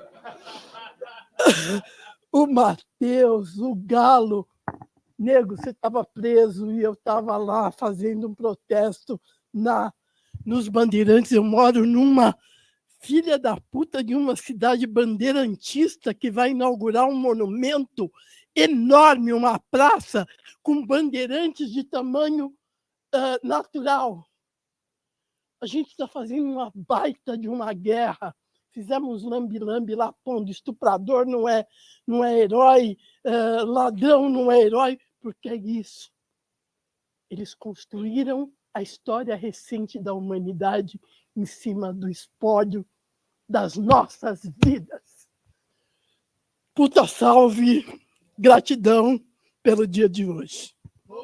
O Matheus, o Galo. Nego, você estava preso e eu estava lá fazendo um protesto nos Bandeirantes. Eu moro numa filha da puta de uma cidade bandeirantista que vai inaugurar um monumento enorme, uma praça com bandeirantes de tamanho natural. A gente está fazendo uma baita de uma guerra. Fizemos lambi-lambi lá, pondo estuprador não é herói, ladrão não é herói, porque é isso. Eles construíram a história recente da humanidade em cima do espólio das nossas vidas. Puta salve, gratidão pelo dia de hoje.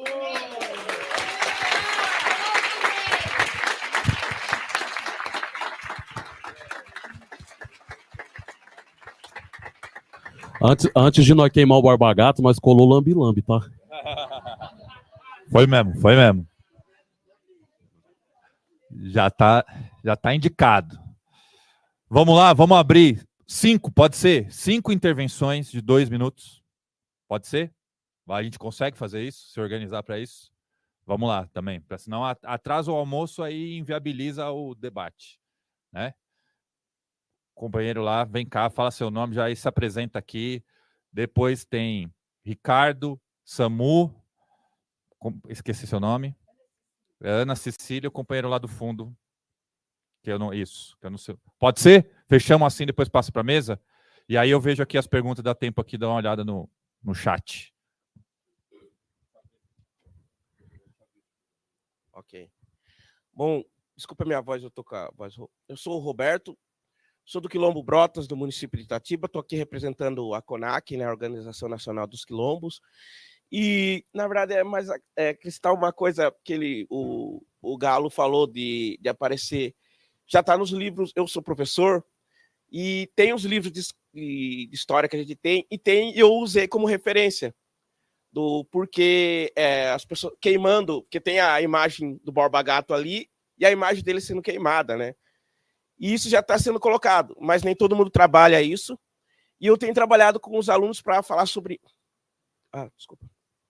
Antes de nós queimar o Borba Gato, nós colou lambi-lambi, tá? Foi mesmo. Já tá indicado. Vamos lá, vamos abrir 5, pode ser? 5 intervenções de 2 minutos. Pode ser? A gente consegue fazer isso? Se organizar para isso? Vamos lá também, para senão atrasa o almoço aí inviabiliza o debate, né? Companheiro lá, vem cá, fala seu nome, já se apresenta aqui. Depois tem Ricardo, Samu, esqueci seu nome. Ana Cecília, o companheiro lá do fundo. Que eu não sei. Pode ser? Fechamos assim, depois passa para a mesa? E aí eu vejo aqui as perguntas, dá tempo aqui, dá uma olhada no chat. Ok. Bom, desculpa a minha voz, eu tô com a voz. Eu sou o Roberto, sou do Quilombo Brotas, do município de Itatiba, estou aqui representando a CONAC, né, a Organização Nacional dos Quilombos. E, na verdade, Cristal, uma coisa que o Galo falou de aparecer, já está nos livros, eu sou professor, e tem os livros de história que a gente tem, e eu usei como referência do porquê as pessoas queimando, porque tem a imagem do Borba Gato ali, e a imagem dele sendo queimada, né? E isso já está sendo colocado, mas nem todo mundo trabalha isso. E eu tenho trabalhado com os alunos para falar sobre... desculpa.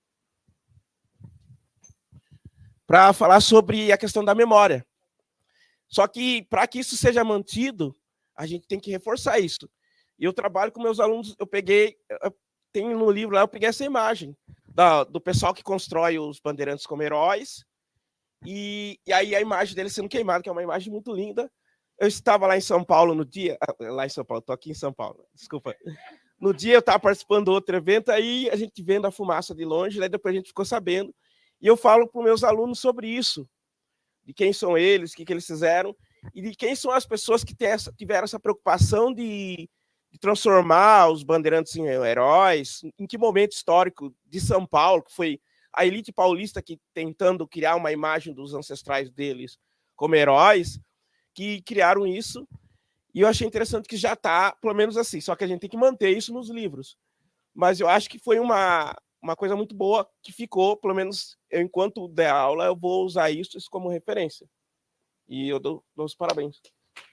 Para falar sobre a questão da memória. Só que, para que isso seja mantido, a gente tem que reforçar isso. E eu trabalho com meus alunos, tem no livro lá, eu peguei essa imagem do pessoal que constrói os bandeirantes como heróis, e aí a imagem deles sendo queimada, que é uma imagem muito linda. Eu estava lá em São Paulo no dia... Lá em São Paulo, estou aqui em São Paulo, desculpa. No dia eu estava participando do outro evento, aí a gente vendo a fumaça de longe, daí depois a gente ficou sabendo. E eu falo para os meus alunos sobre isso, de quem são eles, o que eles fizeram, e de quem são as pessoas que tiveram essa preocupação de transformar os bandeirantes em heróis, em que momento histórico de São Paulo, que foi a elite paulista que tentando criar uma imagem dos ancestrais deles como heróis, que criaram isso, e eu achei interessante que já está, pelo menos assim, só que a gente tem que manter isso nos livros. Mas eu acho que foi uma coisa muito boa que ficou, pelo menos eu, enquanto der aula, eu vou usar isso como referência. E eu dou os parabéns.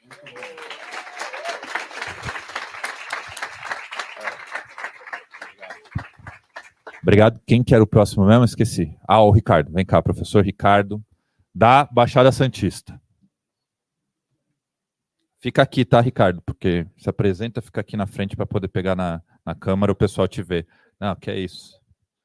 Obrigado. Quem que era o próximo mesmo? Esqueci. O Ricardo. Vem cá, professor Ricardo, da Baixada Santista. Fica aqui, tá, Ricardo? Porque se apresenta, fica aqui na frente para poder pegar na câmera, o pessoal te ver. Não, que é isso.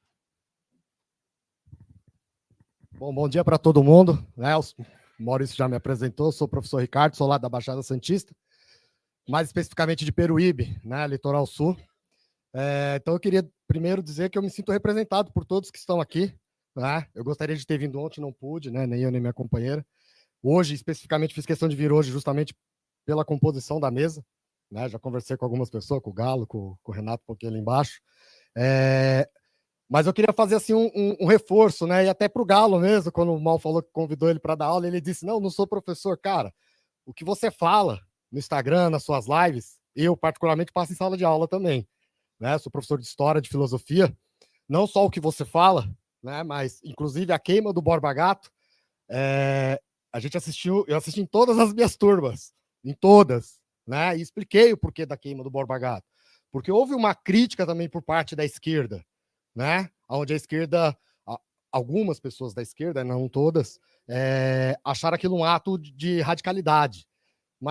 Bom dia para todo mundo. O Maurício já me apresentou, sou o professor Ricardo, sou lá da Baixada Santista, mais especificamente de Peruíbe, né, Litoral Sul. Então eu queria primeiro dizer que eu me sinto representado por todos que estão aqui. Né? Eu gostaria de ter vindo ontem, não pude, né, nem eu nem minha companheira. Hoje, especificamente, fiz questão de vir hoje justamente pela composição da mesa. Né? Já conversei com algumas pessoas, com o Galo, com o Renato, um pouquinho ali embaixo. Mas eu queria fazer assim um reforço, né? E até para o Galo mesmo, quando o Mal falou que convidou ele para dar aula, ele disse: não sou professor. Cara, o que você fala no Instagram, nas suas lives, eu particularmente passo em sala de aula também. Né? Sou professor de História, de Filosofia. Não só o que você fala, né? Mas inclusive a queima do Borba Gato, a gente eu assisti em todas as minhas turmas, em todas, né? E expliquei o porquê da queima do Borba Gato. Porque houve uma crítica também por parte da esquerda, né? Onde a esquerda, algumas pessoas da esquerda, não todas, acharam aquilo um ato de radicalidade. Mas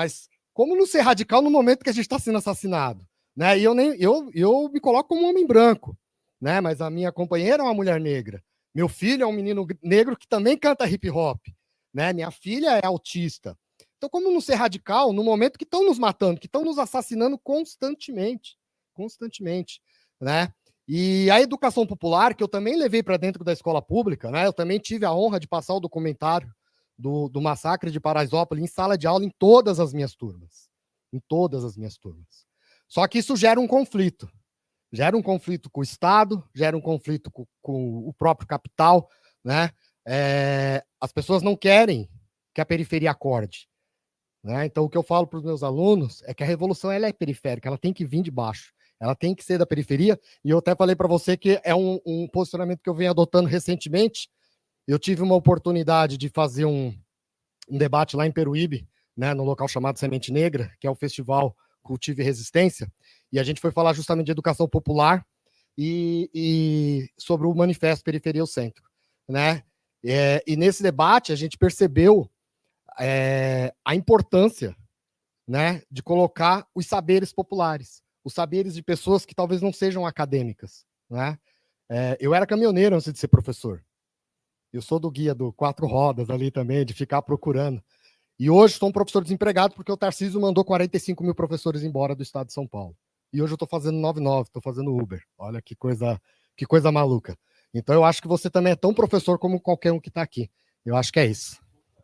como não ser radical no momento que a gente está sendo assassinado? Né? E eu me coloco como um homem branco, né? Mas a minha companheira é uma mulher negra. Meu filho é um menino negro que também canta hip hop, né? Minha filha é autista. Então, como não ser radical no momento que estão nos matando, que estão nos assassinando constantemente, né? E a educação popular, que eu também levei para dentro da escola pública, né? Eu também tive a honra de passar o documentário do massacre de Paraisópolis em sala de aula em todas as minhas turmas. Em todas as minhas turmas. Só que isso gera um conflito. Gera um conflito com o Estado, gera um conflito com o próprio capital, né? As pessoas não querem que a periferia acorde. Né? Então, o que eu falo para os meus alunos é que a revolução ela é periférica, ela tem que vir de baixo, ela tem que ser da periferia. E eu até falei para você que é um posicionamento que eu venho adotando recentemente. Eu tive uma oportunidade de fazer um debate lá em Peruíbe, né, no local chamado Semente Negra, que é o festival Cultive Resistência, e a gente foi falar justamente de educação popular e sobre o manifesto Periferia ao Centro. Né? E nesse debate a gente percebeu a importância, né, de colocar os saberes populares, os saberes de pessoas que talvez não sejam acadêmicas. Né? Eu era caminhoneiro antes de ser professor. Eu sou do guia do 4 rodas ali também, de ficar procurando. E hoje estou um professor desempregado porque o Tarcísio mandou 45 mil professores embora do estado de São Paulo. E hoje eu estou fazendo 99, estou fazendo Uber. Olha que coisa maluca. Então eu acho que você também é tão professor como qualquer um que está aqui. Eu acho que é isso.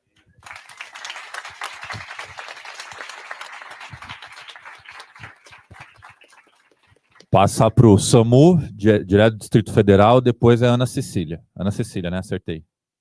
Passa para o SAMU, direto do Distrito Federal, depois é Ana Cecília. Ana Cecília, né? Acertei.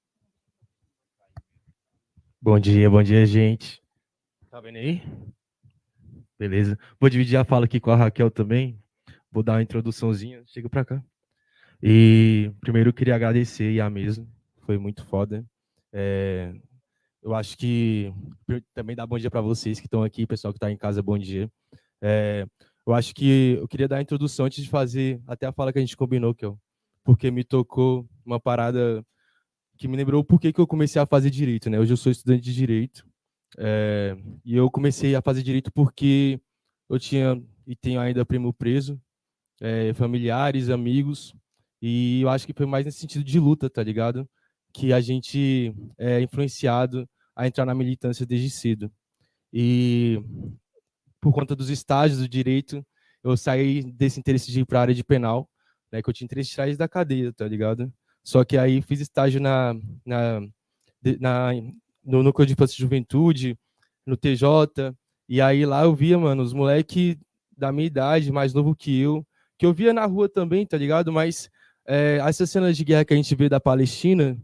Bom dia, gente. Tá vendo aí? Beleza. Vou dividir a fala aqui com a Raquel também. Vou dar uma introduçãozinha. Chega para cá. E primeiro eu queria agradecer a mesa. Foi muito foda. Eu acho que também dá bom dia para vocês que estão aqui, pessoal que está em casa, bom dia. Eu acho que eu queria dar a introdução antes de fazer até a fala que a gente combinou, porque me tocou uma parada que me lembrou por que eu comecei a fazer direito, né? Hoje eu sou estudante de direito e eu comecei a fazer direito porque eu tinha e tenho ainda primo preso, familiares, amigos, e eu acho que foi mais nesse sentido de luta, tá ligado? Que a gente é influenciado a entrar na militância desde cedo. E por conta dos estágios do direito, eu saí desse interesse de ir para a área de penal, né, que eu tinha interesse de trás da cadeia, tá ligado? Só que aí fiz estágio no Núcleo de Infância e Juventude, no TJ, e aí lá eu via, mano, os moleques da minha idade, mais novo que eu via na rua também, tá ligado? Mas essas cenas de guerra que a gente vê da Palestina,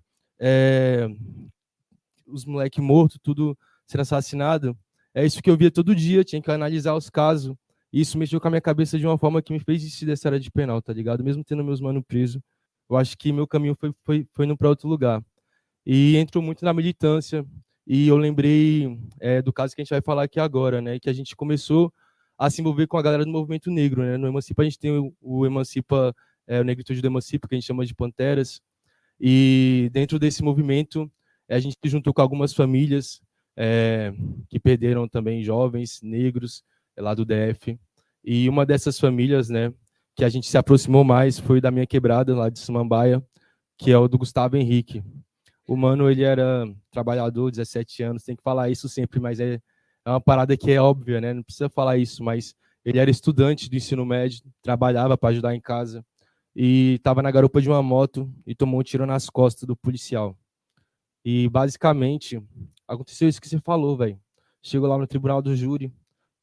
os moleques mortos, tudo sendo assassinado, é isso que eu via todo dia, tinha que analisar os casos. E isso mexeu com a minha cabeça de uma forma que me fez desistir dessa área de penal, tá ligado? Mesmo tendo meus manos presos, eu acho que meu caminho foi indo para outro lugar. E entrou muito na militância. E eu lembrei do caso que a gente vai falar aqui agora, né? Que a gente começou a se envolver com a galera do movimento negro, né? No Emancipa a gente tem o Emancipa, o Negritude do Emancipa, que a gente chama de Panteras. E dentro desse movimento, a gente se juntou com algumas famílias que perderam também jovens negros lá do DF, e uma dessas famílias, né, que a gente se aproximou mais foi da minha quebrada lá de Samambaia, que é o do Gustavo Henrique. O mano, ele era trabalhador, 17 anos, tem que falar isso sempre, mas é uma parada que é óbvia, né, não precisa falar isso, mas ele era estudante do ensino médio, trabalhava para ajudar em casa, e estava na garupa de uma moto e tomou um tiro nas costas do policial. E, basicamente, aconteceu isso que você falou, velho. Chegou lá no tribunal do júri.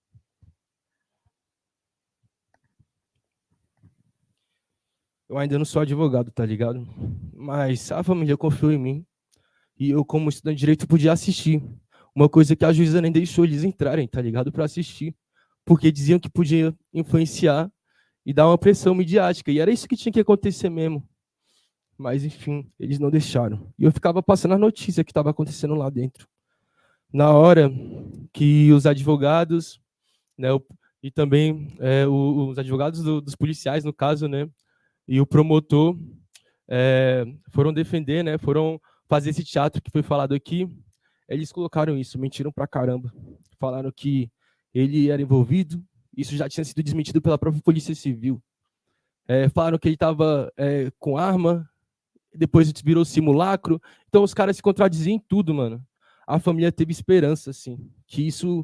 Eu ainda não sou advogado, tá ligado? Mas a família confiou em mim. E eu, como estudante de direito, podia assistir. Uma coisa que a juíza nem deixou eles entrarem, tá ligado? Para assistir. Porque diziam que podia influenciar e dar uma pressão midiática. E era isso que tinha que acontecer mesmo. Mas, enfim, eles não deixaram. E eu ficava passando a notícia que estava acontecendo lá dentro. Na hora que os advogados, né, e também os advogados dos policiais, no caso, né, e o promotor foram defender, né, foram fazer esse teatro que foi falado aqui, eles colocaram isso, mentiram pra caramba. Falaram que ele era envolvido. Isso já tinha sido desmentido pela própria Polícia Civil. Falaram que ele estava com arma, depois virou simulacro. Então os caras se contradiziam em tudo, mano. A família teve esperança, assim, que isso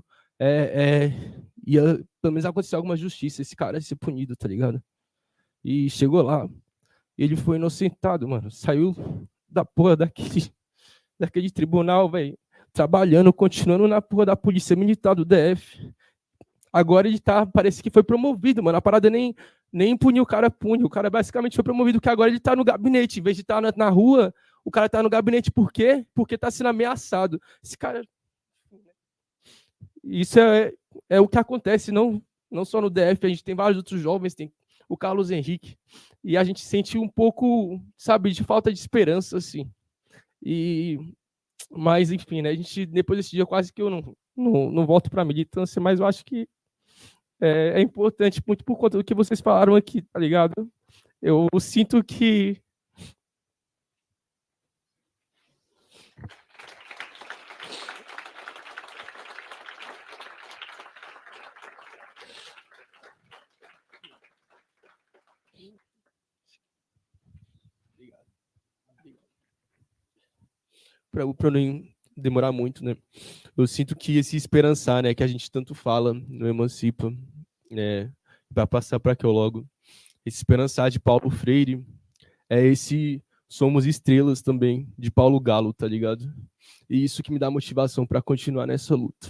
ia pelo menos acontecer alguma justiça, esse cara ia ser punido, tá ligado? E chegou lá, ele foi inocentado, mano. Saiu da porra daquele tribunal, velho, trabalhando, continuando na porra da Polícia Militar do DF. Agora ele parece que foi promovido, mano. A parada nem punir o cara pune. O cara basicamente foi promovido, que agora ele tá no gabinete. Em vez de estar na rua, o cara tá no gabinete. Por quê? Porque tá sendo ameaçado. Esse cara... Isso é o que acontece, não só no DF. A gente tem vários outros jovens, tem o Carlos Henrique. E a gente sente um pouco, sabe, de falta de esperança, assim. Mas, enfim, né? A gente, depois desse dia, quase que eu não volto pra militância, mas eu acho que é importante, muito por conta do que vocês falaram aqui, tá ligado? Eu sinto que... Para não demorar muito, né? Eu sinto que esse esperançar, né, que a gente tanto fala no Emancipa, né, vai passar para que eu logo. Esse esperançar de Paulo Freire é esse Somos Estrelas também de Paulo Galo, tá ligado? E isso que me dá motivação para continuar nessa luta.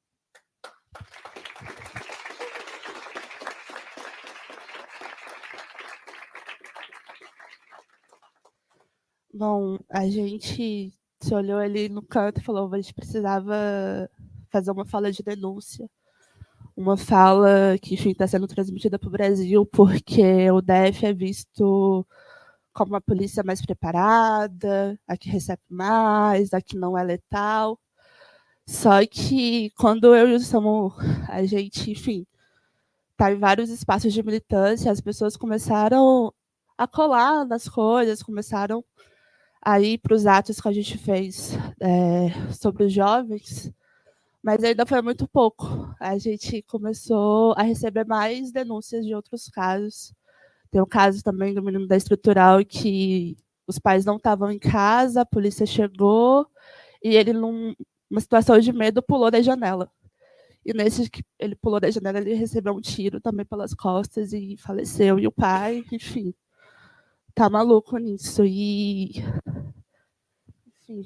Bom, a gente se olhou ali no canto e falou: a gente precisava fazer uma fala de denúncia. Uma fala que, enfim, está sendo transmitida para o Brasil, porque o DF é visto como uma polícia mais preparada, a que recebe mais, a que não é letal. Só que quando eu e o Samu, a gente, enfim, está em vários espaços de militância, as pessoas começaram a colar nas coisas, começaram a ir para os atos que a gente fez sobre os jovens, mas ainda foi muito pouco. A gente começou a receber mais denúncias de outros casos. Tem um caso também do menino da Estrutural que os pais não estavam em casa, a polícia chegou e ele, numa situação de medo, pulou da janela. E nesse que ele pulou da janela, ele recebeu um tiro também pelas costas e faleceu. E o pai, enfim, tá maluco nisso. E, enfim,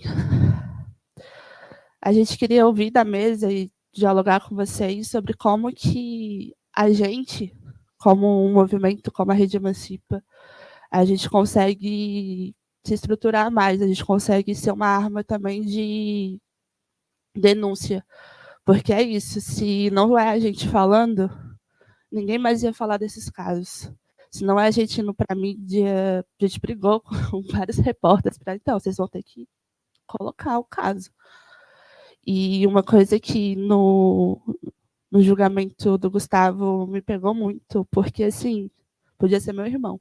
a gente queria ouvir da mesa e dialogar com vocês sobre como que a gente, como um movimento, como a Rede Emancipa, a gente consegue se estruturar mais, a gente consegue ser uma arma também de denúncia. Porque é isso, se não é a gente falando, ninguém mais ia falar desses casos. Se não é a gente indo para a mídia, a gente brigou com vários repórteres para, então, vocês vão ter que colocar o caso. E uma coisa que no julgamento do Gustavo me pegou muito, porque, assim, podia ser meu irmão.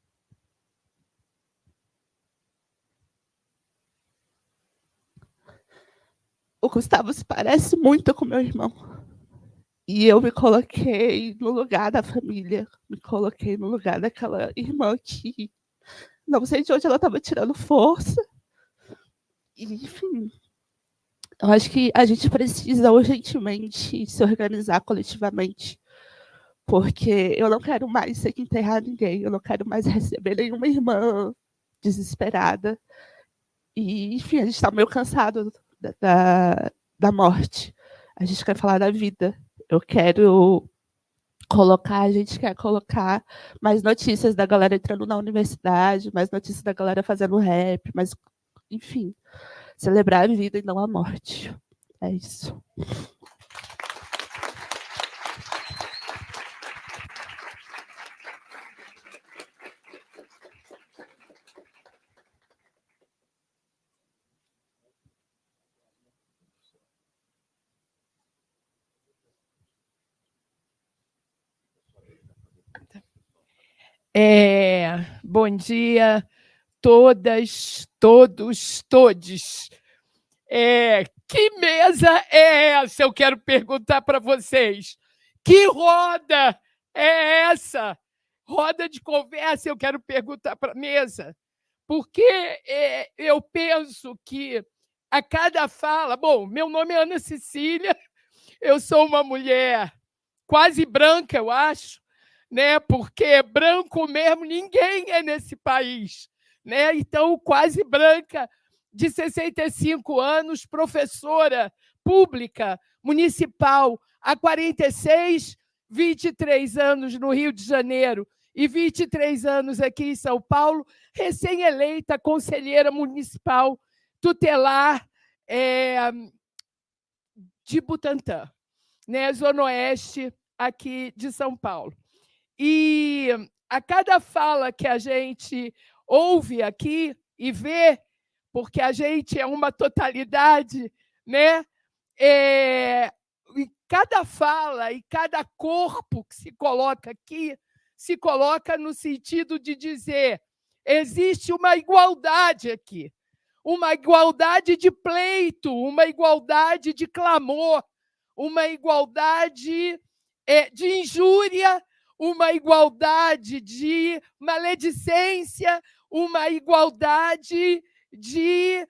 O Gustavo se parece muito com meu irmão. E eu me coloquei no lugar da família, me coloquei no lugar daquela irmã que não sei de onde ela estava tirando força. E, enfim, eu acho que a gente precisa urgentemente se organizar coletivamente, porque eu não quero mais ter que enterrar ninguém, eu não quero mais receber nenhuma irmã desesperada. E, enfim, a gente está meio cansado da morte. A gente quer falar da vida. Eu quero colocar, a gente quer colocar mais notícias da galera entrando na universidade, mais notícias da galera fazendo rap, mas, enfim, celebrar a vida e não a morte. É isso. Bom dia, todas, todos, todes. Que mesa é essa? Eu quero perguntar para vocês. Que roda é essa? Roda de conversa, eu quero perguntar para a mesa. Porque eu penso que a cada fala... Bom, meu nome é Ana Cecília, eu sou uma mulher quase branca, eu acho, né? Porque branco mesmo ninguém é nesse país, né? Então, quase branca, de 65 anos, professora pública, municipal, há 46, 23 anos no Rio de Janeiro e 23 anos aqui em São Paulo, recém-eleita conselheira municipal tutelar de Butantã, né? Zona Oeste aqui de São Paulo. E a cada fala que a gente ouve aqui e vê, porque a gente é uma totalidade, né? E cada fala e cada corpo que se coloca aqui se coloca no sentido de dizer: existe uma igualdade aqui, uma igualdade de pleito, uma igualdade de clamor, uma igualdade de injúria, uma igualdade de maledicência, uma igualdade de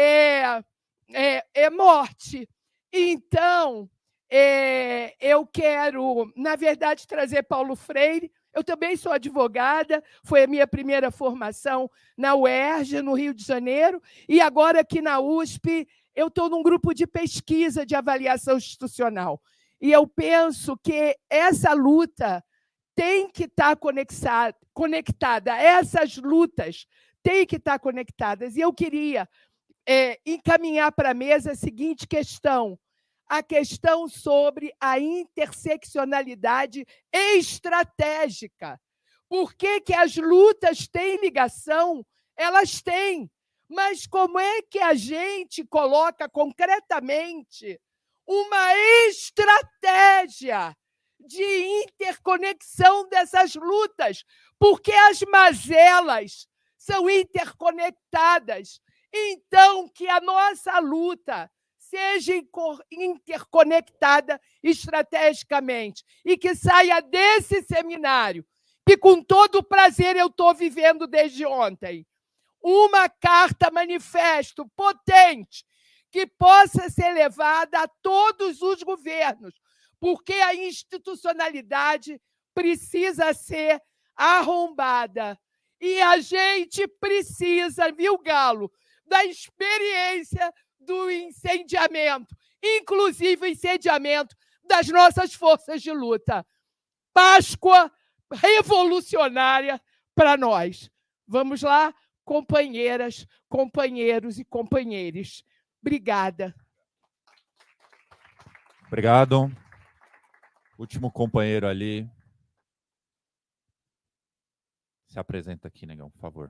morte. Então, eu quero, na verdade, trazer Paulo Freire. Eu também sou advogada, foi a minha primeira formação na UERJ, no Rio de Janeiro, e agora aqui na USP eu estou num grupo de pesquisa de avaliação institucional. E eu penso que essa luta tem que estar conectada, essas lutas têm que estar conectadas. E eu queria encaminhar para a mesa a seguinte questão: a questão sobre a interseccionalidade estratégica. Por que as lutas têm ligação? Elas têm, mas como é que a gente coloca concretamente uma estratégia de interconexão dessas lutas? Porque as mazelas são interconectadas. Então, que a nossa luta seja interconectada estrategicamente e que saia desse seminário, que com todo o prazer eu estou vivendo desde ontem, uma carta manifesto potente que possa ser levada a todos os governos, porque a institucionalidade precisa ser arrombada. E a gente precisa, viu, Galo, da experiência do incendiamento, inclusive o incendiamento das nossas forças de luta. Páscoa revolucionária para nós. Vamos lá, companheiras, companheiros e companheiros. Obrigada. Obrigado. Último companheiro ali. Se apresenta aqui, negão, por favor.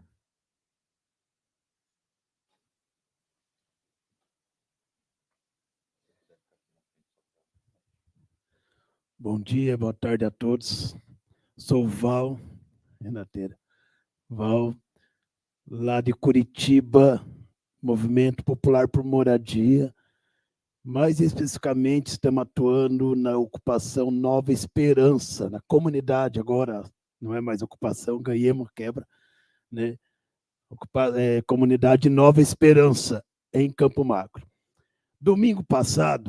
Bom dia, boa tarde a todos. Sou o Val, Renateira. Val, lá de Curitiba, Movimento Popular por Moradia. Mais especificamente, estamos atuando na ocupação Nova Esperança, na comunidade agora, não é mais ocupação, ganhamos quebra, né? Comunidade Nova Esperança, em Campo Magro. Domingo passado,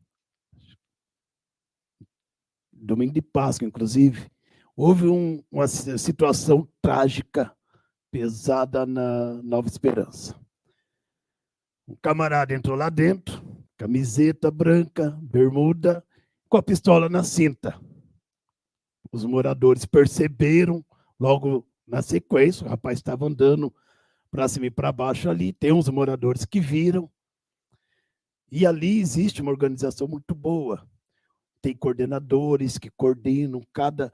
domingo de Páscoa, inclusive, houve uma situação trágica, pesada na Nova Esperança. Um camarada entrou lá dentro, camiseta branca, bermuda, com a pistola na cinta. Os moradores perceberam, logo na sequência, o rapaz estava andando para cima e para baixo ali, tem uns moradores que viram, e ali existe uma organização muito boa. Tem coordenadores que coordenam,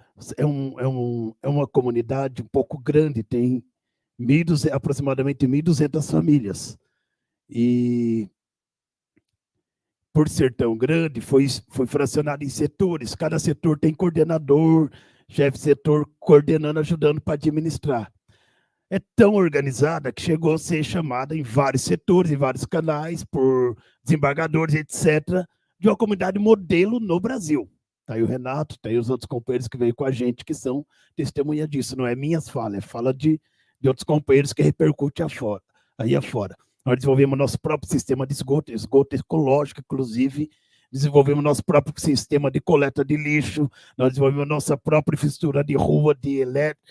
é uma comunidade um pouco grande, tem aproximadamente 1.200 famílias. E por ser tão grande, foi fracionado em setores. Cada setor tem coordenador, chefe de setor coordenando, ajudando para administrar. é tão organizada que chegou a ser chamada em vários setores, em vários canais, por desembargadores, etc., de uma comunidade modelo no Brasil. Está aí o Renato, está aí os outros companheiros que veio com a gente, que são testemunha disso. Não é minhas falas, é fala de outros companheiros que repercute aí afora. Nós desenvolvemos nosso próprio sistema de esgoto ecológico, inclusive, desenvolvemos nosso próprio sistema de coleta de lixo, nós desenvolvemos nossa própria infraestrutura de rua, de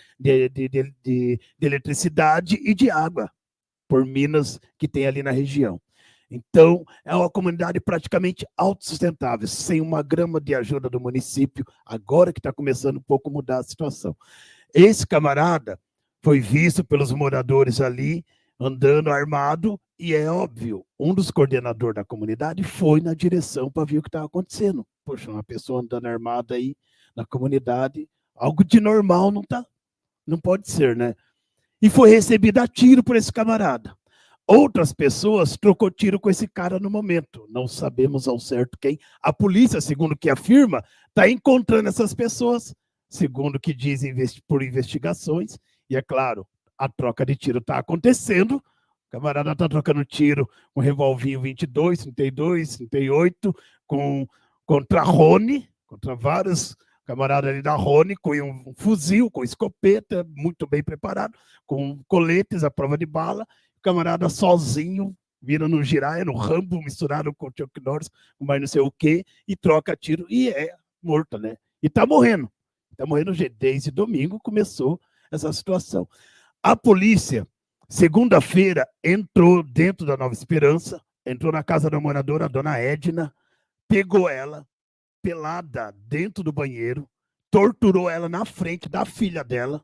eletricidade e de água, por minas que tem ali na região. Então, é uma comunidade praticamente autossustentável, sem uma grama de ajuda do município, agora que está começando um pouco a mudar a situação. Esse camarada foi visto pelos moradores ali, andando armado, e é óbvio, um dos coordenadores da comunidade foi na direção para ver o que estava acontecendo. Poxa, uma pessoa andando armada aí na comunidade, algo de normal não pode ser, né? E foi recebido a tiro por esse camarada. Outras pessoas trocou tiro com esse cara no momento. Não sabemos ao certo quem. A polícia, segundo o que afirma, está encontrando essas pessoas, segundo o que dizem por investigações. E é claro, a troca de tiro está acontecendo. O camarada está trocando tiro com revolvinho 22, 32, 38, contra Rony, contra vários camaradas ali da Rony, com um fuzil, com escopeta, muito bem preparado, com coletes à prova de bala. O camarada sozinho, vira no giraia, no Rambo, misturado com o Chuck Norris, mais não sei o quê, e troca tiro, e é morto, né? E tá morrendo. Tá morrendo desde domingo, começou essa situação. A polícia, segunda-feira, entrou dentro da Nova Esperança, entrou na casa da moradora, a dona Edna, pegou ela, pelada, dentro do banheiro, torturou ela na frente da filha dela.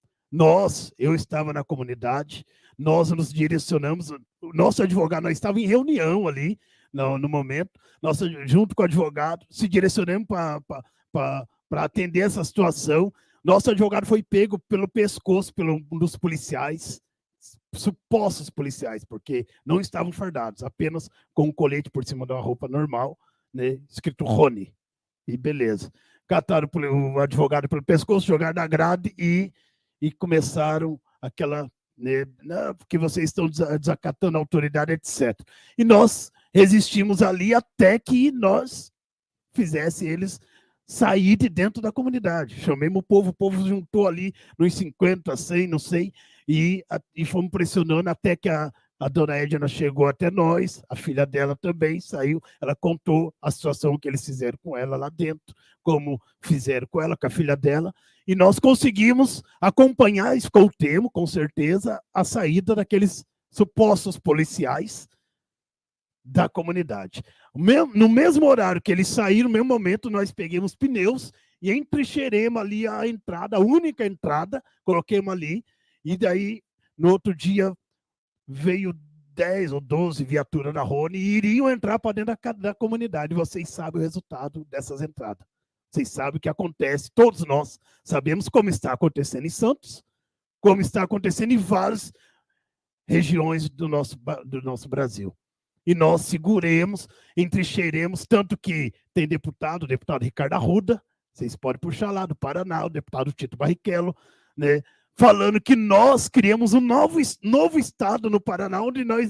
Eu estava na comunidade, nós nos direcionamos, o nosso advogado, nós estávamos em reunião ali, no momento, nós, junto com o advogado, se direcionamos para atender essa situação. Nosso advogado foi pego pelo pescoço por um dos policiais, supostos policiais, porque não estavam fardados, apenas com um colete por cima da roupa normal, né, escrito Rony, e beleza. Cataram o advogado pelo pescoço, jogaram na grade e começaram aquela, né, porque vocês estão desacatando a autoridade, etc. E nós resistimos ali até que nós fizesse eles sair de dentro da comunidade. Chamemos o povo juntou ali nos 50, 100, não sei, e fomos pressionando até que a dona Edna chegou até nós, a filha dela também saiu, ela contou a situação que eles fizeram com ela lá dentro, como fizeram com ela, com a filha dela, e nós conseguimos acompanhar, escoltemos, com certeza, a saída daqueles supostos policiais da comunidade. No mesmo horário que eles saíram, no mesmo momento, nós pegamos pneus e entrincheiremos ali a entrada, a única entrada, coloquemos ali, e daí, no outro dia, veio 10 ou 12 viaturas da Rony e iriam entrar para dentro da comunidade. Vocês sabem o resultado dessas entradas. Vocês sabem o que acontece. Todos nós sabemos como está acontecendo em Santos, como está acontecendo em várias regiões do nosso Brasil. E nós seguremos, entrincheiremos, tanto que tem o deputado Ricardo Arruda, vocês podem puxar lá, do Paraná, o deputado Tito Barrichello, né, falando que nós criamos um novo estado no Paraná, onde nós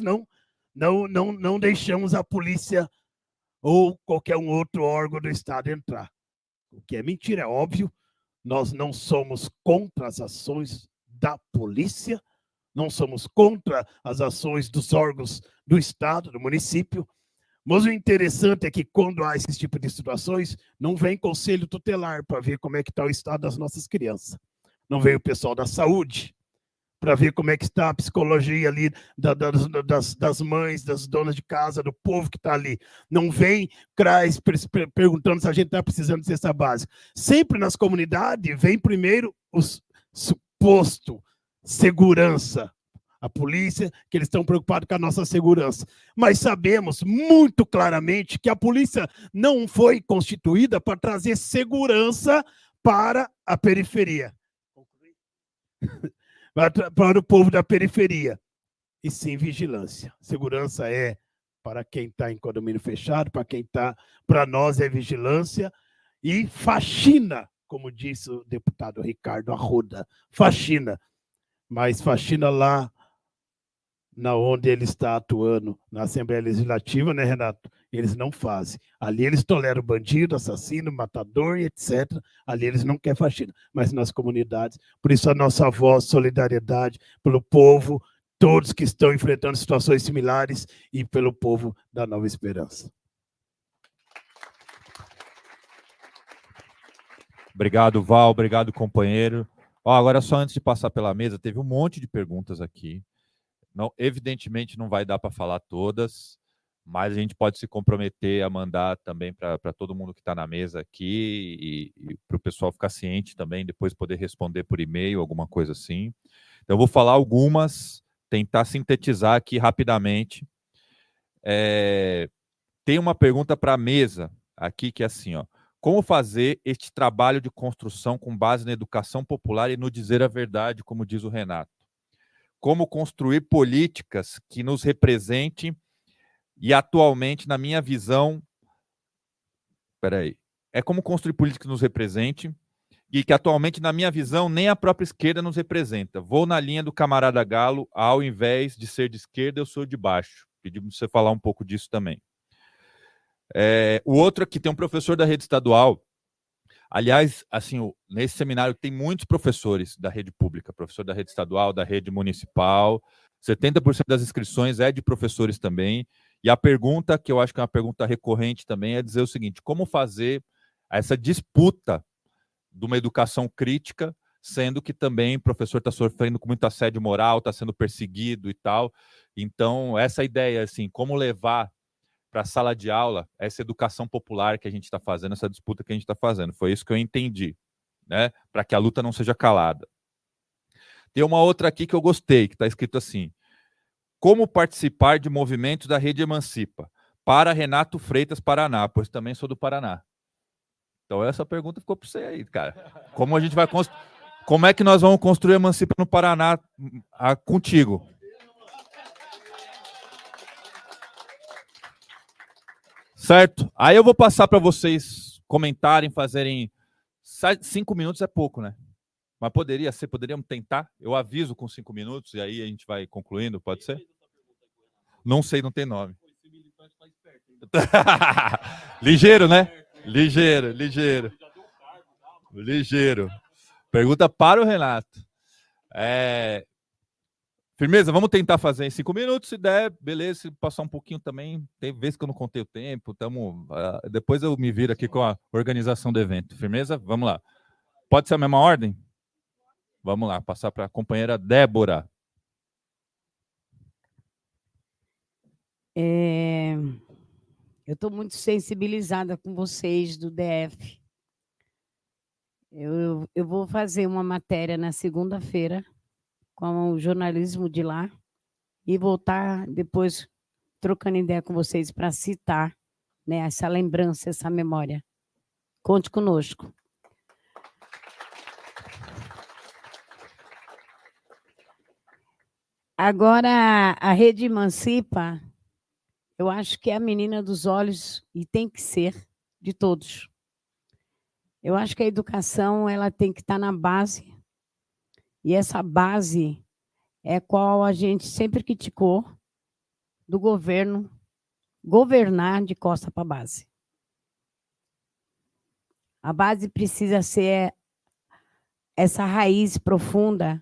não deixamos a polícia ou qualquer um outro órgão do estado entrar. O que é mentira, é óbvio. Nós não somos contra as ações da polícia, não somos contra as ações dos órgãos do estado, do município, mas o interessante é que quando há esse tipo de situações, não vem conselho tutelar para ver como é que está o estado das nossas crianças. Não vem o pessoal da saúde para ver como é que está a psicologia ali das mães, das donas de casa, do povo que está ali. Não vem CRAS perguntando se a gente está precisando de cesta básica. Sempre nas comunidades vem primeiro o suposto segurança, a polícia, que eles estão preocupados com a nossa segurança. Mas sabemos muito claramente que a polícia não foi constituída para trazer segurança para a periferia. Para o povo da periferia. E sim, vigilância. Segurança é para quem está em condomínio fechado, para nós é vigilância e faxina, como disse o deputado Ricardo Arruda. Faxina. mas faxina lá na onde ele está atuando, na Assembleia Legislativa, né, Renato? Eles não fazem. Ali eles toleram bandido, assassino, matador e etc. Ali eles não querem faxina, mas nas comunidades. Por isso a nossa voz, solidariedade pelo povo, todos que estão enfrentando situações similares e pelo povo da Nova Esperança. Obrigado, Val. Obrigado, companheiro. Ó, agora, só antes de passar pela mesa, teve um monte de perguntas aqui. Não, evidentemente não vai dar para falar todas, mas a gente pode se comprometer a mandar também para todo mundo que está na mesa aqui e para o pessoal ficar ciente também, depois poder responder por e-mail, alguma coisa assim. Então, eu vou falar algumas, tentar sintetizar aqui rapidamente. Tem uma pergunta para a mesa aqui que é assim, ó. Como fazer este trabalho de construção com base na educação popular e no dizer a verdade, como diz o Renato? Como construir políticas que nos representem e atualmente, na minha visão... como construir políticas que nos representem e que atualmente, na minha visão, nem a própria esquerda nos representa. Vou na linha do camarada Galo, ao invés de ser de esquerda, eu sou de baixo. Pedimos para você falar um pouco disso também. O outro aqui tem um professor da rede estadual. Aliás, assim, nesse seminário tem muitos professores da rede pública, professor da rede estadual, da rede municipal, 70% das inscrições é de professores também, e a pergunta, que eu acho que é uma pergunta recorrente também, é dizer o seguinte: como fazer essa disputa de uma educação crítica, sendo que também o professor está sofrendo com muito assédio moral, está sendo perseguido e tal. Então, essa ideia, assim, como levar para a sala de aula essa educação popular que a gente está fazendo, essa disputa que a gente está fazendo. Foi isso que eu entendi, né? Para que a luta não seja calada. Tem uma outra aqui que eu gostei, que está escrito assim: como participar de movimentos da Rede Emancipa? Para Renato Freitas, Paraná, pois também sou do Paraná. Então essa pergunta ficou para você aí, cara. Como a gente vai como é que nós vamos construir a Emancipa no Paraná contigo? Certo? Aí eu vou passar para vocês comentarem, fazerem 5 minutos é pouco, né? Mas poderíamos tentar. Eu aviso com 5 minutos e aí a gente vai concluindo, pode ser? Não sei, não tem nome. Ligeiro, né? Ligeiro. Pergunta para o Renato. Firmeza, vamos tentar fazer em 5 minutos, se der, beleza, se passar um pouquinho também, tem vezes que eu não contei o tempo, depois eu me viro aqui com a organização do evento. Firmeza? Vamos lá. Pode ser a mesma ordem? Vamos lá, passar para a companheira Débora. Eu estou muito sensibilizada com vocês do DF. Eu vou fazer uma matéria na segunda-feira com o jornalismo de lá e voltar depois trocando ideia com vocês para citar, né, essa lembrança, essa memória. Conte conosco. Agora, a Rede Emancipa, eu acho que é a menina dos olhos e tem que ser de todos. Eu acho que a educação ela tem que estar na base. E essa base é qual a gente sempre criticou do governo governar de costa para base. A base precisa ser essa raiz profunda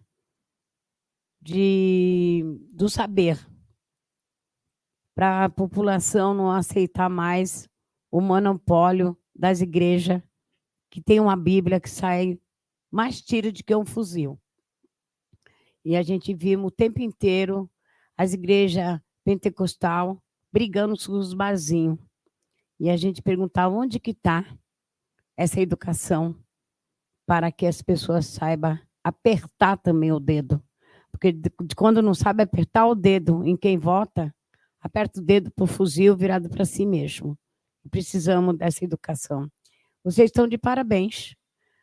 do saber, para a população não aceitar mais o monopólio das igrejas, que tem uma Bíblia que sai mais tiro do que um fuzil. E a gente viu o tempo inteiro as igrejas pentecostal brigando com os barzinhos. E a gente perguntava onde que está essa educação para que as pessoas saibam apertar também o dedo. Porque quando não sabe apertar o dedo em quem vota, aperta o dedo para o fuzil virado para si mesmo. Precisamos dessa educação. Vocês estão de parabéns.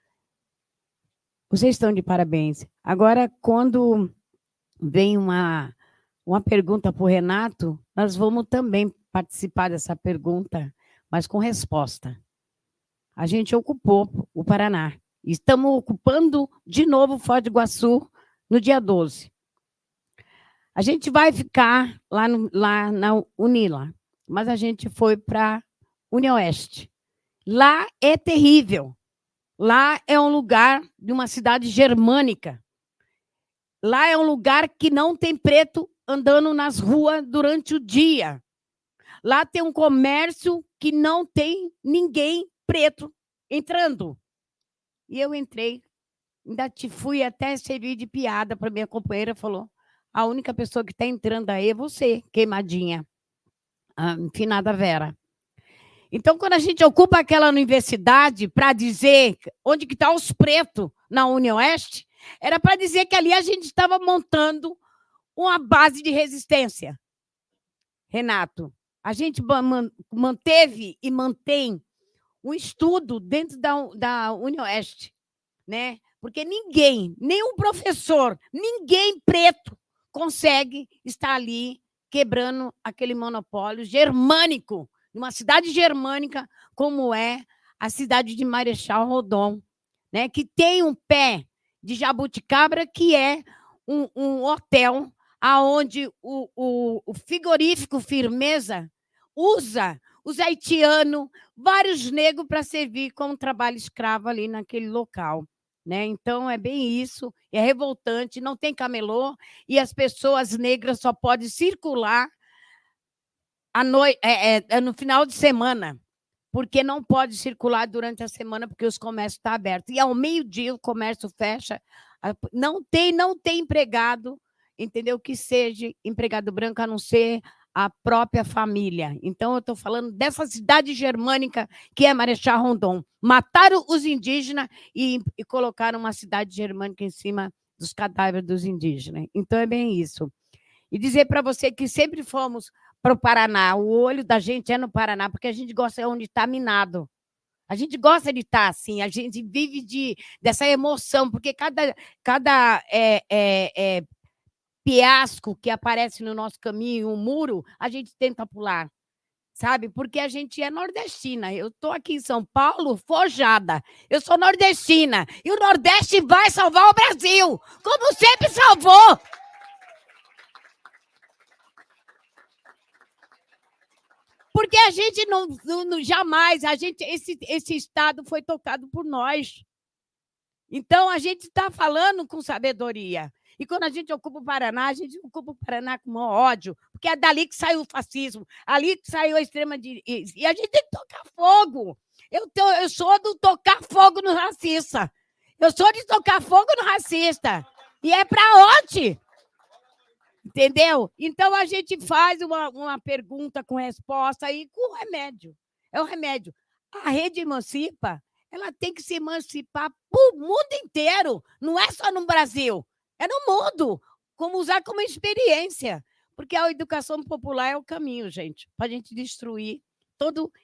Vocês estão de parabéns. Agora, quando vem uma pergunta para o Renato, nós vamos também participar dessa pergunta, mas com resposta. A gente ocupou o Paraná. Estamos ocupando de novo Foz do Iguaçu no dia 12. A gente vai ficar lá na Unila, mas a gente foi para Unioeste. Lá é terrível. Lá é um lugar de uma cidade germânica. Lá é um lugar que não tem preto andando nas ruas durante o dia. Lá tem um comércio que não tem ninguém preto entrando. E eu entrei, ainda fui até servir de piada para minha companheira, falou, a única pessoa que está entrando aí é você, queimadinha, a finada Vera. Então, quando a gente ocupa aquela universidade para dizer onde que estão os pretos na Unioeste, era para dizer que ali a gente estava montando uma base de resistência. Renato, a gente manteve e mantém um estudo dentro da Unioeste, né? Porque ninguém, nenhum professor, ninguém preto consegue estar ali quebrando aquele monopólio germânico, numa cidade germânica como é a cidade de Marechal Rondon, né? Que tem um pé de jabuticabra, que é um hotel aonde o frigorífico Firmeza usa os haitianos, vários negros para servir como trabalho escravo ali naquele local, né? Então é bem isso, é revoltante, não tem camelô e as pessoas negras só podem circular à noite, no final de semana, porque não pode circular durante a semana porque os comércios estão abertos. E ao meio-dia o comércio fecha, não tem empregado, entendeu? Que seja empregado branco, a não ser a própria família. Então, eu estou falando dessa cidade germânica que é Marechal Rondon. Mataram os indígenas e colocaram uma cidade germânica em cima dos cadáveres dos indígenas. Então, é bem isso. E dizer para você que sempre fomos para o Paraná, o olho da gente é no Paraná, porque a gente gosta de onde está minado. A gente gosta de estar assim, a gente vive dessa emoção, porque cada fiasco que aparece no nosso caminho, um muro, a gente tenta pular, sabe? Porque a gente é nordestina. Eu estou aqui em São Paulo, forjada. Eu sou nordestina. E o Nordeste vai salvar o Brasil, como sempre salvou. Porque a gente jamais, esse Estado foi tocado por nós. Então, a gente está falando com sabedoria. E quando a gente ocupa o Paraná, a gente ocupa o Paraná com ódio, porque é dali que saiu o fascismo, ali que saiu a extrema-direita. E a gente tem que tocar fogo. Eu sou do tocar fogo no racista. Eu sou de tocar fogo no racista. E é para onde? Entendeu? Então, a gente faz uma pergunta com resposta aí com remédio. É o remédio. A Rede Emancipa, ela tem que se emancipar para o mundo inteiro. Não é só no Brasil. É no mundo. Como usar como experiência. Porque a educação popular é o caminho, gente, para a gente destruir todo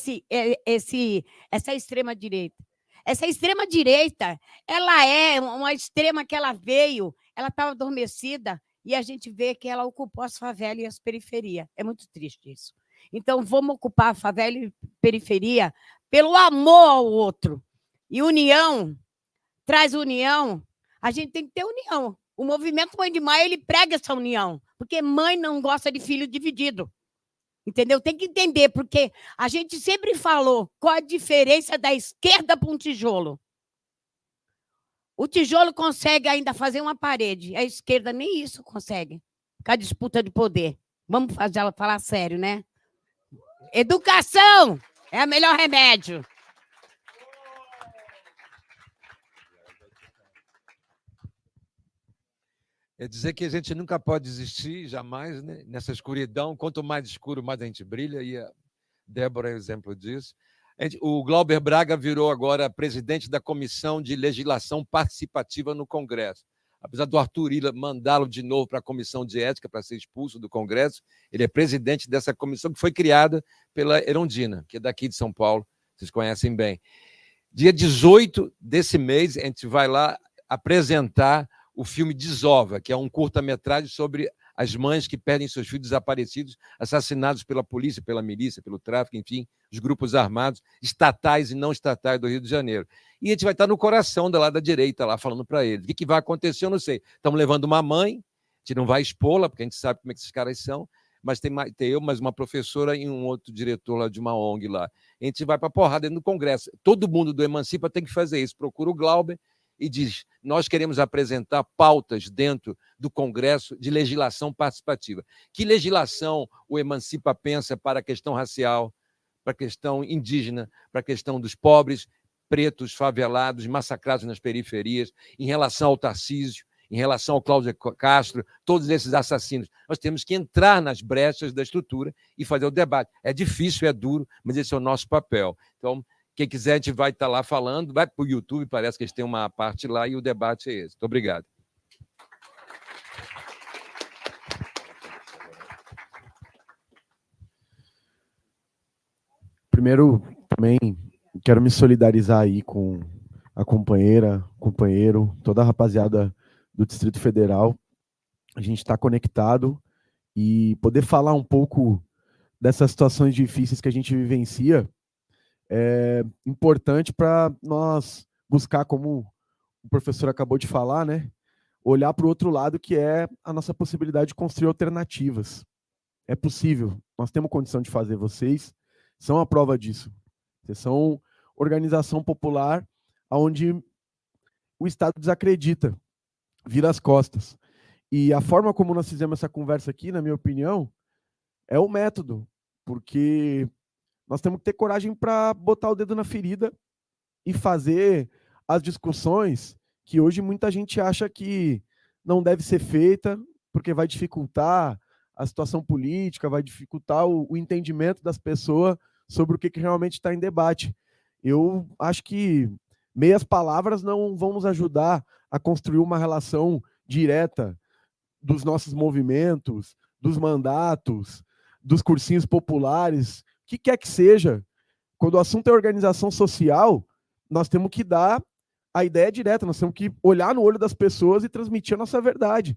essa extrema-direita. Essa extrema-direita, ela é uma extrema que ela veio, ela estava adormecida, e a gente vê que ela ocupou as favelas e as periferias. É muito triste isso. Então, vamos ocupar a favela e periferia pelo amor ao outro. E união, traz união, a gente tem que ter união. O movimento Mãe de Maio, ele prega essa união, porque mãe não gosta de filho dividido. Entendeu? Tem que entender, porque a gente sempre falou qual a diferença da esquerda para um tijolo. O tijolo consegue ainda fazer uma parede, a esquerda nem isso consegue, com a disputa de poder. Vamos fazer ela falar sério, né? Educação é o melhor remédio. É dizer que a gente nunca pode desistir, jamais, né? Nessa escuridão. Quanto mais escuro, mais a gente brilha, e a Débora é um exemplo disso. O Glauber Braga virou agora presidente da Comissão de Legislação Participativa no Congresso. Apesar do Arthur Ila mandá-lo de novo para a Comissão de Ética para ser expulso do Congresso, ele é presidente dessa comissão que foi criada pela Erundina, que é daqui de São Paulo, vocês conhecem bem. Dia 18 desse mês, a gente vai lá apresentar o filme Desova, que é um curta-metragem sobre as mães que perdem seus filhos desaparecidos, assassinados pela polícia, pela milícia, pelo tráfico, enfim, os grupos armados, estatais e não estatais do Rio de Janeiro. E a gente vai estar no coração da direita, lá, falando para eles. O que vai acontecer, eu não sei. Estamos levando uma mãe, a gente não vai expô-la, porque a gente sabe como é que esses caras são, mas tem eu, mais uma professora e um outro diretor lá de uma ONG lá. A gente vai para a porrada dentro do Congresso. Todo mundo do Emancipa tem que fazer isso. Procura o Glauber e diz, nós queremos apresentar pautas dentro do Congresso de legislação participativa. Que legislação o Emancipa pensa para a questão racial, para a questão indígena, para a questão dos pobres, pretos, favelados, massacrados nas periferias, em relação ao Tarcísio, em relação ao Cláudio Castro, todos esses assassinos. Nós temos que entrar nas brechas da estrutura e fazer o debate. É difícil, é duro, mas esse é o nosso papel. Então, quem quiser, a gente vai estar lá falando, vai para o YouTube, parece que eles têm uma parte lá, e o debate é esse. Muito obrigado. Primeiro, também quero me solidarizar aí com a companheira, companheiro, toda a rapaziada do Distrito Federal. A gente está conectado e poder falar um pouco dessas situações difíceis que a gente vivencia é importante para nós buscar, como o professor acabou de falar, né, olhar para o outro lado, que é a nossa possibilidade de construir alternativas. É possível, nós temos condição de fazer. Vocês são a prova disso. Vocês são organização popular onde o Estado desacredita, vira as costas. E a forma como nós fizemos essa conversa aqui, na minha opinião, é o método, porque nós temos que ter coragem para botar o dedo na ferida e fazer as discussões que hoje muita gente acha que não deve ser feita, porque vai dificultar a situação política, vai dificultar o entendimento das pessoas sobre o que realmente está em debate. Eu acho que meias palavras não vão nos ajudar a construir uma relação direta dos nossos movimentos, dos mandatos, dos cursinhos populares, o que quer que seja. Quando o assunto é organização social, nós temos que dar a ideia direta, nós temos que olhar no olho das pessoas e transmitir a nossa verdade.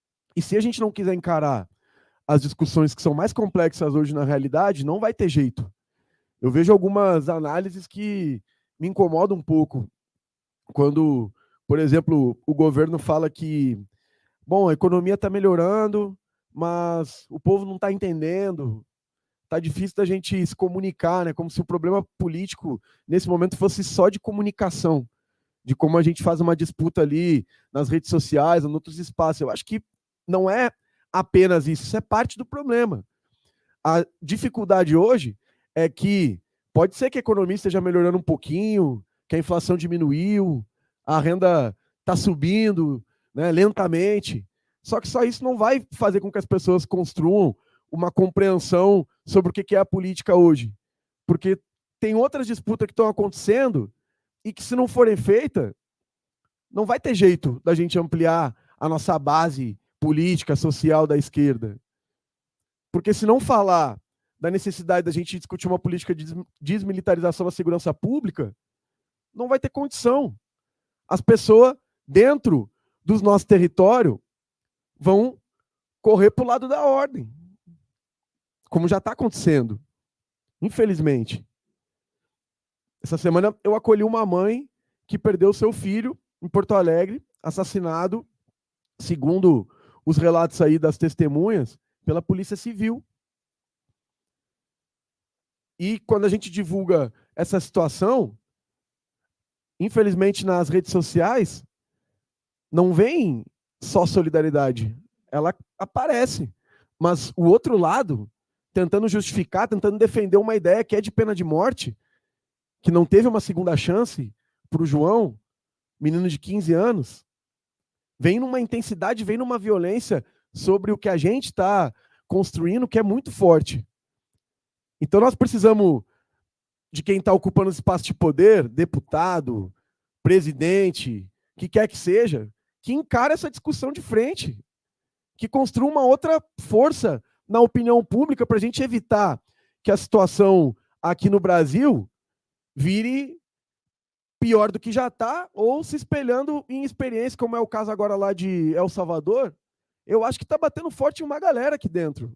E se a gente não quiser encarar as discussões que são mais complexas hoje na realidade, não vai ter jeito. Eu vejo algumas análises que me incomodam um pouco. Quando, por exemplo, o governo fala que, bom, a economia está melhorando, mas o povo não está entendendo, está difícil da gente se comunicar, né? Como se o problema político, nesse momento, fosse só de comunicação, de como a gente faz uma disputa ali nas redes sociais ou em outros espaços. Eu acho que não é apenas isso, isso é parte do problema. A dificuldade hoje é que pode ser que a economia esteja melhorando um pouquinho, que a inflação diminuiu, a renda está subindo, né, lentamente. Só que só isso não vai fazer com que as pessoas construam uma compreensão sobre o que é a política hoje. Porque tem outras disputas que estão acontecendo e que, se não forem feitas, não vai ter jeito da gente ampliar a nossa base política, social da esquerda. Porque se não falar da necessidade da gente discutir uma política de desmilitarização da segurança pública, não vai ter condição. As pessoas, dentro do nosso território, vão correr para o lado da ordem, como já está acontecendo, infelizmente. Essa semana eu acolhi uma mãe que perdeu seu filho em Porto Alegre, assassinado, segundo os relatos aí das testemunhas, pela Polícia Civil. E quando a gente divulga essa situação, infelizmente nas redes sociais, não vem só solidariedade, ela aparece. Mas o outro lado, tentando justificar, tentando defender uma ideia que é de pena de morte, que não teve uma segunda chance para o João, menino de 15 anos, vem numa intensidade, vem numa violência sobre o que a gente está construindo, que é muito forte. Então nós precisamos de quem está ocupando espaço de poder, deputado, presidente, que quer que seja, que encara essa discussão de frente, que construa uma outra força na opinião pública para a gente evitar que a situação aqui no Brasil vire pior do que já está, ou se espelhando em experiências, como é o caso agora lá de El Salvador, eu acho que está batendo forte uma galera aqui dentro.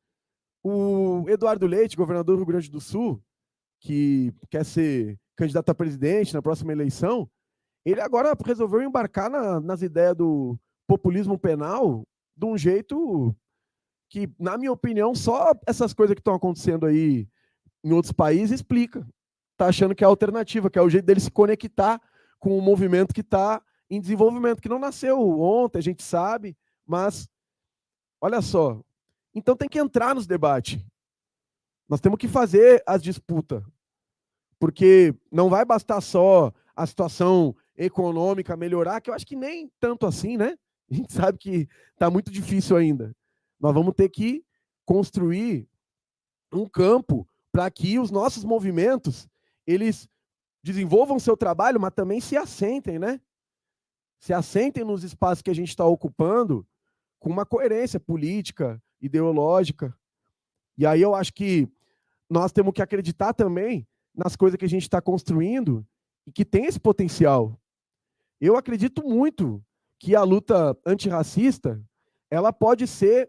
O Eduardo Leite, governador do Rio Grande do Sul, que quer ser candidato a presidente na próxima eleição, ele agora resolveu embarcar nas ideias do populismo penal de um jeito que, na minha opinião, só essas coisas que estão acontecendo aí em outros países explica. Está achando que é a alternativa, que é o jeito dele se conectar com um movimento que está em desenvolvimento, que não nasceu ontem, a gente sabe, mas olha só, então tem que entrar nos debates. Nós temos que fazer as disputas, porque não vai bastar só a situação econômica melhorar, que eu acho que nem tanto assim, né? A gente sabe que está muito difícil ainda. Nós vamos ter que construir um campo para que os nossos movimentos, eles desenvolvam seu trabalho, mas também se assentem, né? Se assentem nos espaços que a gente está ocupando com uma coerência política, ideológica. E aí eu acho que nós temos que acreditar também nas coisas que a gente está construindo e que tem esse potencial. Eu acredito muito que a luta antirracista, ela pode ser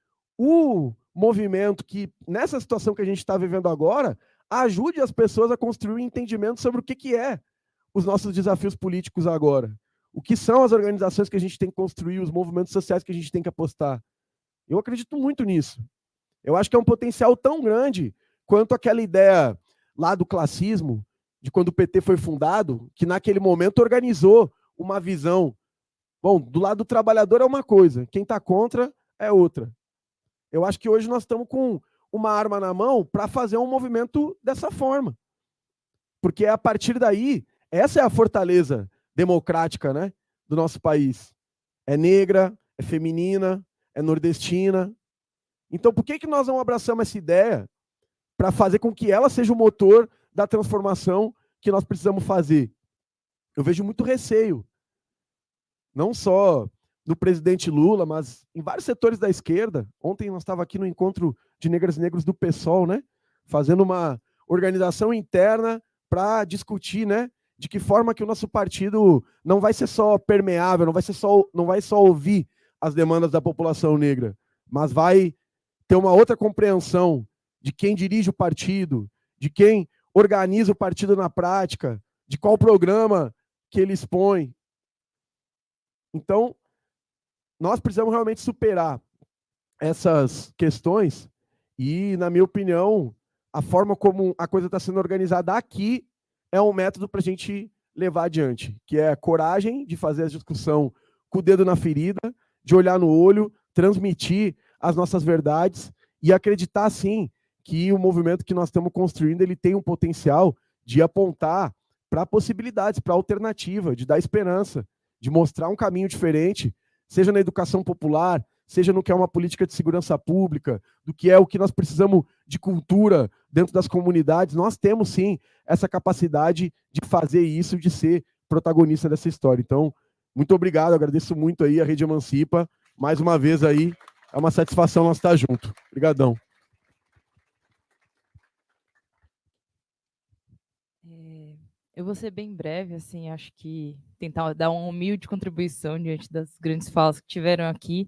o movimento que, nessa situação que a gente está vivendo agora, ajude as pessoas a construir um entendimento sobre o que é os nossos desafios políticos agora. O que são as organizações que a gente tem que construir, os movimentos sociais que a gente tem que apostar. Eu acredito muito nisso. Eu acho que é um potencial tão grande quanto aquela ideia lá do classismo, de quando o PT foi fundado, que naquele momento organizou uma visão. Bom, do lado do trabalhador é uma coisa, quem está contra é outra. Eu acho que hoje nós estamos com uma arma na mão para fazer um movimento dessa forma. Porque a partir daí, essa é a fortaleza democrática, né, do nosso país. É negra, é feminina, é nordestina. Então, por que nós não abraçamos essa ideia para fazer com que ela seja o motor da transformação que nós precisamos fazer? Eu vejo muito receio, não só do presidente Lula, mas em vários setores da esquerda. Ontem nós estávamos aqui no encontro de negras e negros do PSOL, né, fazendo uma organização interna para discutir, né, de que forma que o nosso partido não vai ser só permeável, não vai só ouvir as demandas da população negra, mas vai ter uma outra compreensão de quem dirige o partido, de quem organiza o partido na prática, de qual programa que ele expõe. Então, nós precisamos realmente superar essas questões e, na minha opinião, a forma como a coisa está sendo organizada aqui é um método para a gente levar adiante, que é a coragem de fazer a discussão com o dedo na ferida, de olhar no olho, transmitir as nossas verdades e acreditar, sim, que o movimento que nós estamos construindo ele tem um potencial de apontar para possibilidades, para alternativa, de dar esperança, de mostrar um caminho diferente, seja na educação popular, seja no que é uma política de segurança pública, do que é o que nós precisamos de cultura dentro das comunidades. Nós temos, sim, essa capacidade de fazer isso, de ser protagonista dessa história. Então, muito obrigado, agradeço muito aí a Rede Emancipa. Mais uma vez aí, é uma satisfação nós estar junto. Obrigadão. Eu vou ser bem breve, assim, acho que tentar dar uma humilde contribuição diante das grandes falas que tiveram aqui,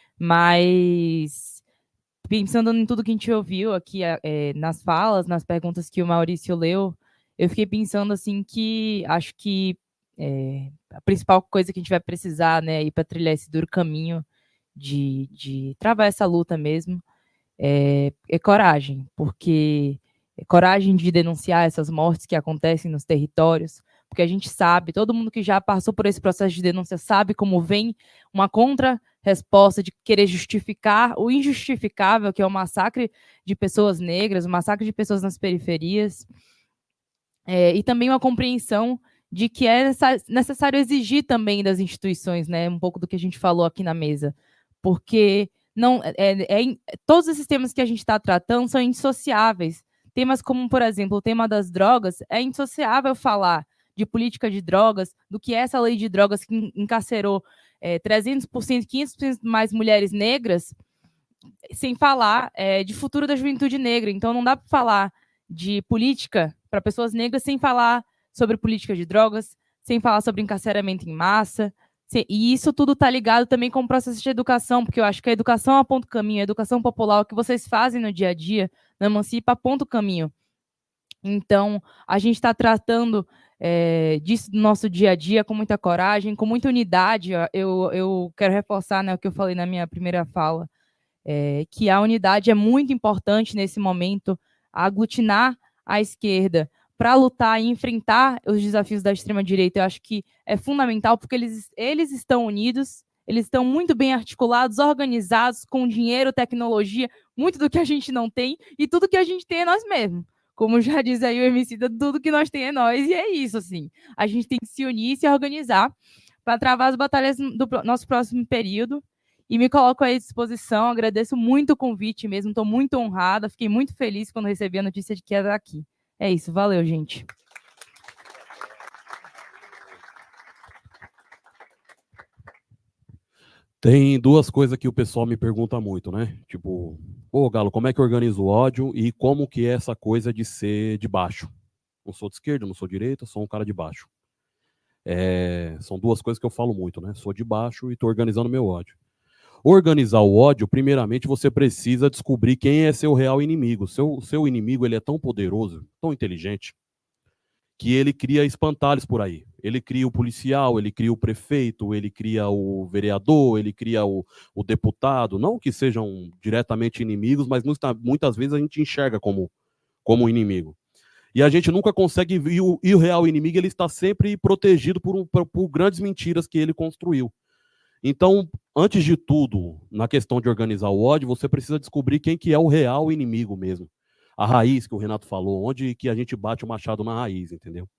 mas pensando em tudo que a gente ouviu aqui, nas falas, nas perguntas que o Maurício leu, eu fiquei pensando, assim, que acho que a principal coisa que a gente vai precisar, né, ir para trilhar esse duro caminho de travar essa luta mesmo, é coragem, porque coragem de denunciar essas mortes que acontecem nos territórios, porque a gente sabe, todo mundo que já passou por esse processo de denúncia sabe como vem uma contra-resposta de querer justificar o injustificável, que é o massacre de pessoas negras, o massacre de pessoas nas periferias, e também uma compreensão de que é necessário exigir também das instituições, né, um pouco do que a gente falou aqui na mesa, porque não, todos esses temas que a gente está tratando são indissociáveis. Temas como, por exemplo, o tema das drogas, é indissociável falar de política de drogas, do que é essa lei de drogas que encarcerou 300%, 500% mais mulheres negras, sem falar de futuro da juventude negra. Então, não dá para falar de política para pessoas negras sem falar sobre política de drogas, sem falar sobre encarceramento em massa, Sim, e isso tudo está ligado também com o processo de educação, porque eu acho que a educação aponta o caminho, a educação popular, o que vocês fazem no dia a dia, na Emancipa, aponta o caminho. Então, a gente está tratando disso do nosso dia a dia com muita coragem, com muita unidade. Eu quero reforçar, né, o que eu falei na minha primeira fala, que a unidade é muito importante nesse momento, aglutinar a esquerda para lutar e enfrentar os desafios da extrema-direita. Eu acho que é fundamental, porque eles estão unidos, eles estão muito bem articulados, organizados, com dinheiro, tecnologia, muito do que a gente não tem, e tudo que a gente tem é nós mesmos. Como já diz aí o Emicida, tudo que nós temos é nós, e é isso, assim. A gente tem que se unir e se organizar para travar as batalhas do nosso próximo período. E me coloco à disposição, agradeço muito o convite mesmo, estou muito honrada, fiquei muito feliz quando recebi a notícia de que ia estar aqui. É isso, valeu, gente. Tem duas coisas que o pessoal me pergunta muito, né? Tipo, pô, Galo, como é que eu organizo o ódio e como que é essa coisa de ser de baixo? Não sou de esquerda, não sou de direita, sou um cara de baixo. São duas coisas que eu falo muito, né? Sou de baixo e estou organizando meu ódio. Organizar o ódio, primeiramente, você precisa descobrir quem é seu real inimigo. Seu inimigo, ele é tão poderoso, tão inteligente, que ele cria espantalhos por aí. Ele cria o policial, ele cria o prefeito, ele cria o vereador, ele cria o deputado. Não que sejam diretamente inimigos, mas muitas vezes a gente enxerga como inimigo. E a gente nunca consegue... E o real inimigo, ele está sempre protegido por grandes mentiras que ele construiu. Então, antes de tudo, na questão de organizar o ódio, você precisa descobrir quem que é o real inimigo mesmo. A raiz que o Renato falou, onde que a gente bate o machado na raiz, entendeu?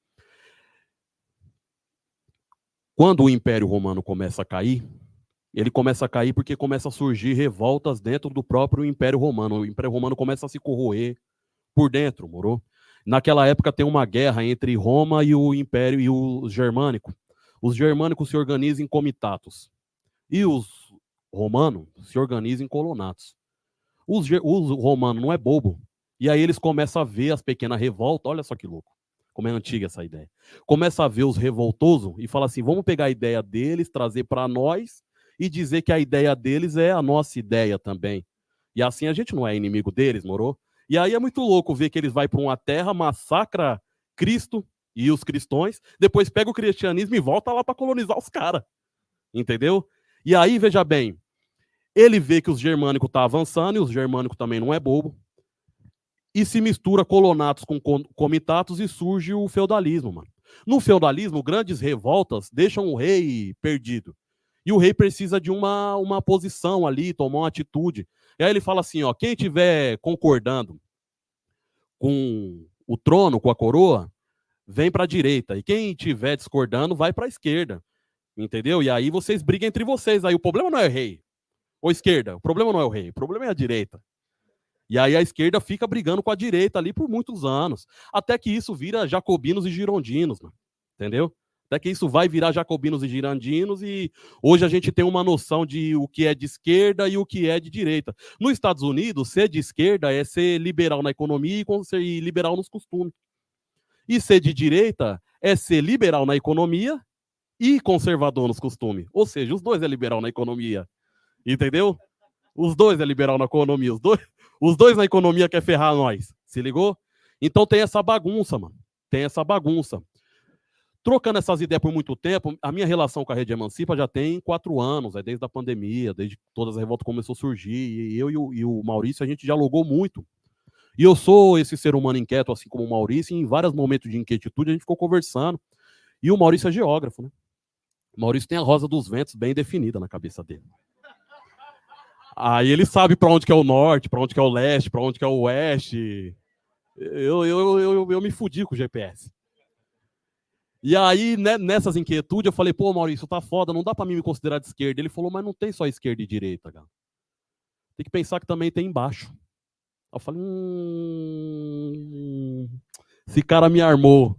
Quando o Império Romano começa a cair, ele começa a cair porque começa a surgir revoltas dentro do próprio Império Romano. O Império Romano começa a se corroer por dentro, moro? Naquela época tem uma guerra entre Roma e o Império e os germânicos. Os germânicos se organizam em comitatos. E os romanos se organizam em colonatos. Os romanos não é bobo. E aí eles começam a ver as pequenas revoltas. Olha só que louco. Como é antiga essa ideia. Começa a ver os revoltosos e fala assim, vamos pegar a ideia deles, trazer para nós e dizer que a ideia deles é a nossa ideia também. E assim a gente não é inimigo deles, morou? E aí é muito louco ver que eles vão para uma terra, massacra Cristo e os cristãos, depois pega o cristianismo e volta lá para colonizar os caras. Entendeu? E aí, veja bem, ele vê que os germânicos estão avançando, e os germânicos também não é bobo, e se mistura colonatos com comitatos e surge o feudalismo, mano. No feudalismo, grandes revoltas deixam o rei perdido. E o rei precisa de uma posição ali, tomar uma atitude. E aí ele fala assim, ó, quem estiver concordando com o trono, com a coroa, vem para a direita. E quem estiver discordando, vai para a esquerda. Entendeu? E aí vocês brigam entre vocês. Aí o problema não é o rei ou esquerda. O problema não é o rei. O problema é a direita. E aí a esquerda fica brigando com a direita ali por muitos anos. Até que isso vira jacobinos e girondinos. Mano. Entendeu? Até que isso vai virar jacobinos e girondinos. E hoje a gente tem uma noção de o que é de esquerda e o que é de direita. Nos Estados Unidos, ser de esquerda é ser liberal na economia e liberal nos costumes. E ser de direita é ser liberal na economia e conservador nos costumes. Ou seja, os dois é liberal na economia. Entendeu? Os dois é liberal na economia. Os dois na economia quer ferrar nós. Se ligou? Então tem essa bagunça, mano. Tem essa bagunça. Trocando essas ideias por muito tempo, a minha relação com a Rede Emancipa já tem 4 anos, desde a pandemia, desde que todas as revoltas começaram a surgir. E eu e o Maurício, a gente dialogou muito. E eu sou esse ser humano inquieto, assim como o Maurício, e em vários momentos de inquietude a gente ficou conversando. E o Maurício é geógrafo, né? O Maurício tem a rosa dos ventos bem definida na cabeça dele. Aí ele sabe para onde que é o norte, para onde que é o leste, para onde que é o oeste. Eu me fudi com o GPS. E aí, né, nessas inquietudes, eu falei, pô, Maurício, tá foda, não dá para mim me considerar de esquerda. Ele falou, mas não tem só esquerda e direita, cara. Tem que pensar que também tem embaixo. Eu falei, esse cara me armou.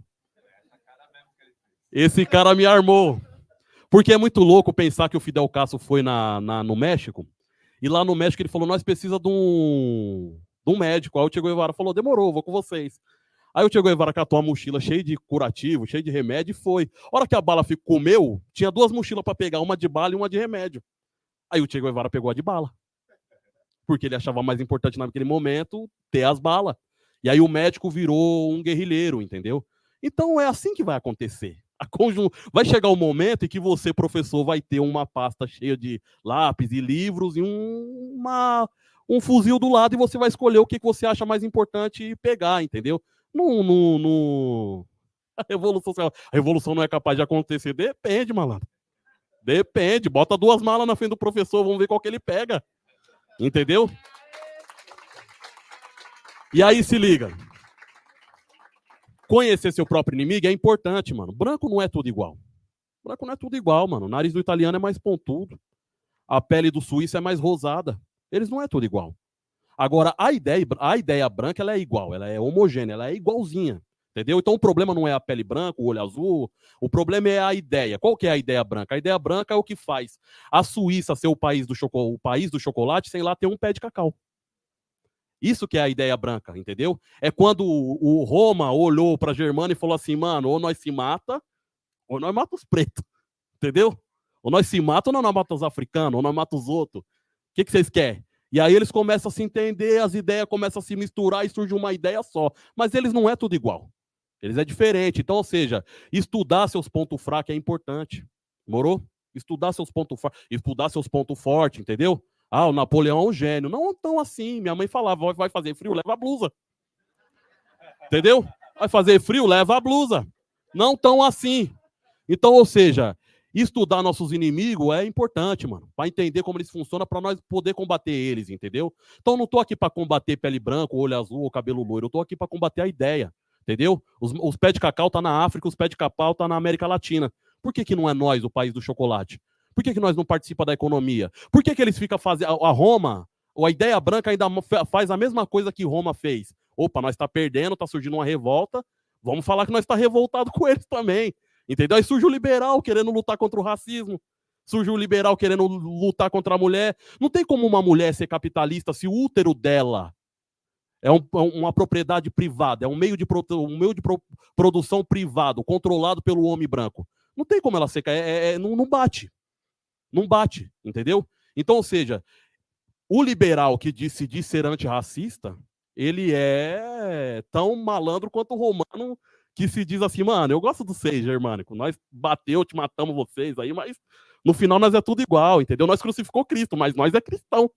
Esse cara me armou. Porque é muito louco pensar que o Fidel Castro foi no México, e lá no México ele falou, nós precisamos de um médico. Aí o Che Guevara falou, demorou, vou com vocês. Aí o Che Guevara catou uma mochila cheia de curativo, cheia de remédio e foi. A hora que a bala comeu, tinha 2 mochilas para pegar, uma de bala e uma de remédio. Aí o Che Guevara pegou a de bala. Porque ele achava mais importante naquele momento ter as balas. E aí o médico virou um guerrilheiro, entendeu? Então é assim que vai acontecer. Vai chegar o momento em que você, professor, vai ter uma pasta cheia de lápis e livros e um fuzil do lado e você vai escolher o que você acha mais importante e pegar, entendeu? A revolução não é capaz de acontecer? Depende, malandro. Depende. Bota 2 malas na frente do professor, vamos ver qual que ele pega. Entendeu? E aí se liga. Conhecer seu próprio inimigo é importante, mano. Branco não é tudo igual. Branco não é tudo igual, mano. O nariz do italiano é mais pontudo. A pele do suíço é mais rosada. Eles não é tudo igual. Agora, a ideia branca, ela é igual. Ela é homogênea, ela é igualzinha. Entendeu? Então o problema não é a pele branca, o olho azul. O problema é a ideia. Qual que é a ideia branca? A ideia branca é o que faz a Suíça ser o país do chocolate sem lá ter um pé de cacau. Isso que é a ideia branca, entendeu? É quando o Roma olhou para a Germânia e falou assim, mano, ou nós se mata, ou nós mata os pretos, entendeu? Ou nós se mata, ou nós mata os africanos, ou nós mata os outros. O que vocês querem? E aí eles começam a se entender, as ideias começam a se misturar e surge uma ideia só. Mas eles não é tudo igual. Eles é diferente. Então, ou seja, estudar seus pontos fracos é importante. Morou? Estudar seus pontos fracos, estudar seus pontos fortes, entendeu? Ah, o Napoleão é um gênio. Não tão assim. Minha mãe falava, vai fazer frio, leva a blusa. Entendeu? Vai fazer frio, leva a blusa. Não tão assim. Então, ou seja, estudar nossos inimigos é importante, mano. Para entender como eles funcionam, para nós poder combater eles, entendeu? Então, eu não tô aqui para combater pele branca, olho azul ou cabelo loiro. Eu tô aqui para combater a ideia, entendeu? Os pés de cacau tá na África, os pés de cacau tá na América Latina. Por que não é nós, o país do chocolate? Por que nós não participamos da economia? Por que eles ficam fazendo... A Roma, ou a ideia branca ainda faz a mesma coisa que Roma fez. Opa, nós está perdendo, está surgindo uma revolta, vamos falar que nós está revoltado com eles também. Entendeu? Aí surge o liberal querendo lutar contra o racismo. Surge o liberal querendo lutar contra a mulher. Não tem como uma mulher ser capitalista se o útero dela é uma propriedade privada, é um meio de produção privado, controlado pelo homem branco. Não tem como ela ser... não bate. Não bate, entendeu? Então, ou seja, o liberal que se diz ser antirracista, ele é tão malandro quanto o romano que se diz assim, mano, eu gosto dos seis germânicos, nós bateu, te matamos vocês aí, mas no final nós é tudo igual, entendeu? Nós crucificou Cristo, mas nós é cristão.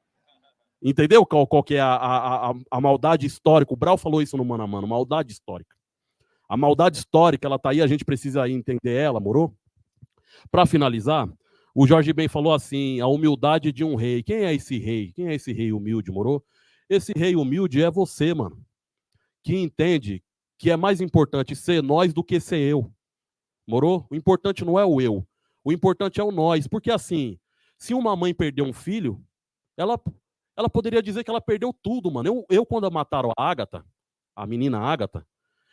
Entendeu qual que é a maldade histórica? O Brau falou isso no Mano a Mano, maldade histórica. A maldade histórica, ela tá aí, a gente precisa entender ela, morou? Para finalizar, o Jorge Ben falou assim, a humildade de um rei. Quem é esse rei? Quem é esse rei humilde, morou? Esse rei humilde é você, mano. Que entende que é mais importante ser nós do que ser eu. Morou? O importante não é o eu. O importante é o nós. Porque assim, se uma mãe perdeu um filho, ela poderia dizer que ela perdeu tudo, mano. Eu quando mataram a Ágata, a menina Ágata,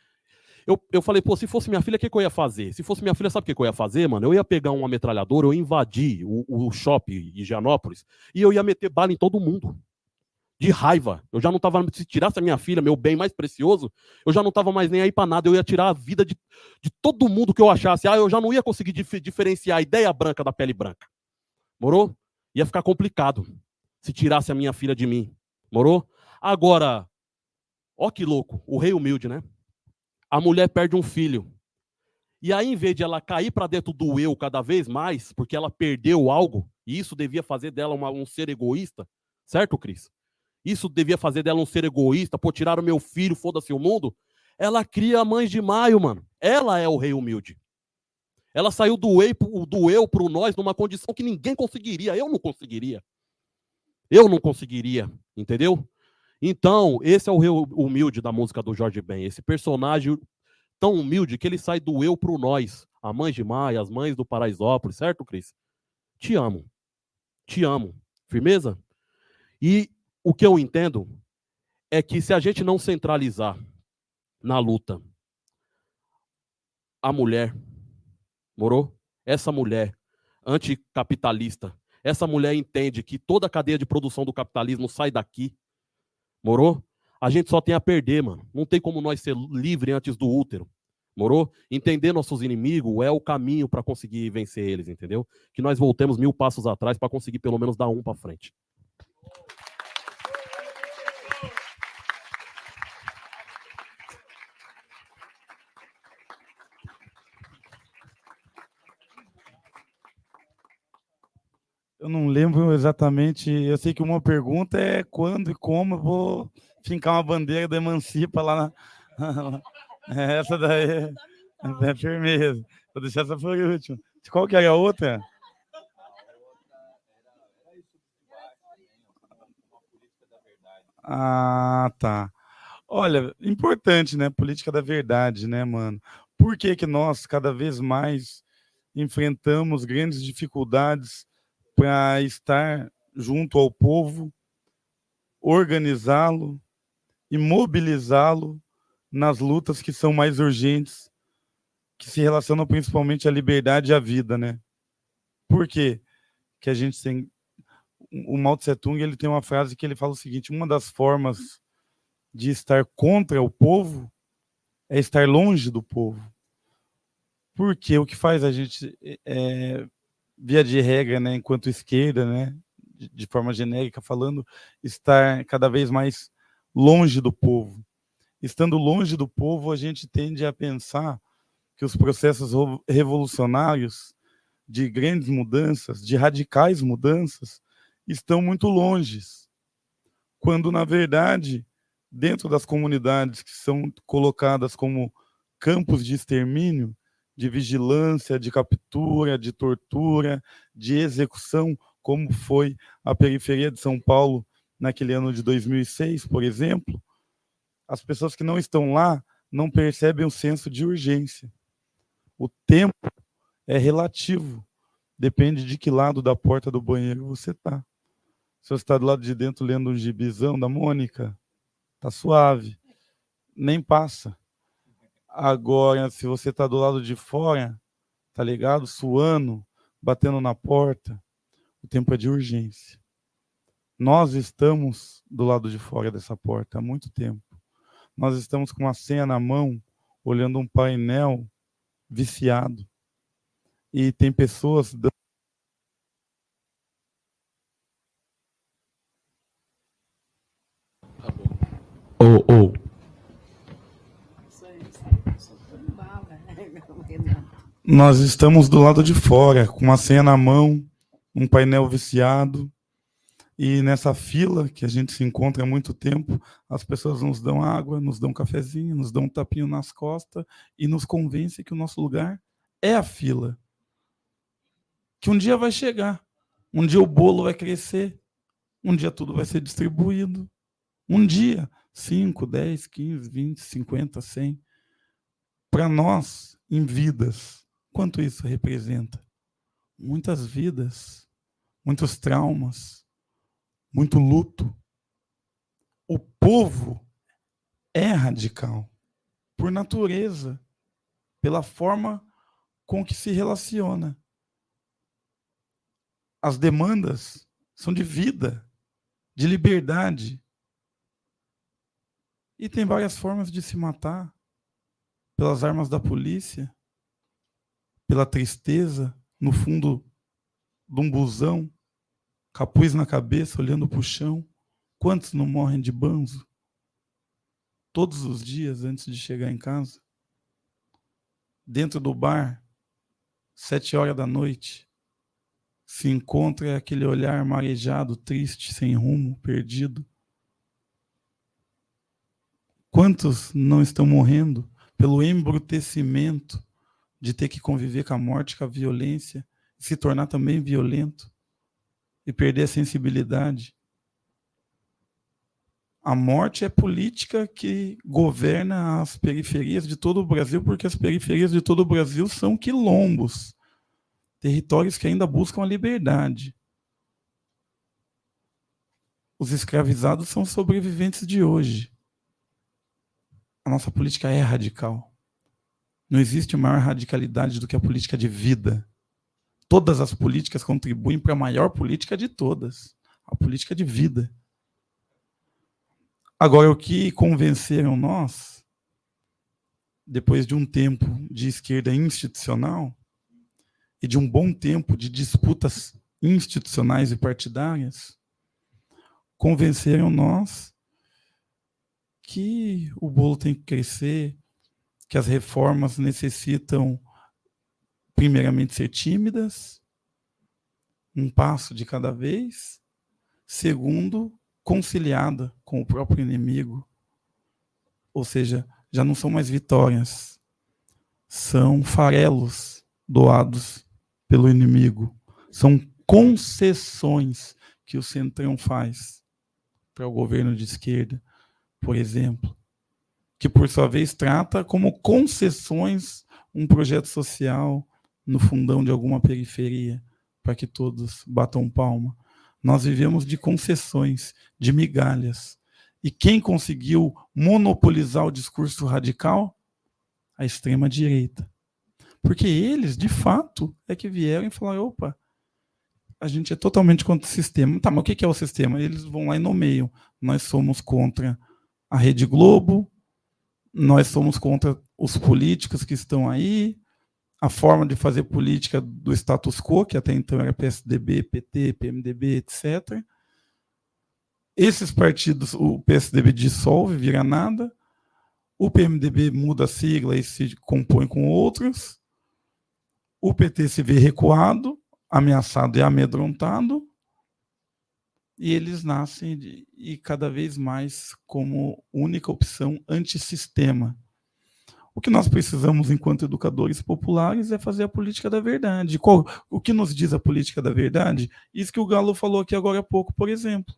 eu falei, pô, se fosse minha filha, o que eu ia fazer? Se fosse minha filha, sabe o que eu ia fazer, mano? Eu ia pegar uma metralhadora, eu ia invadir o shopping de Higienópolis e eu ia meter bala em todo mundo. De raiva. Eu já não tava... Se tirasse a minha filha, meu bem mais precioso, eu já não tava mais nem aí pra nada. Eu ia tirar a vida de todo mundo que eu achasse. Eu já não ia conseguir diferenciar a ideia branca da pele branca. Morou? Ia ficar complicado se tirasse a minha filha de mim. Morou? Agora, ó que louco. O rei humilde, né? A mulher perde um filho. E aí, em vez de ela cair para dentro do eu cada vez mais, porque ela perdeu algo, e isso devia fazer dela um ser egoísta, certo, Cris? Isso devia fazer dela um ser egoísta, pô, tirar o meu filho, foda-se o mundo. Ela cria a Mães de Maio, mano. Ela é o rei humilde. Ela saiu do eu pro nós numa condição que ninguém conseguiria. Eu não conseguiria. Eu não conseguiria, entendeu? Então, esse é o rei humilde da música do Jorge Ben. Esse personagem tão humilde que ele sai do eu pro nós. A Mães de Maio, as mães do Paraisópolis, certo, Cris? Te amo. Te amo. Firmeza? E o que eu entendo é que se a gente não centralizar na luta a mulher, morou? Essa mulher anticapitalista, essa mulher entende que toda a cadeia de produção do capitalismo sai daqui, morou? a gente só tem a perder, mano. Não tem como nós ser livre antes do útero. Morou? Entender nossos inimigos é o caminho para conseguir vencer eles, entendeu? Que nós voltemos 1000 passos atrás para conseguir pelo menos dar um para frente. Eu não lembro exatamente. Eu sei que uma pergunta é quando e como eu vou fincar uma bandeira da Emancipa lá na... Essa daí é firmeza. Vou deixar essa por último. Qual que era a outra? Ah, tá. Olha, importante, né? Política da verdade, né, mano? Por que que nós cada vez mais enfrentamos grandes dificuldades para estar junto ao povo, organizá-lo e mobilizá-lo nas lutas que são mais urgentes, que se relacionam principalmente à liberdade e à vida, né? Por quê? Que a gente tem... O Mao Tse Tung, ele tem uma frase que ele fala o seguinte: uma das formas de estar contra o povo é estar longe do povo. Porque o que faz a gente, via de regra, né, enquanto esquerda, né, de forma genérica falando, estar cada vez mais longe do povo. Estando longe do povo, a gente tende a pensar que os processos revolucionários de grandes mudanças, de radicais mudanças, estão muito longe, quando, na verdade, dentro das comunidades que são colocadas como campos de extermínio, de vigilância, de captura, de tortura, de execução, como foi a periferia de São Paulo naquele ano de 2006, por exemplo, as pessoas que não estão lá não percebem o senso de urgência. O tempo é relativo, depende de que lado da porta do banheiro você está. Se você está do lado de dentro lendo um gibizão da Mônica, tá suave, nem passa. Agora, se você está do lado de fora, tá ligado? Suando, batendo na porta, o tempo é de urgência. Nós estamos do lado de fora dessa porta há muito tempo. Nós estamos com uma senha na mão, olhando um painel viciado. E tem pessoas... Nós estamos do lado de fora, com uma senha na mão, um painel viciado, e nessa fila que a gente se encontra há muito tempo, as pessoas nos dão água, nos dão cafezinho, nos dão um tapinho nas costas e nos convencem que o nosso lugar é a fila. Que um dia vai chegar, um dia o bolo vai crescer, um dia tudo vai ser distribuído. Um dia, 5, 10, 15, 20, 50, 100. Para nós, em vidas, quanto isso representa? Muitas vidas, muitos traumas, muito luto. O povo é radical, por natureza, pela forma com que se relaciona. As demandas são de vida, de liberdade. E tem várias formas de se matar. Pelas armas da polícia, pela tristeza, no fundo de um busão, capuz na cabeça, olhando para o chão. Quantos não morrem de banzo? Todos os dias antes de chegar em casa. Dentro do bar, 7 horas da noite, se encontra aquele olhar marejado, triste, sem rumo, perdido. Quantos não estão morrendo pelo embrutecimento de ter que conviver com a morte, com a violência, se tornar também violento e perder a sensibilidade? A morte é política que governa as periferias de todo o Brasil, porque as periferias de todo o Brasil são quilombos, territórios que ainda buscam a liberdade. Os escravizados são sobreviventes de hoje. A nossa política é radical. Não existe maior radicalidade do que a política de vida. Todas as políticas contribuem para a maior política de todas, a política de vida. Agora, o que convenceram nós, depois de um tempo de esquerda institucional e de um bom tempo de disputas institucionais e partidárias, convenceram nós que o bolo tem que crescer, que as reformas necessitam, primeiramente, ser tímidas, um passo de cada vez, segundo, conciliada com o próprio inimigo, ou seja, já não são mais vitórias, são farelos doados pelo inimigo, são concessões que o Centrão faz para o governo de esquerda, por exemplo, que por sua vez trata como concessões um projeto social no fundão de alguma periferia, para que todos batam palma. Nós vivemos de concessões, de migalhas. E quem conseguiu monopolizar o discurso radical? A extrema-direita. Porque eles, de fato, é que vieram e falaram, opa, a gente é totalmente contra o sistema. Tá, mas o que é o sistema? Eles vão lá e nomeiam. Nós somos contra a Rede Globo, nós somos contra os políticos que estão aí, a forma de fazer política do status quo, que até então era PSDB, PT, PMDB, etc. Esses partidos, o PSDB dissolve, vira nada, o PMDB muda a sigla e se compõe com outros, o PT se vê recuado, ameaçado e amedrontado, e eles nascem e cada vez mais como única opção antissistema. O que nós precisamos, enquanto educadores populares, é fazer a política da verdade. O que nos diz a política da verdade? Isso que o Galo falou aqui agora há pouco, por exemplo.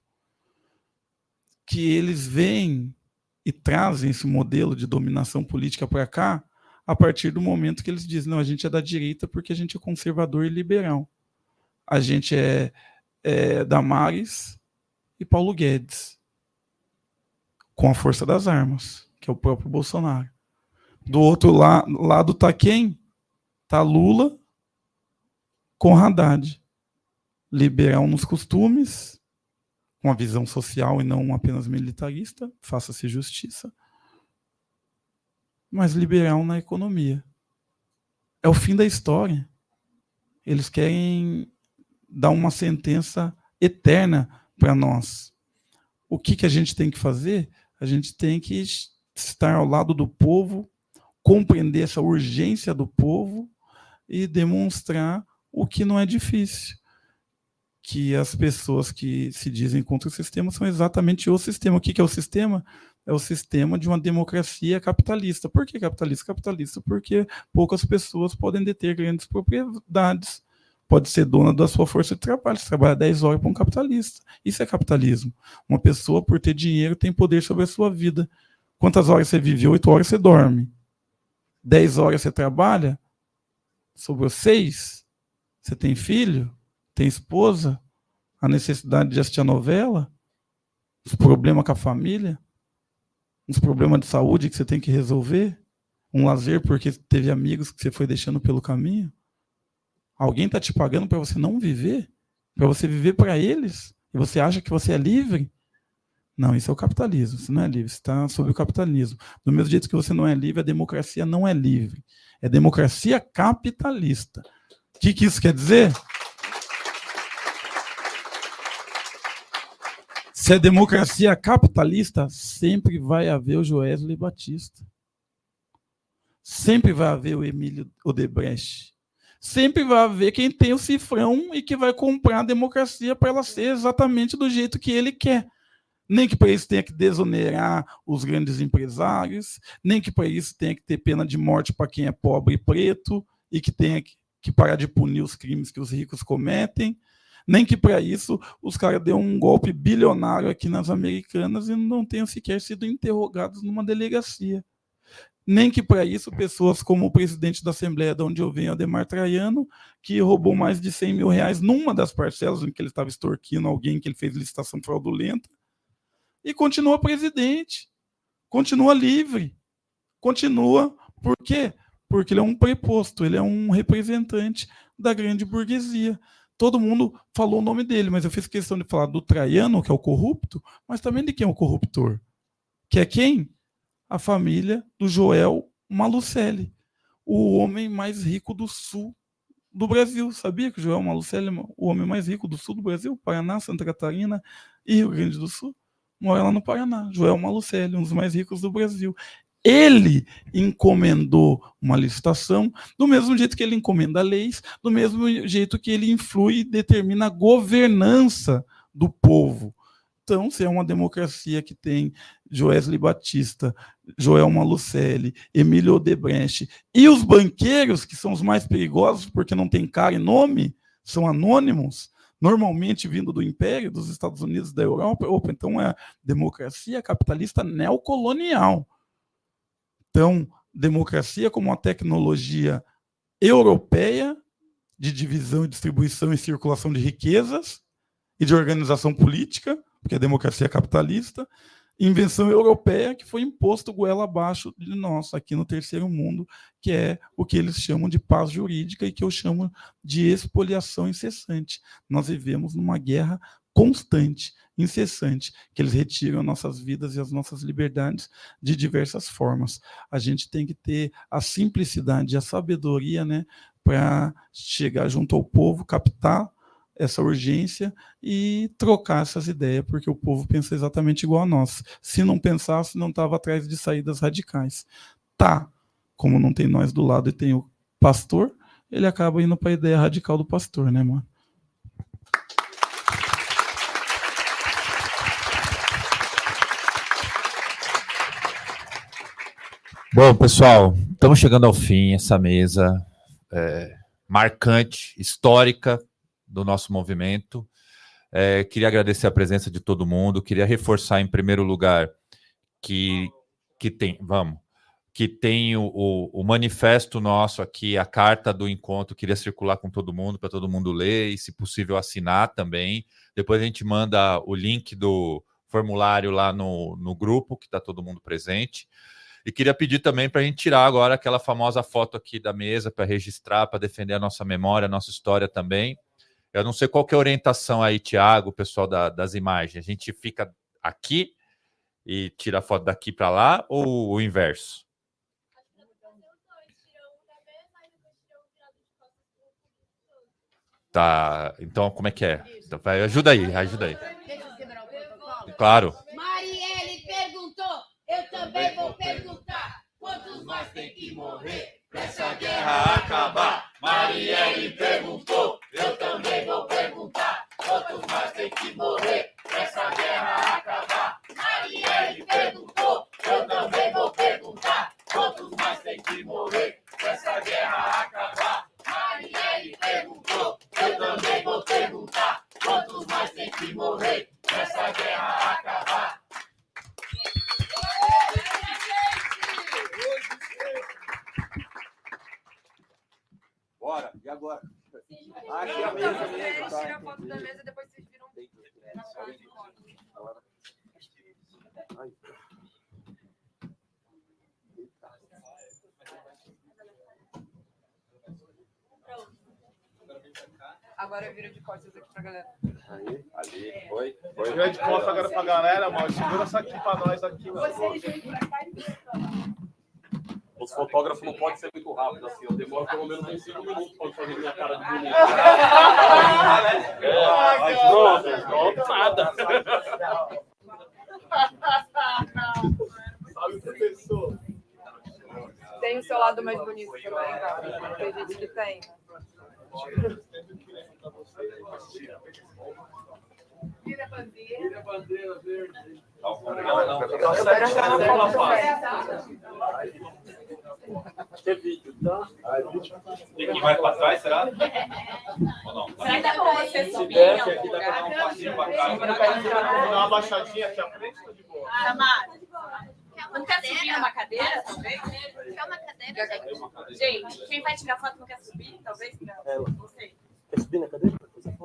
Que eles vêm e trazem esse modelo de dominação política para cá a partir do momento que eles dizem, não, a gente é da direita porque a gente é conservador e liberal. A gente é Damares e Paulo Guedes, com a força das armas, que é o próprio Bolsonaro. Do outro lado está quem? Está Lula com Haddad. Liberal nos costumes, com a visão social e não apenas militarista, faça-se justiça, mas liberal na economia. É o fim da história. Eles querem dar uma sentença eterna para nós. O que a gente tem que fazer? A gente tem que estar ao lado do povo, compreender essa urgência do povo e demonstrar o que não é difícil. Que as pessoas que se dizem contra o sistema são exatamente o sistema. O que é o sistema? É o sistema de uma democracia capitalista. Por que capitalista? Capitalista porque poucas pessoas podem deter grandes propriedades. Pode ser dona da sua força de trabalho. Você trabalha 10 horas para um capitalista. Isso é capitalismo. Uma pessoa, por ter dinheiro, tem poder sobre a sua vida. Quantas horas você vive? 8 horas você dorme. 10 horas você trabalha, sobrou 6, você tem filho, tem esposa, a necessidade de assistir a novela, os problemas com a família, os problemas de saúde que você tem que resolver, um lazer porque teve amigos que você foi deixando pelo caminho. Alguém está te pagando para você não viver? Para você viver para eles? E você acha que você é livre? Não, isso é o capitalismo, você não é livre, você está sob o capitalismo. Do mesmo jeito que você não é livre, a democracia não é livre. É democracia capitalista. O que isso quer dizer? Se é democracia capitalista, sempre vai haver o Joesley Batista. Sempre vai haver o Emílio Odebrecht. Sempre vai haver quem tem o cifrão e que vai comprar a democracia para ela ser exatamente do jeito que ele quer. Nem que para isso tenha que desonerar os grandes empresários, nem que para isso tenha que ter pena de morte para quem é pobre e preto, e que tenha que parar de punir os crimes que os ricos cometem, nem que para isso os caras dêem um golpe bilionário aqui nas Americanas e não tenham sequer sido interrogados numa delegacia. Nem que para isso pessoas como o presidente da Assembleia, de onde eu venho, Ademar Traiano, que roubou mais de 100 mil reais numa das parcelas em que ele estava extorquindo alguém que ele fez licitação fraudulenta, e continua presidente, continua livre, continua, por quê? Porque ele é um preposto, ele é um representante da grande burguesia. Todo mundo falou o nome dele, mas eu fiz questão de falar do Traiano, que é o corrupto, mas também de quem é o corruptor? que é quem? A família do Joel Malucelli, o homem mais rico do sul do Brasil. Sabia que o Joel Malucelli é o homem mais rico do sul do Brasil? Paraná, Santa Catarina e Rio Grande do Sul. Mora lá no Paraná. Joel Malucelli, um dos mais ricos do Brasil. Ele encomendou uma licitação, do mesmo jeito que ele encomenda leis, do mesmo jeito que ele influi e determina a governança do povo. Então, se é uma democracia que tem Joesley Batista, Joel Malucelli, Emílio Odebrecht e os banqueiros, que são os mais perigosos porque não tem cara e nome, são anônimos, normalmente vindo do Império, dos Estados Unidos, da Europa, então é democracia capitalista neocolonial. Então, democracia como uma tecnologia europeia de divisão, distribuição e circulação de riquezas e de organização política, porque a democracia é capitalista, invenção europeia que foi imposto goela abaixo de nós, aqui no terceiro mundo, que é o que eles chamam de paz jurídica e que eu chamo de expoliação incessante. Nós vivemos numa guerra constante, incessante, que eles retiram nossas vidas e as nossas liberdades de diversas formas. A gente tem que ter a simplicidade e a sabedoria, né, para chegar junto ao povo, captar essa urgência e trocar essas ideias, porque o povo pensa exatamente igual a nós. Se não pensasse, não estava atrás de saídas radicais. Tá, como não tem nós do lado e tem o pastor, ele acaba indo para a ideia radical do pastor, né, mano? Bom, pessoal, estamos chegando ao fim, essa mesa marcante, histórica, do nosso movimento. Queria agradecer a presença de todo mundo, queria reforçar em primeiro lugar que tem o manifesto nosso aqui, a carta do encontro, queria circular com todo mundo, para todo mundo ler e, se possível, assinar também. Depois a gente manda o link do formulário lá no grupo, que está todo mundo presente. E queria pedir também para a gente tirar agora aquela famosa foto aqui da mesa, para registrar, para defender a nossa memória, a nossa história também. Eu não sei qual que é a orientação aí, Tiago, pessoal das imagens. A gente fica aqui e tira a foto daqui para lá ou o inverso? Tá, então como é que é? Então, ajuda aí. Claro. Marielle perguntou, eu também vou perguntar. Quantos mais tem que morrer pra essa guerra acabar? Marielle perguntou, eu também vou perguntar. Quantos mais tem que morrer pra essa guerra acabar? Marielle perguntou, eu também vou perguntar. Quantos mais tem que morrer pra essa guerra acabar? Marielle perguntou, eu também vou perguntar. Quantos mais tem que morrer pra essa guerra acabar? Bora, e agora? Aqui a mesa. Vocês tiram a foto da mesa, depois vocês viram. Agora eu viro de costas aqui pra galera. Ali, foi. Vira de costas agora pra galera, mal. Segura essa aqui pra nós aqui. Vocês vêm pra cá e Os fotógrafos não podem ser muito rápidos assim. Eu demoro pelo menos uns 5 minutos para fazer minha cara de bonito. Pronto, nada. Sabe, professor? tem o seu lado mais bonito também, cara. Tem gente que tem. Vira a bandeira verde. Tem vídeo, tá? Tem que ir mais para trás, será? Ou não? Será que dá pra você subir em algum lugar? Dá uma baixadinha aqui à frente, tá de boa. Tamara, não quer subir numa cadeira também? Quer uma cadeira, gente? Quem vai tirar foto não quer subir? Talvez não. Não sei. Quer subir na cadeira?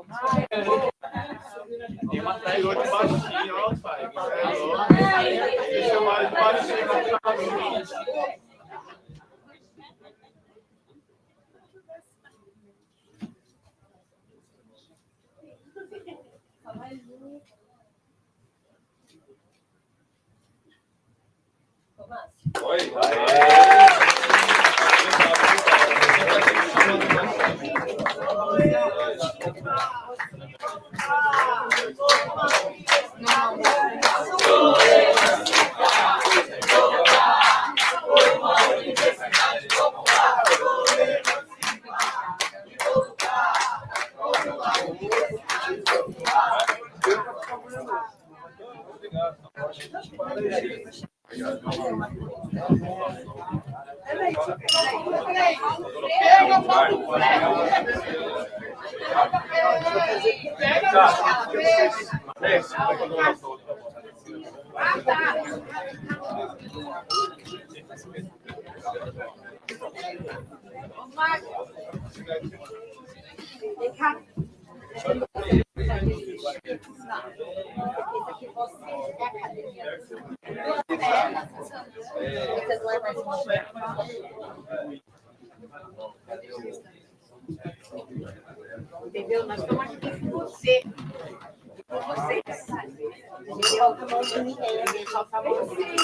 Tem uma tirou de baixinho, ó, pai. Deixa eu mais de baixinho. Entendeu? Nós estamos aqui com você. Com vocês. Entendeu? Só para vocês.